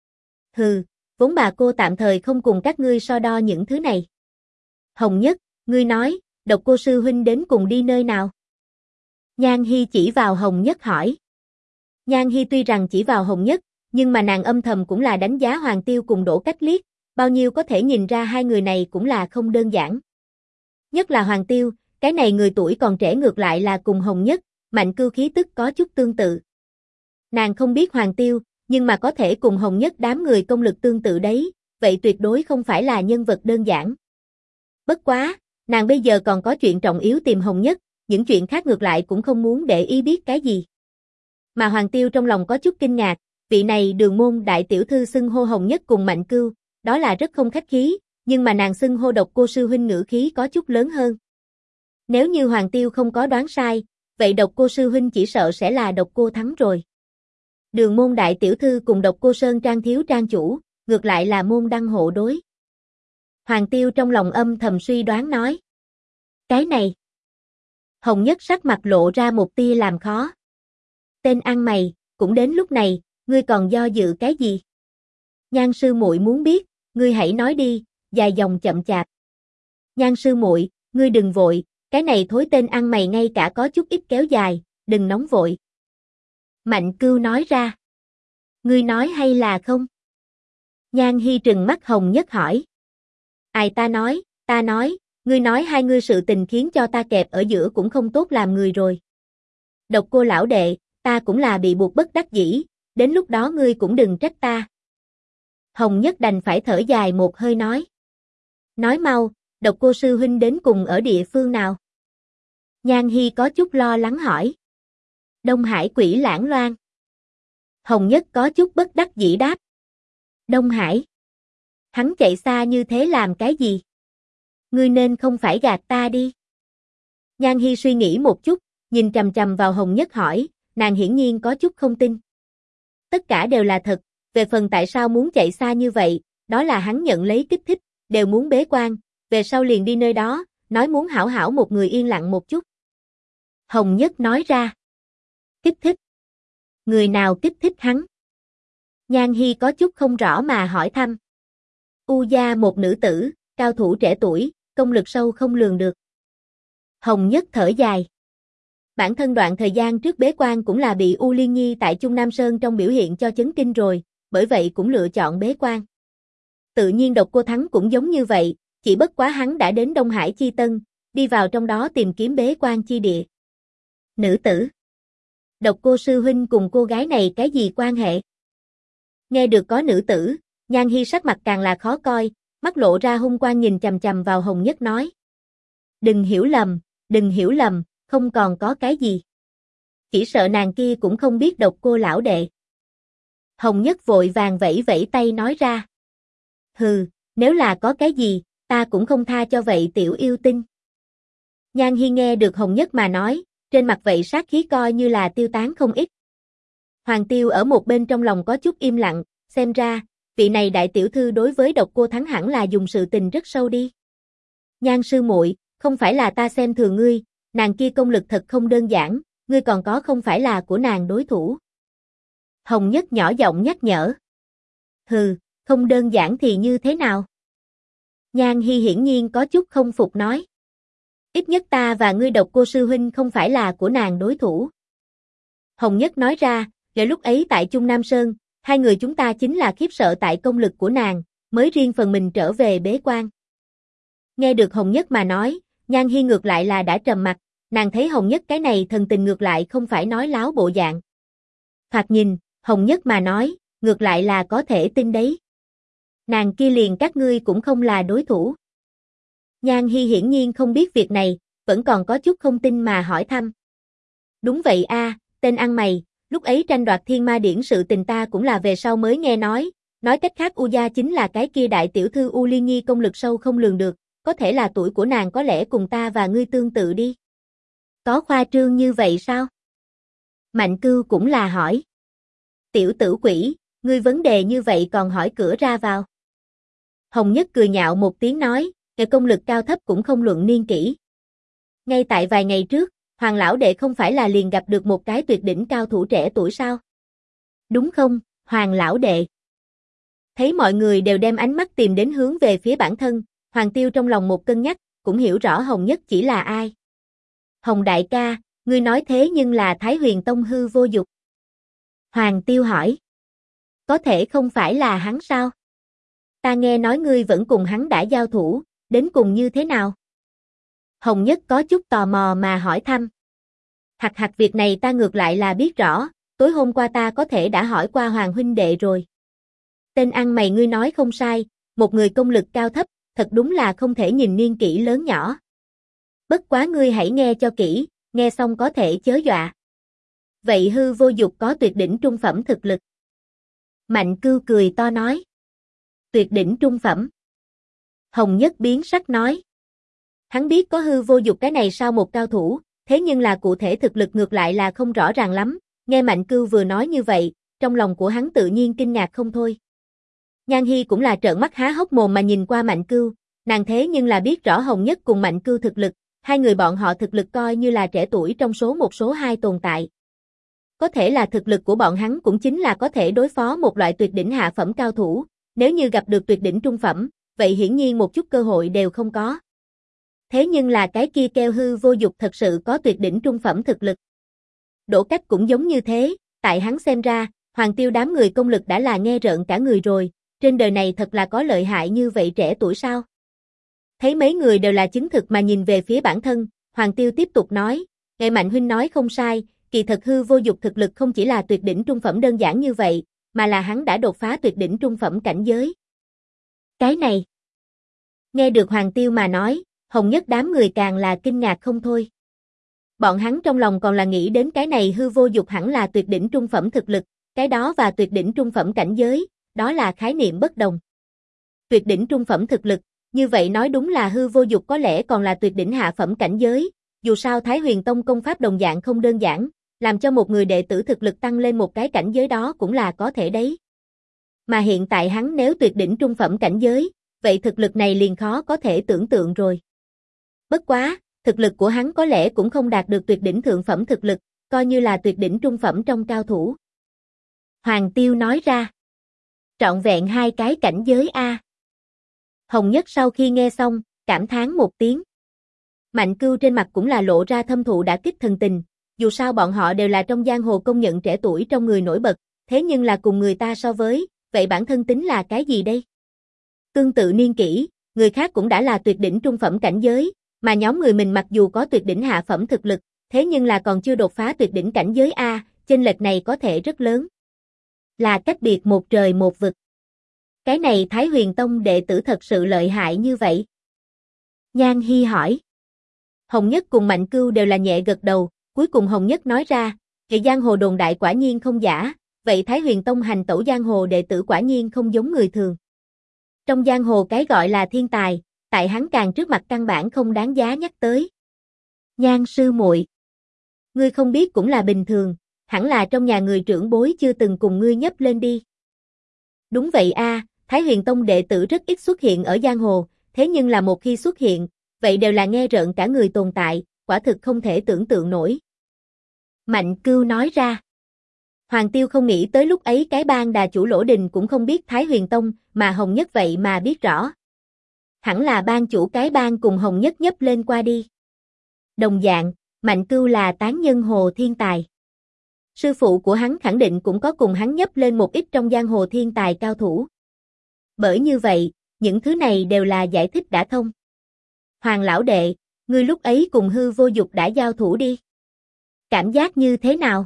Hừ, vốn bà cô tạm thời không cùng các ngươi so đo những thứ này. Hồng Nhất, ngươi nói, Độc Cô sư huynh đến cùng đi nơi nào? Nhan Hi chỉ vào Hồng Nhất hỏi. Nhan Hi tuy rằng chỉ vào Hồng Nhất, nhưng mà nàng âm thầm cũng là đánh giá Hoàng Tiêu cùng Đỗ Cách liếc, bao nhiêu có thể nhìn ra hai người này cũng là không đơn giản. Nhất là Hoàng Tiêu, cái này người tuổi còn trẻ ngược lại là cùng Hồng Nhất, Mạnh Cưu khí tức có chút tương tự. Nàng không biết Hoàng Tiêu, nhưng mà có thể cùng Hồng Nhất đám người công lực tương tự đấy, vậy tuyệt đối không phải là nhân vật đơn giản. Bất quá, nàng bây giờ còn có chuyện trọng yếu tìm Hồng Nhất, những chuyện khác ngược lại cũng không muốn để ý biết cái gì. Mà Hoàng Tiêu trong lòng có chút kinh ngạc, vị này Đường môn đại tiểu thư xưng hô Hồng Nhất cùng Mạnh Cưu, đó là rất không khách khí, nhưng mà nàng xưng hô Độc Cô sư huynh ngữ khí có chút lớn hơn. Nếu như Hoàng Tiêu không có đoán sai, vậy Độc Cô sư huynh chỉ sợ sẽ là Độc Cô thắng rồi. Đường môn đại tiểu thư cùng Độc Cô Sơn Trang thiếu trang chủ, ngược lại là môn đăng hộ đối. Hoàng Tiêu trong lòng âm thầm suy đoán nói. Cái này. Hồng Nhất sắc mặt lộ ra một tia làm khó. Tên ăn mày, cũng đến lúc này, ngươi còn do dự cái gì? Nhan sư muội muốn biết, ngươi hãy nói đi, dài dòng chậm chạp. Nhan sư muội, ngươi đừng vội, cái này thối tên ăn mày ngay cả có chút ít kéo dài, đừng nóng vội. Mạnh Cưu nói ra. Ngươi nói hay là không? Nhan Hi trừng mắt Hồng Nhất hỏi. Ai ta nói, ngươi nói hai ngươi sự tình khiến cho ta kẹp ở giữa cũng không tốt làm người rồi. Độc Cô lão đệ, ta cũng là bị buộc bất đắc dĩ, đến lúc đó ngươi cũng đừng trách ta. Hồng Nhất đành phải thở dài một hơi nói. Nói mau, Độc Cô sư huynh đến cùng ở địa phương nào? Nhan Hi có chút lo lắng hỏi. Đông Hải Quỷ Lãng Loan. Hồng Nhất có chút bất đắc dĩ đáp. Đông Hải? Hắn chạy xa như thế làm cái gì? Ngươi nên không phải gạt ta đi. Nhan Hi suy nghĩ một chút, nhìn chằm chằm vào Hồng Nhất hỏi, nàng hiển nhiên có chút không tin. Tất cả đều là thật, về phần tại sao muốn chạy xa như vậy, đó là hắn nhận lấy kích thích, đều muốn bế quan, về sau liền đi nơi đó, nói muốn hảo hảo một người yên lặng một chút. Hồng Nhất nói ra. Kích thích? Người nào kích thích hắn? Nhan Hi có chút không rõ mà hỏi thăm. U gia một nữ tử, cao thủ trẻ tuổi, công lực sâu không lường được. Hồng Nhất thở dài. Bản thân đoạn thời gian trước bế quan cũng là bị U Liên Nhi tại Trung Nam Sơn trong biểu hiện cho chấn kinh rồi, bởi vậy cũng lựa chọn bế quan. Tự nhiên Độc Cô Thắng cũng giống như vậy, chỉ bất quá hắn đã đến Đông Hải Chi Tân, đi vào trong đó tìm kiếm bế quan chi địa. Nữ tử. Độc Cô sư huynh cùng cô gái này cái gì quan hệ? Nghe được có nữ tử, Nhan Hi sắc mặt càng là khó coi, mắt lộ ra hung quang nhìn chằm chằm vào Hồng Nhất nói. Đừng hiểu lầm, không còn có cái gì. Chỉ sợ nàng kia cũng không biết Độc Cô lão đệ. Hồng Nhất vội vàng vẫy vẫy tay nói ra. Hừ, nếu là có cái gì, ta cũng không tha cho vậy tiểu yêu tinh. Nhan Hi nghe được Hồng Nhất mà nói, trên mặt vậy sát khí coi như là tiêu tán không ít. Hoàng Tiêu ở một bên trong lòng có chút im lặng, xem ra, vị này đại tiểu thư đối với Độc Cô Thắng hẳn là dùng sự tình rất sâu đi. Nhan sư muội, không phải là ta xem thường ngươi, nàng kia công lực thật không đơn giản, ngươi còn có không phải là của nàng đối thủ. Hồng Nhất nhỏ giọng nhắc nhở. Hừ, không đơn giản thì như thế nào? Nhan Hi hiển nhiên có chút không phục nói. Ít nhất ta và ngươi Độc Cô sư huynh không phải là của nàng đối thủ. Hồng Nhất nói ra, rồi lúc ấy tại Trung Nam Sơn, hai người chúng ta chính là khiếp sợ tại công lực của nàng, mới riêng phần mình trở về bế quan. Nghe được Hồng Nhất mà nói, Nhan Hi ngược lại là đã trầm mặt, nàng thấy Hồng Nhất cái này thần tình ngược lại không phải nói láo bộ dạng. Thoạt nhìn, Hồng Nhất mà nói, ngược lại là có thể tin đấy. Nàng kia liền các ngươi cũng không là đối thủ. Nhan Hi hiển nhiên không biết việc này, vẫn còn có chút không tin mà hỏi thăm. Đúng vậy a, tên ăn mày, lúc ấy tranh đoạt thiên ma điển sự tình ta cũng là về sau mới nghe nói cách khác U gia chính là cái kia đại tiểu thư U Liên Nhi công lực sâu không lường được, có thể là tuổi của nàng có lẽ cùng ta và ngươi tương tự đi. Có khoa trương như vậy sao? Mạnh Cưu cũng là hỏi. Tiểu tử quỷ, ngươi vấn đề như vậy còn hỏi cửa ra vào. Hồng Nhất cười nhạo một tiếng nói, nghề công lực cao thấp cũng không luận niên kỷ. Ngay tại vài ngày trước, Hoàng lão đệ không phải là liền gặp được một cái tuyệt đỉnh cao thủ trẻ tuổi sao? Đúng không, Hoàng lão đệ? Thấy mọi người đều đem ánh mắt tìm đến hướng về phía bản thân, Hoàng Tiêu trong lòng một cân nhắc, cũng hiểu rõ Hồng Nhất chỉ là ai. Hồng đại ca, ngươi nói thế nhưng là Thái Huyền Tông Hư Vô Dục. Hoàng Tiêu hỏi. Có thể không phải là hắn sao? Ta nghe nói ngươi vẫn cùng hắn đã giao thủ, đến cùng như thế nào? Hồng Nhất có chút tò mò mà hỏi thăm. Hặc việc này ta ngược lại là biết rõ, tối hôm qua ta có thể đã hỏi qua Hoàng huynh đệ rồi. Tên ăn mày ngươi nói không sai, một người công lực cao thấp, thật đúng là không thể nhìn niên kỷ lớn nhỏ. Bất quá ngươi hãy nghe cho kỹ, nghe xong có thể chớ dọa. Vậy Hư Vô Dục có tuyệt đỉnh trung phẩm thực lực. Mạnh Cưu cười to nói. Tuyệt đỉnh trung phẩm. Hồng Nhất biến sắc nói. Hắn biết có Hư Vô Dục cái này sao một cao thủ, thế nhưng là cụ thể thực lực ngược lại là không rõ ràng lắm, nghe Mạnh Cưu vừa nói như vậy, trong lòng của hắn tự nhiên kinh ngạc không thôi. Nhan Hi cũng là trợn mắt há hốc mồm mà nhìn qua Mạnh Cưu, nàng thế nhưng là biết rõ Hồng Nhất cùng Mạnh Cưu thực lực, hai người bọn họ thực lực coi như là trẻ tuổi trong số một số hai tồn tại. Có thể là thực lực của bọn hắn cũng chính là có thể đối phó một loại tuyệt đỉnh hạ phẩm cao thủ, nếu như gặp được tuyệt đỉnh trung phẩm, vậy hiển nhiên một chút cơ hội đều không có. Thế nhưng là cái kia kêu Hư Vô Dục thật sự có tuyệt đỉnh trung phẩm thực lực. Đỗ Cách cũng giống như thế, tại hắn xem ra, Hoàng Tiêu đám người công lực đã là nghe rợn cả người rồi, trên đời này thật là có lợi hại như vậy trẻ tuổi sao? Thấy mấy người đều là chứng thực mà nhìn về phía bản thân, Hoàng Tiêu tiếp tục nói, nghe Mạnh huynh nói không sai, kỳ thật Hư Vô Dục thực lực không chỉ là tuyệt đỉnh trung phẩm đơn giản như vậy, mà là hắn đã đột phá tuyệt đỉnh trung phẩm cảnh giới. Cái này, nghe được Hoàng Tiêu mà nói, Hồng Nhất đám người càng là kinh ngạc không thôi. Bọn hắn trong lòng còn là nghĩ đến cái này Hư Vô Dục hẳn là tuyệt đỉnh trung phẩm thực lực, cái đó và tuyệt đỉnh trung phẩm cảnh giới, đó là khái niệm bất đồng. Tuyệt đỉnh trung phẩm thực lực, như vậy nói đúng là Hư Vô Dục có lẽ còn là tuyệt đỉnh hạ phẩm cảnh giới, dù sao Thái Huyền Tông công pháp đồng dạng không đơn giản, làm cho một người đệ tử thực lực tăng lên một cái cảnh giới đó cũng là có thể đấy. Mà hiện tại hắn nếu tuyệt đỉnh trung phẩm cảnh giới, vậy thực lực này liền khó có thể tưởng tượng rồi. Bất quá, thực lực của hắn có lẽ cũng không đạt được tuyệt đỉnh thượng phẩm thực lực, coi như là tuyệt đỉnh trung phẩm trong cao thủ. Hoàng Tiêu nói ra. Trọn vẹn hai cái cảnh giới A. Hồng Nhất sau khi nghe xong, cảm thán một tiếng. Mạnh Cưu trên mặt cũng là lộ ra thâm thụ đả kích thần tình, dù sao bọn họ đều là trong giang hồ công nhận trẻ tuổi trong người nổi bật, thế nhưng là cùng người ta so với, vậy bản thân tính là cái gì đây? Tương tự niên kỷ, người khác cũng đã là tuyệt đỉnh trung phẩm cảnh giới, mà nhóm người mình mặc dù có tuyệt đỉnh hạ phẩm thực lực, thế nhưng là còn chưa đột phá tuyệt đỉnh cảnh giới A, chênh lệch này có thể rất lớn. Là cách biệt một trời một vực. Cái này Thái Huyền Tông đệ tử thật sự lợi hại như vậy? Nhan Hi hỏi. Hồng Nhất cùng Mạnh Cưu đều là nhẹ gật đầu, cuối cùng Hồng Nhất nói ra, cái giang hồ đồn đại quả nhiên không giả, vậy Thái Huyền Tông hành tẩu giang hồ đệ tử quả nhiên không giống người thường. Trong giang hồ cái gọi là thiên tài, tại hắn càng trước mặt căn bản không đáng giá nhắc tới. Nhan sư muội, ngươi không biết cũng là bình thường, hẳn là trong nhà người trưởng bối chưa từng cùng ngươi nhấp lên đi. Đúng vậy a, Thái Huyền Tông đệ tử rất ít xuất hiện ở giang hồ, thế nhưng là một khi xuất hiện, vậy đều là nghe rợn cả người tồn tại, quả thực không thể tưởng tượng nổi. Mạnh Cưu nói ra. Hoàng Tiêu không nghĩ tới lúc ấy cái bang đà chủ Lỗ Đình cũng không biết Thái Huyền Tông, mà Hồng Nhất vậy mà biết rõ. Hẳn là bang chủ cái bang cùng Hồng Nhất nhấp lên qua đi. Đồng dạng, Mạnh Cưu là tán nhân hồ thiên tài. Sư phụ của hắn khẳng định cũng có cùng hắn nhấp lên một ít trong giang hồ thiên tài cao thủ. Bởi như vậy, những thứ này đều là giải thích đã thông. Hoàng lão đệ, ngươi lúc ấy cùng Hư Vô Dục đã giao thủ đi. Cảm giác như thế nào?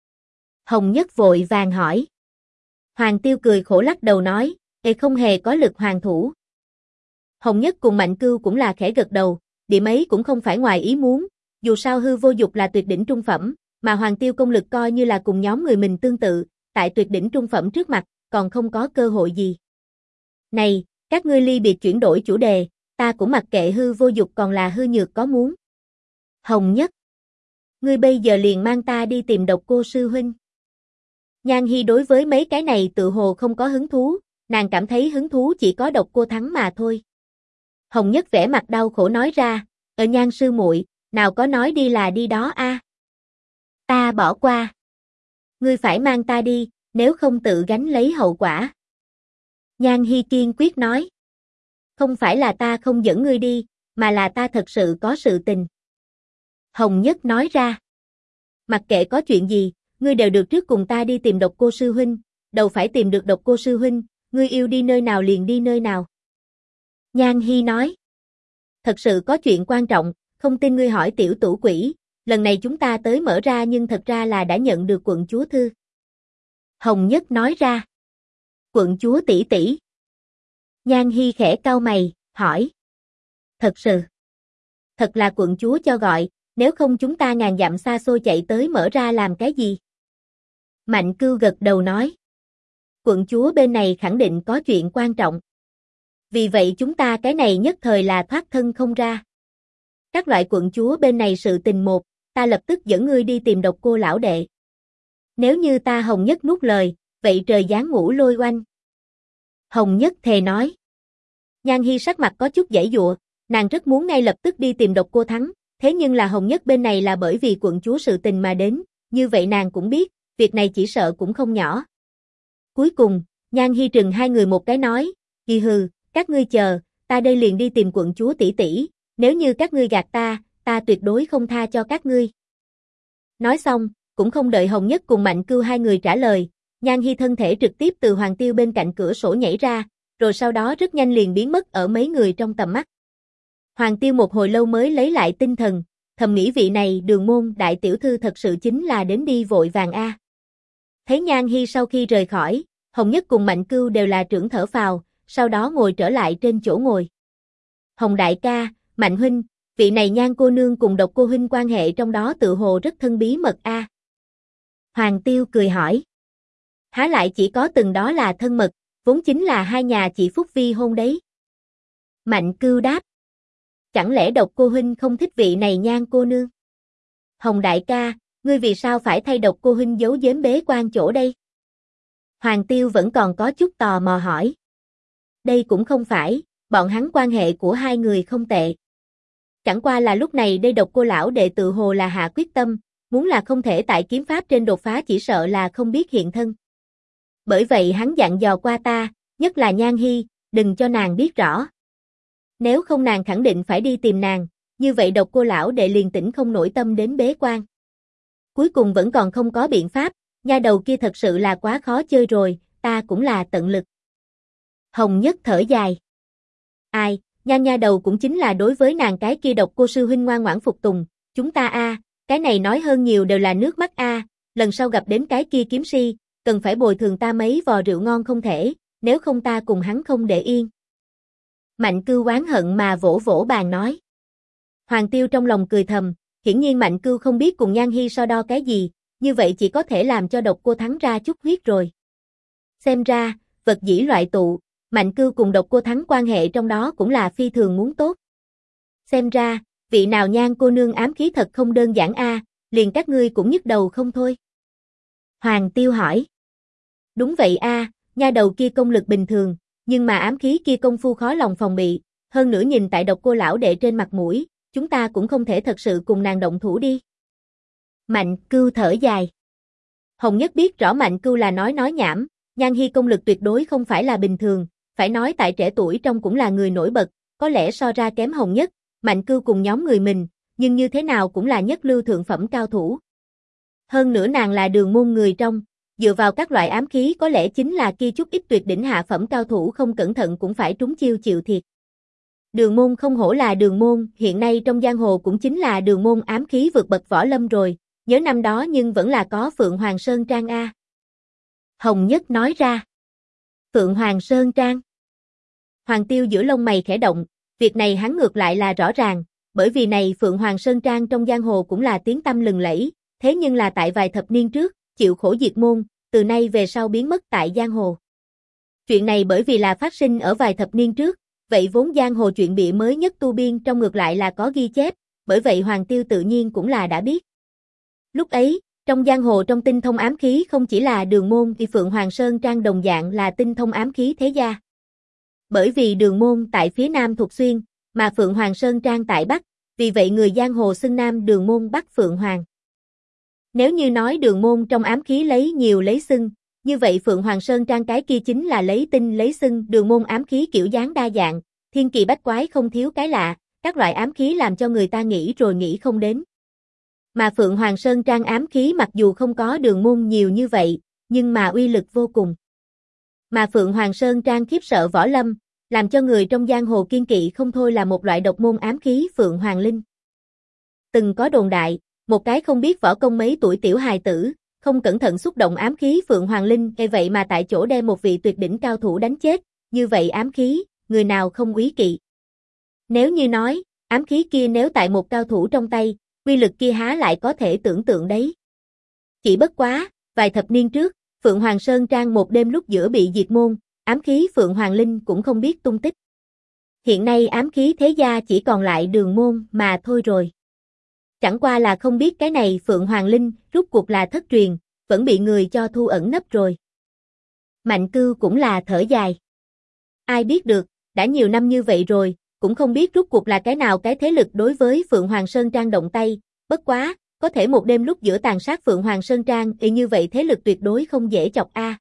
Hồng Nhất vội vàng hỏi. Hoàng Tiêu cười khổ lắc đầu nói, không hề có lực hoàn thủ. Hồng Nhất cùng Mạnh Cưu cũng là khẽ gật đầu, điểm ấy cũng không phải ngoài ý muốn, dù sao Hư Vô Dục là tuyệt đỉnh trung phẩm, mà Hoàng Tiêu công lực coi như là cùng nhóm người mình tương tự, tại tuyệt đỉnh trung phẩm trước mặt, còn không có cơ hội gì. Này, các ngươi ly biệt chuyển đổi chủ đề, ta cũng mặc kệ Hư Vô Dục còn là hư nhược có muốn. Hồng Nhất, ngươi bây giờ liền mang ta đi tìm Độc Cô sư huynh. Nhan Hi đối với mấy cái này tự hồ không có hứng thú, nàng cảm thấy hứng thú chỉ có Độc Cô thắng mà thôi. Hồng Nhất vẻ mặt đau khổ nói ra, Nhan sư muội, nào có nói đi là đi đó a. Ta bỏ qua. Ngươi phải mang ta đi, nếu không tự gánh lấy hậu quả. Nhan Hi kiên quyết nói. Không phải là ta không dẫn ngươi đi, mà là ta thật sự có sự tình. Hồng Nhất nói ra. Mặc kệ có chuyện gì, ngươi đều được trước cùng ta đi tìm Độc Cô sư huynh, đầu phải tìm được Độc Cô sư huynh, ngươi yêu đi nơi nào liền đi nơi nào. Nhan Hi nói. Thật sự có chuyện quan trọng, không tin ngươi hỏi tiểu tủ quỷ, lần này chúng ta tới mở ra nhưng thật ra là đã nhận được quận chúa thư. Hồng Nhất nói ra. Quận chúa tỷ tỷ. Nhan Hi khẽ cau mày, hỏi. Thật sự. Thật là quận chúa cho gọi, nếu không chúng ta ngàn dặm xa xôi chạy tới mở ra làm cái gì? Mạnh Cưu gật đầu nói. Quận chúa bên này khẳng định có chuyện quan trọng. Vì vậy chúng ta cái này nhất thời là thoát thân không ra. Các loại quận chúa bên này sự tình một, ta lập tức dẫn ngươi đi tìm Độc Cô lão đệ. Nếu như ta Hồng Nhất nuốt lời, vậy trời giáng ngũ lôi oanh. Hồng Nhất thề nói. Nhan Hi sắc mặt có chút giãy giụa, nàng rất muốn ngay lập tức đi tìm Độc Cô thắng, thế nhưng là Hồng Nhất bên này là bởi vì quận chúa sự tình mà đến, như vậy nàng cũng biết, việc này chỉ sợ cũng không nhỏ. Cuối cùng, Nhan Hi trừng hai người một cái nói, hừ, các ngươi chờ, ta đây liền đi tìm quận chúa tỷ tỷ, nếu như các ngươi gạt ta tuyệt đối không tha cho các ngươi. Nói xong, cũng không đợi Hồng Nhất cùng Mạnh Cưu hai người trả lời, Nhan Hi thân thể trực tiếp từ Hoàng Tiêu bên cạnh cửa sổ nhảy ra, rồi sau đó rất nhanh liền biến mất ở mấy người trong tầm mắt. Hoàng Tiêu một hồi lâu mới lấy lại tinh thần, thầm nghĩ vị này Đường môn đại tiểu thư thật sự chính là đến đi vội vàng a. Thấy Nhan Hi sau khi rời khỏi, Hồng Nhất cùng Mạnh Cưu đều là trưởng thở phào, sau đó ngồi trở lại trên chỗ ngồi. Hồng đại ca, Mạnh huynh, vị này Nhan cô nương cùng Độc Cô huynh quan hệ trong đó tự hồ rất thân bí mật a. Hoàng Tiêu cười hỏi. Há lại chỉ có từng đó là thân mật, vốn chính là hai nhà chị phúc vi hôn đấy. Mạnh Cưu đáp. Chẳng lẽ Độc Cô huynh không thích vị này Nhan cô nương? Hồng đại ca, ngươi vì sao phải thay Độc Cô huynh giấu giếm bế quan chỗ đây? Hoàng Tiêu vẫn còn có chút tò mò hỏi. Đây cũng không phải, bọn hắn quan hệ của hai người không tệ. Chẳng qua là lúc này đây Độc Cô lão đệ tự hồ là hạ quyết tâm, muốn là không thể tại kiếm pháp trên đột phá chỉ sợ là không biết hiện thân. Bởi vậy hắn dặn dò qua ta, nhất là Nhan Hi, đừng cho nàng biết rõ. Nếu không nàng khẳng định phải đi tìm nàng, như vậy Độc Cô lão đệ liền tỉnh không nổi tâm đến bế quan. Cuối cùng vẫn còn không có biện pháp, nha đầu kia thật sự là quá khó chơi rồi, ta cũng là tận lực. Hồng Nhất thở dài. Ai, nha đầu cũng chính là đối với nàng cái kia Độc Cô sư huynh ngoan ngoãn phục tùng, chúng ta cái này nói hơn nhiều đều là nước mắt lần sau gặp đến cái kia kiếm si, cần phải bồi thường ta mấy vò rượu ngon không thể, nếu không ta cùng hắn không để yên. Mạnh Cưu oán hận mà vỗ vỗ bàn nói. Hoàng Tiêu trong lòng cười thầm, hiển nhiên Mạnh Cưu không biết cùng Nhan Hi so đo cái gì, như vậy chỉ có thể làm cho Độc Cô thắng ra chút huyết rồi. Xem ra, vật dĩ loại tụ, Mạnh Cưu cùng Độc Cô thắng quan hệ trong đó cũng là phi thường muốn tốt. Xem ra, vị nào Nhan cô nương ám khí thật không đơn giản liền các ngươi cũng nhức đầu không thôi. Hoàng Tiêu hỏi. Đúng vậy nha đầu kia công lực bình thường, nhưng mà ám khí kia công phu khó lòng phòng bị, hơn nữa nhìn tại Độc Cô lão đệ trên mặt mũi, chúng ta cũng không thể thật sự cùng nàng động thủ đi. Mạnh Cưu thở dài. Hồng Nhất biết rõ Mạnh Cưu là nói nhảm, Nhan Hi công lực tuyệt đối không phải là bình thường, phải nói tại trẻ tuổi trong cũng là người nổi bật, có lẽ so ra kém Hồng Nhất, Mạnh Cưu cùng nhóm người mình, nhưng như thế nào cũng là nhất lưu thượng phẩm cao thủ. Hơn nữa nàng là Đường môn người trong, dựa vào các loại ám khí có lẽ chính là kia chút ít tuyệt đỉnh hạ phẩm cao thủ không cẩn thận cũng phải trúng chiêu chịu thiệt. Đường môn không hổ là đường môn, hiện nay trong giang hồ cũng chính là đường môn ám khí vượt bậc võ lâm rồi, nhớ năm đó nhưng vẫn là có Phượng Hoàng Sơn Trang a. Hồng Nhất nói ra. Phượng Hoàng Sơn Trang. Hoàng Tiêu giữa lông mày khẽ động, việc này hắn ngược lại là rõ ràng, bởi vì này Phượng Hoàng Sơn Trang trong giang hồ cũng là tiếng tăm lừng lẫy, thế nhưng là tại vài thập niên trước, chịu khổ diệt môn, từ nay về sau biến mất tại giang hồ. Chuyện này bởi vì là phát sinh ở vài thập niên trước, vậy vốn giang hồ chuyện bịa mới nhất tu biên trong ngược lại là có ghi chép, bởi vậy Hoàng Tiêu tự nhiên cũng là đã biết. Lúc ấy, trong giang hồ trong tinh thông ám khí không chỉ là đường môn thì Phượng Hoàng Sơn Trang đồng dạng là tinh thông ám khí thế gia. Bởi vì đường môn tại phía nam thuộc Xuyên, mà Phượng Hoàng Sơn Trang tại Bắc, vì vậy người giang hồ xưng nam đường môn Bắc Phượng Hoàng. Nếu như nói đường môn trong ám khí lấy nhiều lấy xưng, như vậy Phượng Hoàng Sơn Trang cái kia chính là lấy tinh lấy xưng, đường môn ám khí kiểu dáng đa dạng, thiên kỳ bách quái không thiếu cái lạ, các loại ám khí làm cho người ta nghĩ rồi nghĩ không đến. Mà Phượng Hoàng Sơn Trang ám khí mặc dù không có đường môn nhiều như vậy, nhưng mà uy lực vô cùng. Mà Phượng Hoàng Sơn Trang khiếp sợ võ lâm, làm cho người trong giang hồ kiên kỵ không thôi là một loại độc môn ám khí Phượng Hoàng Linh. Từng có đồn đại, một cái không biết võ công mấy tuổi tiểu hài tử, không cẩn thận xúc động ám khí Phượng Hoàng Linh, vậy mà tại chỗ đem một vị tuyệt đỉnh cao thủ đánh chết, như vậy ám khí, người nào không úy kỵ. Nếu như nói, ám khí kia nếu tại một cao thủ trong tay, uy lực kia há lại có thể tưởng tượng đấy. Chỉ bất quá, vài thập niên trước, Phượng Hoàng Sơn Trang một đêm lúc giữa bị diệt môn, ám khí Phượng Hoàng Linh cũng không biết tung tích. Hiện nay ám khí thế gia chỉ còn lại đường môn mà thôi rồi. Chẳng qua là không biết cái này Phượng Hoàng Linh rút cuộc là thất truyền, vẫn bị người cho thu ẩn nấp rồi. Mạnh Cưu cũng là thở dài. Ai biết được, đã nhiều năm như vậy rồi, cũng không biết rút cuộc là cái nào cái thế lực đối với Phượng Hoàng Sơn Trang động tay, bất quá, có thể một đêm lúc giữa tàn sát Phượng Hoàng Sơn Trang y như vậy thế lực tuyệt đối không dễ chọc a.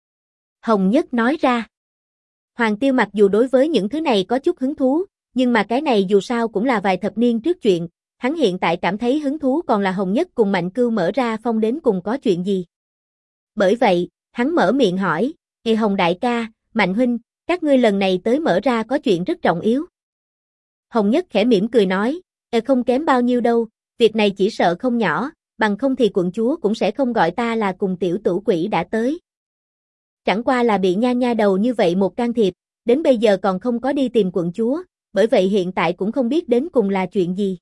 Hồng Nhất nói ra. Hoàng Tiêu mặc dù đối với những thứ này có chút hứng thú, nhưng mà cái này dù sao cũng là vài thập niên trước chuyện, hắn hiện tại cảm thấy hứng thú còn là Hồng Nhất cùng Mạnh Cưu mở ra phong đến cùng có chuyện gì. Bởi vậy, hắn mở miệng hỏi, Hồng đại ca, Mạnh huynh, các ngươi lần này tới mở ra có chuyện rất trọng yếu. Hồng Nhất khẽ mỉm cười nói, không kém bao nhiêu đâu, việc này chỉ sợ không nhỏ, bằng không thì quận chúa cũng sẽ không gọi ta là cùng tiểu tử quỷ đã tới. Chẳng qua là bị nha nha đầu như vậy một can thiệp, đến bây giờ còn không có đi tìm quận chúa, bởi vậy hiện tại cũng không biết đến cùng là chuyện gì.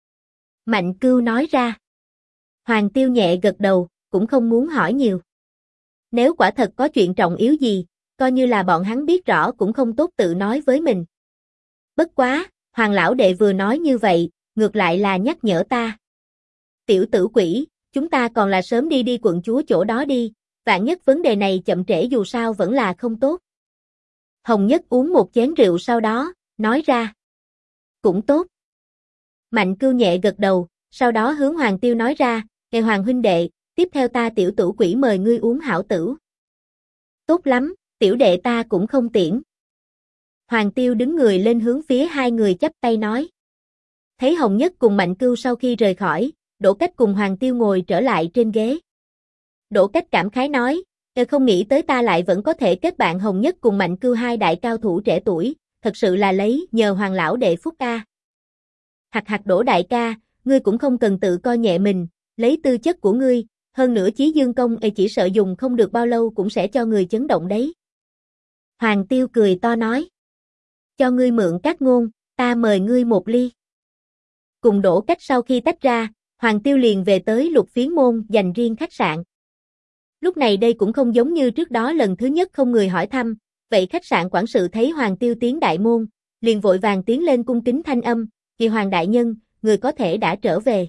Mạnh Cưu nói ra. Hoàng Tiêu nhẹ gật đầu, cũng không muốn hỏi nhiều. Nếu quả thật có chuyện trọng yếu gì, coi như là bọn hắn biết rõ cũng không tốt tự nói với mình. Bất quá, Hoàng lão đệ vừa nói như vậy, ngược lại là nhắc nhở ta. Tiểu tử quỷ, chúng ta còn là sớm đi quận chúa chỗ đó đi, vạn nhất vấn đề này chậm trễ dù sao vẫn là không tốt. Hồng Nhất uống một chén rượu sau đó, nói ra. Cũng tốt. Mạnh Cưu nhẹ gật đầu, sau đó hướng Hoàng Tiêu nói ra, Hoàng huynh đệ, tiếp theo ta tiểu tử quỷ mời ngươi uống hảo tửu. Tốt lắm, tiểu đệ ta cũng không tiễn. Hoàng Tiêu đứng người lên hướng phía hai người chắp tay nói. Thấy Hồng Nhất cùng Mạnh Cưu sau khi rời khỏi, Đỗ Cách cùng Hoàng Tiêu ngồi trở lại trên ghế. Đỗ Cách cảm khái nói, không nghĩ tới ta lại vẫn có thể kết bạn Hồng Nhất cùng Mạnh Cưu hai đại cao thủ trẻ tuổi, thật sự là lấy nhờ Hoàng lão đệ phúc a. Hạc Đỗ đại ca, ngươi cũng không cần tự coi nhẹ mình, lấy tư chất của ngươi, hơn nữa Chí Dương công chỉ sợ dùng không được bao lâu cũng sẽ cho người chấn động đấy. Hoàng Tiêu cười to nói, cho ngươi mượn các ngôn, ta mời ngươi một ly. Cùng Đỗ Cách sau khi tách ra, Hoàng Tiêu liền về tới Lục Phiến Môn dành riêng khách sạn. Lúc này đây cũng không giống như trước đó lần thứ nhất không người hỏi thăm, vậy khách sạn quản sự thấy Hoàng Tiêu tiến đại môn, liền vội vàng tiến lên cung kính thanh âm, "Kỳ Hoàng đại nhân, người có thể đã trở về."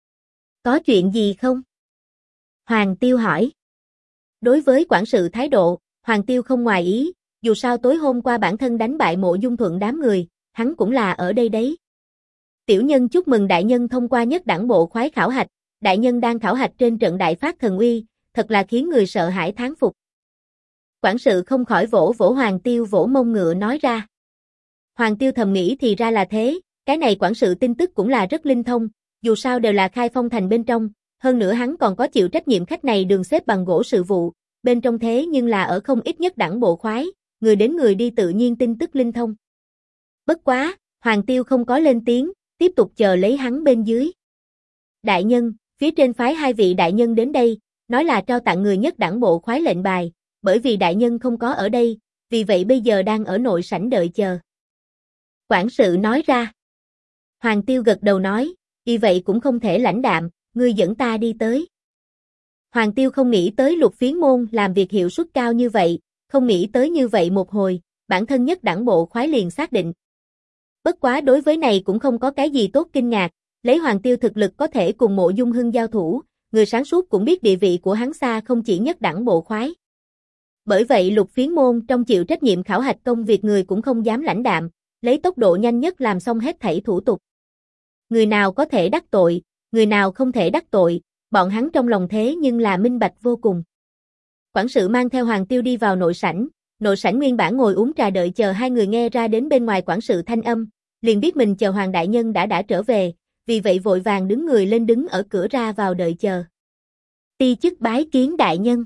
"Có chuyện gì không?" Hoàng Tiêu hỏi. Đối với quản sự thái độ, Hoàng Tiêu không ngoài ý, dù sao tối hôm qua bản thân đánh bại Mộ Dung Thuận đám người, hắn cũng là ở đây đấy. "Tiểu nhân chúc mừng đại nhân thông qua nhất đẳng bộ khoái khảo hạch, đại nhân đang khảo hạch trên trận đại phát thần uy, thật là khiến người sợ hãi thán phục." Quản sự không khỏi vỗ vỗ Hoàng Tiêu vỗ mông ngựa nói ra. Hoàng Tiêu thầm nghĩ thì ra là thế, cái này quản sự tin tức cũng là rất linh thông, dù sao đều là khai phong thành bên trong, hơn nữa hắn còn có chịu trách nhiệm khách này đường xếp bằng gỗ sự vụ, bên trong thế nhưng là ở không ít nhất đẳng bộ khoái, người đến người đi tự nhiên tin tức linh thông. Bất quá, Hoàng Tiêu không có lên tiếng, tiếp tục chờ lấy hắn bên dưới. Đại nhân, phía trên phái 2 vị đại nhân đến đây, nói là trao tặng người nhất đẳng bộ khoái lệnh bài, bởi vì đại nhân không có ở đây, vì vậy bây giờ đang ở nội sảnh đợi chờ. Quản sự nói ra. Hoàng Tiêu gật đầu nói, vì vậy cũng không thể lãnh đạm, ngươi dẫn ta đi tới. Hoàng Tiêu không nghĩ tới Lục Phiến môn làm việc hiệu suất cao như vậy, không nghĩ tới như vậy một hồi, bản thân nhất đẳng bộ khoái liền xác định. Bất quá đối với này cũng không có cái gì tốt kinh ngạc, lấy Hoàng Tiêu thực lực có thể cùng Mộ Dung Hưng giao thủ, người sáng suốt cũng biết địa vị của hắn xa không chỉ nhất đẳng bộ khoái. Bởi vậy Lục Phiến môn trong chịu trách nhiệm khảo hạch công việc người cũng không dám lãnh đạm, lấy tốc độ nhanh nhất làm xong hết thảy thủ tục. Người nào có thể đắc tội, người nào không thể đắc tội, bọn hắn trong lòng thế nhưng là minh bạch vô cùng. Quản sự mang theo Hoàng Tiêu đi vào nội sảnh nguyên bản ngồi uống trà đợi chờ 2 người nghe ra đến bên ngoài quản sự thanh âm, liền biết mình chờ Hoàng đại nhân đã trở về, vì vậy vội vàng đứng người lên đứng ở cửa ra vào đợi chờ. Ti chức bái kiến đại nhân.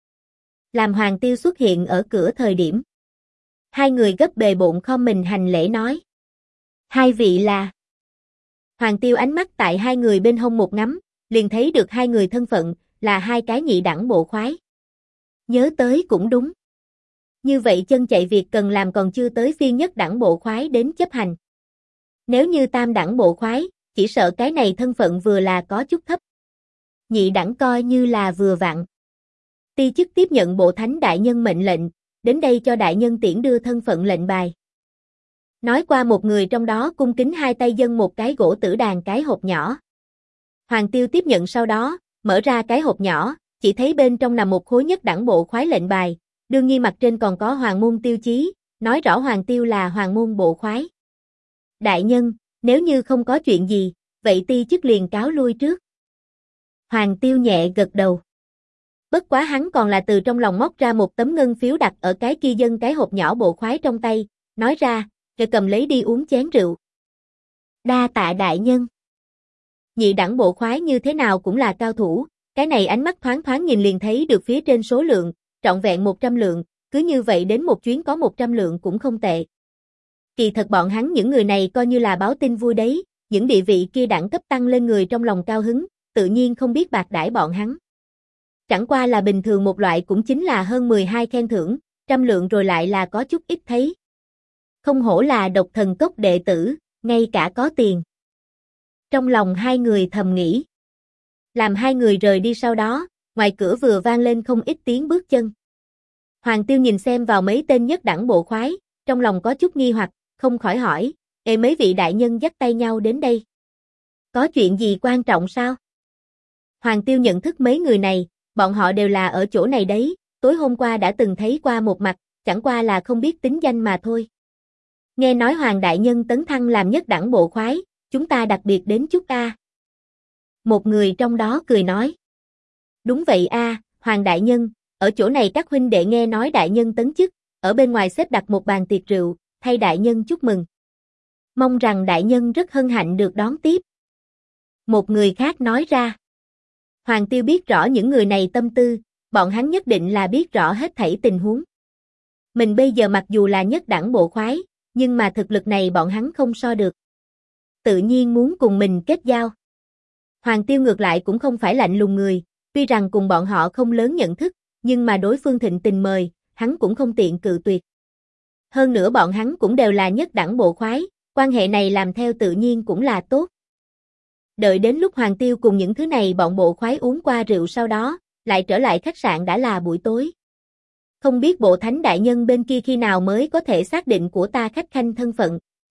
Làm Hoàng Tiêu xuất hiện ở cửa thời điểm. 2 người gấp bề bộn khom mình hành lễ nói. 2 vị là. Hoàng Tiêu ánh mắt tại 2 người bên hông một ngắm, liền thấy được 2 người thân phận, là 2 cái nhị đẳng bộ khoái. Nhớ tới cũng đúng. Như vậy chân chạy việc cần làm còn chưa tới phiên nhất đẳng bộ khoái đến chấp hành. Nếu như tam đẳng bộ khoái, chỉ sợ cái này thân phận vừa là có chút thấp. Nhị đẳng coi như là vừa vặn. Ti chức tiếp nhận bộ thánh đại nhân mệnh lệnh, đến đây cho đại nhân tiễn đưa thân phận lệnh bài. Nói qua một người trong đó cung kính 2 tay dâng một cái gỗ tử đàn cái hộp nhỏ. Hoàng Tiêu tiếp nhận sau đó, mở ra cái hộp nhỏ, chỉ thấy bên trong nằm một khối nhất đẳng bộ khoái lệnh bài, đương nhiên mặt trên còn có hoàng môn tiêu chí, nói rõ Hoàng Tiêu là hoàng môn bộ khoái. Đại nhân, nếu như không có chuyện gì, vậy ti chức liền cáo lui trước. Hoàng Tiêu nhẹ gật đầu. Bất quá hắn còn là từ trong lòng móc ra một tấm ngân phiếu đặt ở cái kia dân cái hộp nhỏ bộ khoái trong tay, nói ra, rồi cầm lấy đi uống chén rượu. Đa tạ đại nhân. Nhị đẳng bộ khoái như thế nào cũng là cao thủ, cái này ánh mắt thoáng thoáng nhìn liền thấy được phía trên số lượng, trọn vẹn 100 lượng, cứ như vậy đến một chuyến có 100 lượng cũng không tệ. Kỳ thật bọn hắn những người này coi như là báo tin vui đấy, những địa vị kia đẳng cấp tăng lên người trong lòng cao hứng, tự nhiên không biết bạc đãi bọn hắn. Chẳng qua là bình thường một loại cũng chính là hơn 12 khen thưởng, 100 lượng rồi lại là có chút ít thấy. Không hổ là độc thần cốc đệ tử, ngay cả có tiền. Trong lòng 2 người thầm nghĩ. Làm 2 người rời đi sau đó, ngoài cửa vừa vang lên không ít tiếng bước chân. Hoàng Tiêu nhìn xem vào mấy tên nhất đẳng bộ khoái, trong lòng có chút nghi hoặc, không khỏi hỏi, mấy vị đại nhân dắt tay nhau đến đây. Có chuyện gì quan trọng sao? Hoàng Tiêu nhận thức mấy người này, bọn họ đều là ở chỗ này đấy, tối hôm qua đã từng thấy qua một mặt, chẳng qua là không biết tính danh mà thôi. Nghe nói Hoàng đại nhân tấn thăng làm nhất đẳng bộ khoái, chúng ta đặc biệt đến chúc a. Một người trong đó cười nói. Đúng vậy a, Hoàng đại nhân, ở chỗ này các huynh đệ nghe nói đại nhân tấn chức, ở bên ngoài xếp đặt một bàn tiệc rượu, thay đại nhân chúc mừng. Mong rằng đại nhân rất hân hạnh được đón tiếp. Một người khác nói ra. Hoàng Tiêu biết rõ những người này tâm tư, bọn hắn nhất định là biết rõ hết thảy tình huống. Mình bây giờ mặc dù là nhất đẳng bộ khoái, nhưng mà thực lực này bọn hắn không so được. Tự nhiên muốn cùng mình kết giao. Hoàng Tiêu ngược lại cũng không phải lạnh lùng người, tuy rằng cùng bọn họ không lớn nhận thức, nhưng mà đối phương thịnh tình mời, hắn cũng không tiện cự tuyệt. Hơn nữa bọn hắn cũng đều là nhất đẳng bộ khoái, quan hệ này làm theo tự nhiên cũng là tốt. Đợi đến lúc Hoàng Tiêu cùng những thứ này bọn bộ khoái uống qua rượu sau đó, lại trở lại khách sạn đã là buổi tối. Không biết bộ thánh đại nhân bên kia khi nào mới có thể xác định của ta khách khanh thân phận.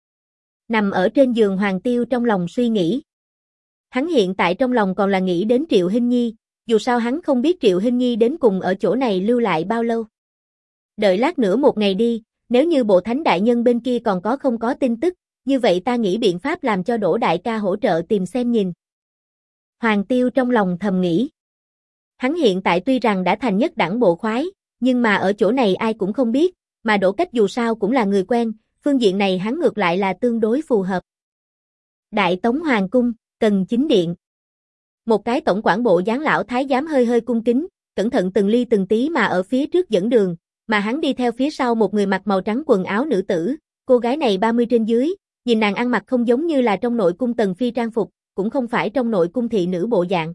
Nằm ở trên giường Hoàng Tiêu trong lòng suy nghĩ. Hắn hiện tại trong lòng còn là nghĩ đến Triệu Hinh Nhi, dù sao hắn không biết Triệu Hinh Nhi đến cùng ở chỗ này lưu lại bao lâu. Đợi lát nữa một ngày đi, nếu như bộ thánh đại nhân bên kia còn không có tin tức, như vậy ta nghĩ biện pháp làm cho Đỗ đại ca hỗ trợ tìm xem nhìn. Hoàng Tiêu trong lòng thầm nghĩ. Hắn hiện tại tuy rằng đã thành nhất đẳng bộ khoái, nhưng mà ở chỗ này ai cũng không biết, mà Đỗ Cách dù sao cũng là người quen, phương diện này hắn ngược lại là tương đối phù hợp. Đại Tống Hoàng Cung, Cần Chính Điện. Một cái tổng quản bộ dáng lão thái giám hơi hơi cung kính, cẩn thận từng ly từng tí mà ở phía trước dẫn đường, mà hắn đi theo phía sau một người mặc màu trắng quần áo nữ tử, cô gái này 30 trên dưới, nhìn nàng ăn mặc không giống như là trong nội cung tần phi trang phục, cũng không phải trong nội cung thị nữ bộ dạng.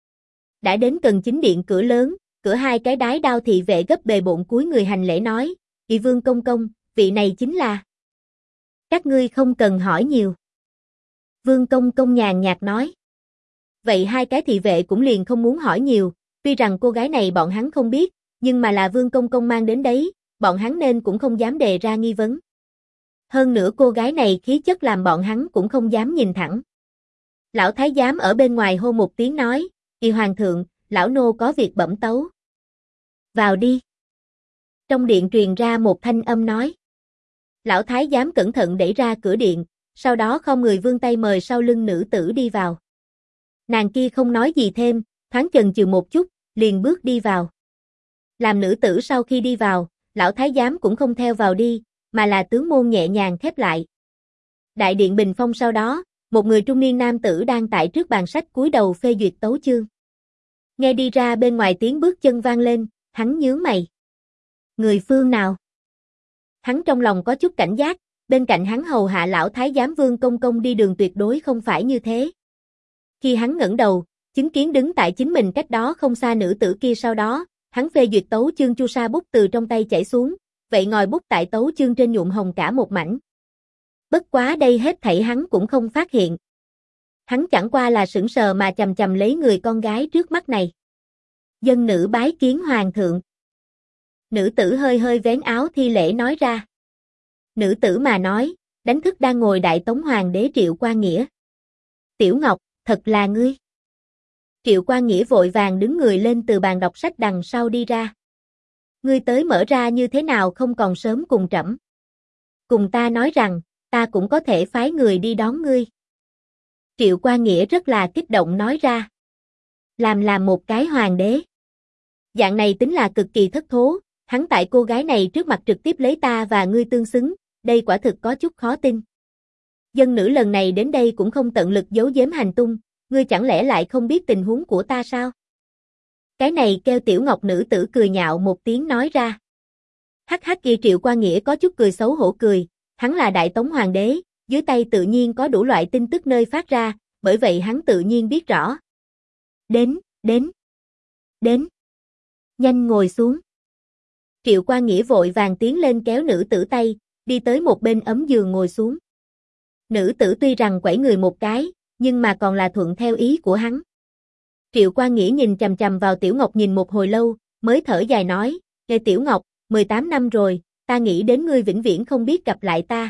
Đã đến Cần Chính Điện cửa lớn, cửa hai cái đái đao thị vệ gấp bề bộn cúi người hành lễ nói, "Vị vương công công, vị này chính là..." "Các ngươi không cần hỏi nhiều." Vương công công nhàn nhạt nói. Vậy hai cái thị vệ cũng liền không muốn hỏi nhiều, tuy rằng cô gái này bọn hắn không biết, nhưng mà là vương công công mang đến đấy, bọn hắn nên cũng không dám đề ra nghi vấn. Hơn nữa cô gái này khí chất làm bọn hắn cũng không dám nhìn thẳng. Lão thái giám ở bên ngoài hô một tiếng nói, "Kỳ hoàng thượng, lão nô có việc bẩm tấu." "Vào đi." Trong điện truyền ra một thanh âm nói. Lão thái giám cẩn thận đẩy ra cửa điện, sau đó không người vươn tay mời sau lưng nữ tử đi vào. Nàng kia không nói gì thêm, thoáng chần chừ một chút, liền bước đi vào. Làm nữ tử sau khi đi vào, lão thái giám cũng không theo vào đi, mà là tướng môn nhẹ nhàng khép lại. Đại điện bình phong sau đó, một người trung niên nam tử đang tại trước bàn sách cúi đầu phê duyệt tấu chương. Nghe đi ra bên ngoài tiếng bước chân vang lên, hắn nhướng mày. Người phương nào? Hắn trong lòng có chút cảnh giác, bên cạnh hắn hầu hạ lão thái giám Vương công công đi đường tuyệt đối không phải như thế. Khi hắn ngẩng đầu, chứng kiến đứng tại chính mình cách đó không xa nữ tử kia, sau đó, hắn phê duyệt tấu chương chu sa bút từ trong tay chảy xuống, vậy ngòi bút tại tấu chương trên nhuộm hồng cả một mảnh. Bất quá đây hết thảy hắn cũng không phát hiện. Hắn chẳng qua là sững sờ mà chằm chằm lấy người con gái trước mắt này. Dân nữ bái kiến hoàng thượng. Nữ tử hơi hơi vén áo thi lễ nói ra. Nữ tử mà nói, đánh thức đang ngồi đại tống hoàng đế Triệu Quang Nghĩa. Tiểu Ngọc, thật là ngươi. Triệu Quang Nghĩa vội vàng đứng người lên từ bàn đọc sách đằng sau đi ra. Ngươi tới mở ra như thế nào không còn sớm cùng trẫm. Cùng ta nói rằng, ta cũng có thể phái người đi đón ngươi. Triệu Quang Nghĩa rất là kích động nói ra. Làm một cái hoàng đế. Dạng này tính là cực kỳ thất thố, hắn tại cô gái này trước mặt trực tiếp lấy ta và ngươi tương xứng, đây quả thực có chút khó tin. Dân nữ lần này đến đây cũng không tận lực giấu giếm hành tung, ngươi chẳng lẽ lại không biết tình huống của ta sao? Cái này kêu Tiểu Ngọc, nữ tử cười nhạo một tiếng nói ra. Hắc hắc kia Triệu Quang Nghĩa có chút cười xấu hổ cười, hắn là đại tống hoàng đế, dưới tay tự nhiên có đủ loại tin tức nơi phát ra, bởi vậy hắn tự nhiên biết rõ. Đến. Nhanh ngồi xuống. Triệu Quang Nghĩa vội vàng tiến lên kéo nữ tử tay, đi tới một bên ấm giường ngồi xuống. Nữ tử tuy rằng quẩy người một cái, nhưng mà còn là thuận theo ý của hắn. Triệu Quang Nghĩa nhìn chằm chằm vào Tiểu Ngọc nhìn một hồi lâu, mới thở dài nói, "Nghe Tiểu Ngọc, 18 năm rồi, ta nghĩ đến ngươi vĩnh viễn không biết gặp lại ta.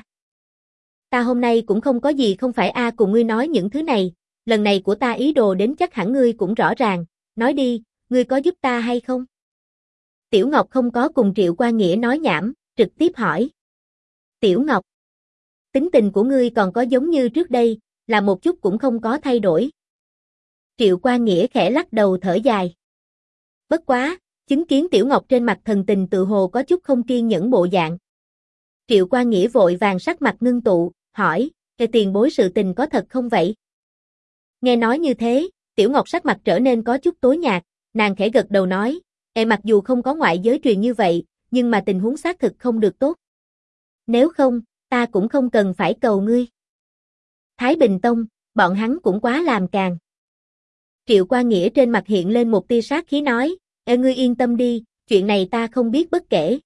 Ta hôm nay cũng không có gì không phải cùng ngươi nói những thứ này, lần này của ta ý đồ đến chắc hẳn ngươi cũng rõ ràng, nói đi, ngươi có giúp ta hay không?" Tiểu Ngọc không có cùng Triệu Quang Nghĩa nói nhảm, trực tiếp hỏi. Tiểu Ngọc, tính tình của ngươi còn có giống như trước đây, là một chút cũng không có thay đổi. Triệu Quang Nghĩa khẽ lắc đầu thở dài. Bất quá, chứng kiến Tiểu Ngọc trên mặt thần tình tự hồ có chút không kiên nhẫn bộ dạng. Triệu Quang Nghĩa vội vàng sắc mặt ngưng tụ, hỏi, "Cái tiền bối sự tình có thật không vậy?" Nghe nói như thế, Tiểu Ngọc sắc mặt trở nên có chút tối nhạt, nàng khẽ gật đầu nói, mặc dù không có ngoại giới truyền như vậy, nhưng mà tình huống xác thực không được tốt. Nếu không, ta cũng không cần phải cầu ngươi. Thái Bình Tông, bọn hắn cũng quá làm càn. Triệu Quang Nghĩa trên mặt hiện lên một tia sát khí nói, ngươi yên tâm đi, chuyện này ta không biết bất kể.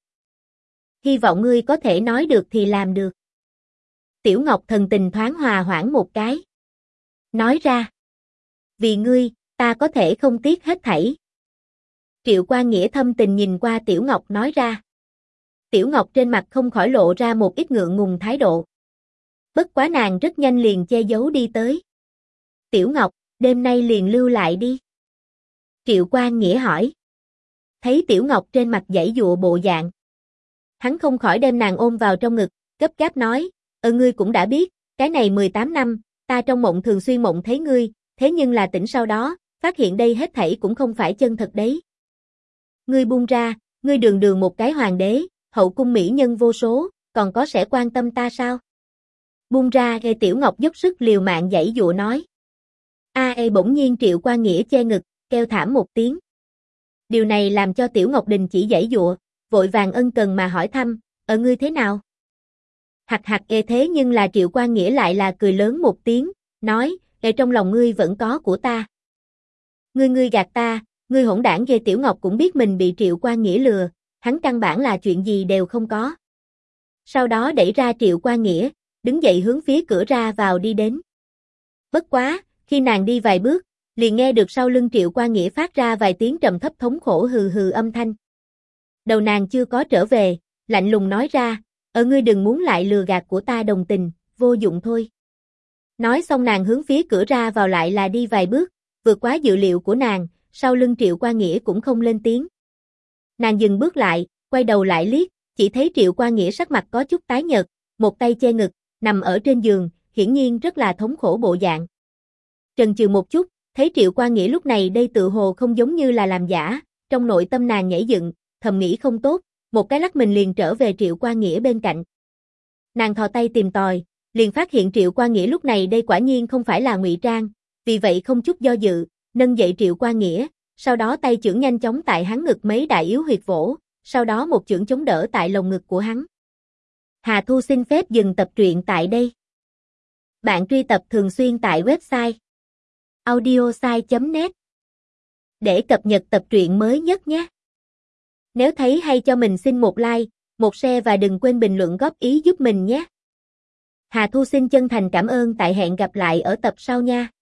Hy vọng ngươi có thể nói được thì làm được. Tiểu Ngọc thần tình thoáng hòa hoãn một cái. Nói ra, vì ngươi, ta có thể không tiếc hết thảy. Triệu Quang Nghĩa thâm tình nhìn qua Tiểu Ngọc nói ra. Tiểu Ngọc trên mặt không khỏi lộ ra một ít ngượng ngùng thái độ. Bất quá nàng rất nhanh liền che giấu đi tới. Tiểu Ngọc, đêm nay liền lưu lại đi. Triệu Quang Nghĩa hỏi. Thấy Tiểu Ngọc trên mặt giãy giụa bộ dạng. Hắn không khỏi đem nàng ôm vào trong ngực, gấp gáp nói, ngươi cũng đã biết, cái này 18 năm, ta trong mộng thường xuyên mộng thấy ngươi, thế nhưng là tỉnh sau đó, phát hiện đây hết thảy cũng không phải chân thật đấy. Ngươi buông ra, ngươi đường đường một cái hoàng đế, hậu cung mỹ nhân vô số, còn có sẽ quan tâm ta sao? Buông ra, Tiểu Ngọc dốc sức liều mạng giãy giụa nói. Bỗng nhiên Triệu Qua Nghĩa che ngực, kêu thảm một tiếng. Điều này làm cho Tiểu Ngọc Đình chỉ giãy giụa, vội vàng ân cần mà hỏi thăm, ngươi thế nào? Hặc hặc thế nhưng là Triệu Qua Nghĩa lại là cười lớn một tiếng, nói, trong lòng ngươi vẫn có của ta. Ngươi gạt ta, ngươi hỗn đảng ghê. Tiểu Ngọc cũng biết mình bị Triệu Qua Nghĩa lừa, hắn căn bản là chuyện gì đều không có. Sau đó đẩy ra Triệu Qua Nghĩa, đứng dậy hướng phía cửa ra vào đi đến. Bất quá, khi nàng đi vài bước, liền nghe được sau lưng Triệu Qua Nghĩa phát ra vài tiếng trầm thấp thống khổ hừ hừ âm thanh. Đầu nàng chưa có trở về, lạnh lùng nói ra, ngươi đừng muốn lại lừa gạt của ta đồng tình, vô dụng thôi. Nói xong nàng hướng phía cửa ra vào lại là đi vài bước, vượt quá dự liệu của nàng, sau lưng Triệu Qua Nghĩa cũng không lên tiếng. Nàng dừng bước lại, quay đầu lại liếc, chỉ thấy Triệu Qua Nghĩa sắc mặt có chút tái nhợt, một tay che ngực, nằm ở trên giường, hiển nhiên rất là thống khổ bộ dạng. Chần chừ một chút, thấy Triệu Qua Nghĩa lúc này đây tự hồ không giống như là làm giả, trong nội tâm nàng nhảy dựng, thầm nghĩ không tốt, một cái lắc mình liền trở về Triệu Qua Nghĩa bên cạnh. Nàng thò tay tìm tòi, liền phát hiện Triệu Qua Nghĩa lúc này đây quả nhiên không phải là ngụy trang, vì vậy không chút do dự, nâng dậy Triệu Qua Nghĩa, sau đó tay chưởng nhanh chóng tại hắn ngực mấy đại yếu huyệt vỗ, sau đó một chưởng chống đỡ tại lồng ngực của hắn. Hà Thu xin phép dừng tập truyện tại đây. Bạn truy tập thường xuyên tại website audiosai.net để cập nhật tập truyện mới nhất nhé. Nếu thấy hay cho mình xin một like, một share và đừng quên bình luận góp ý giúp mình nhé. Hà Thu xin chân thành cảm ơn, tại hẹn gặp lại ở tập sau nha.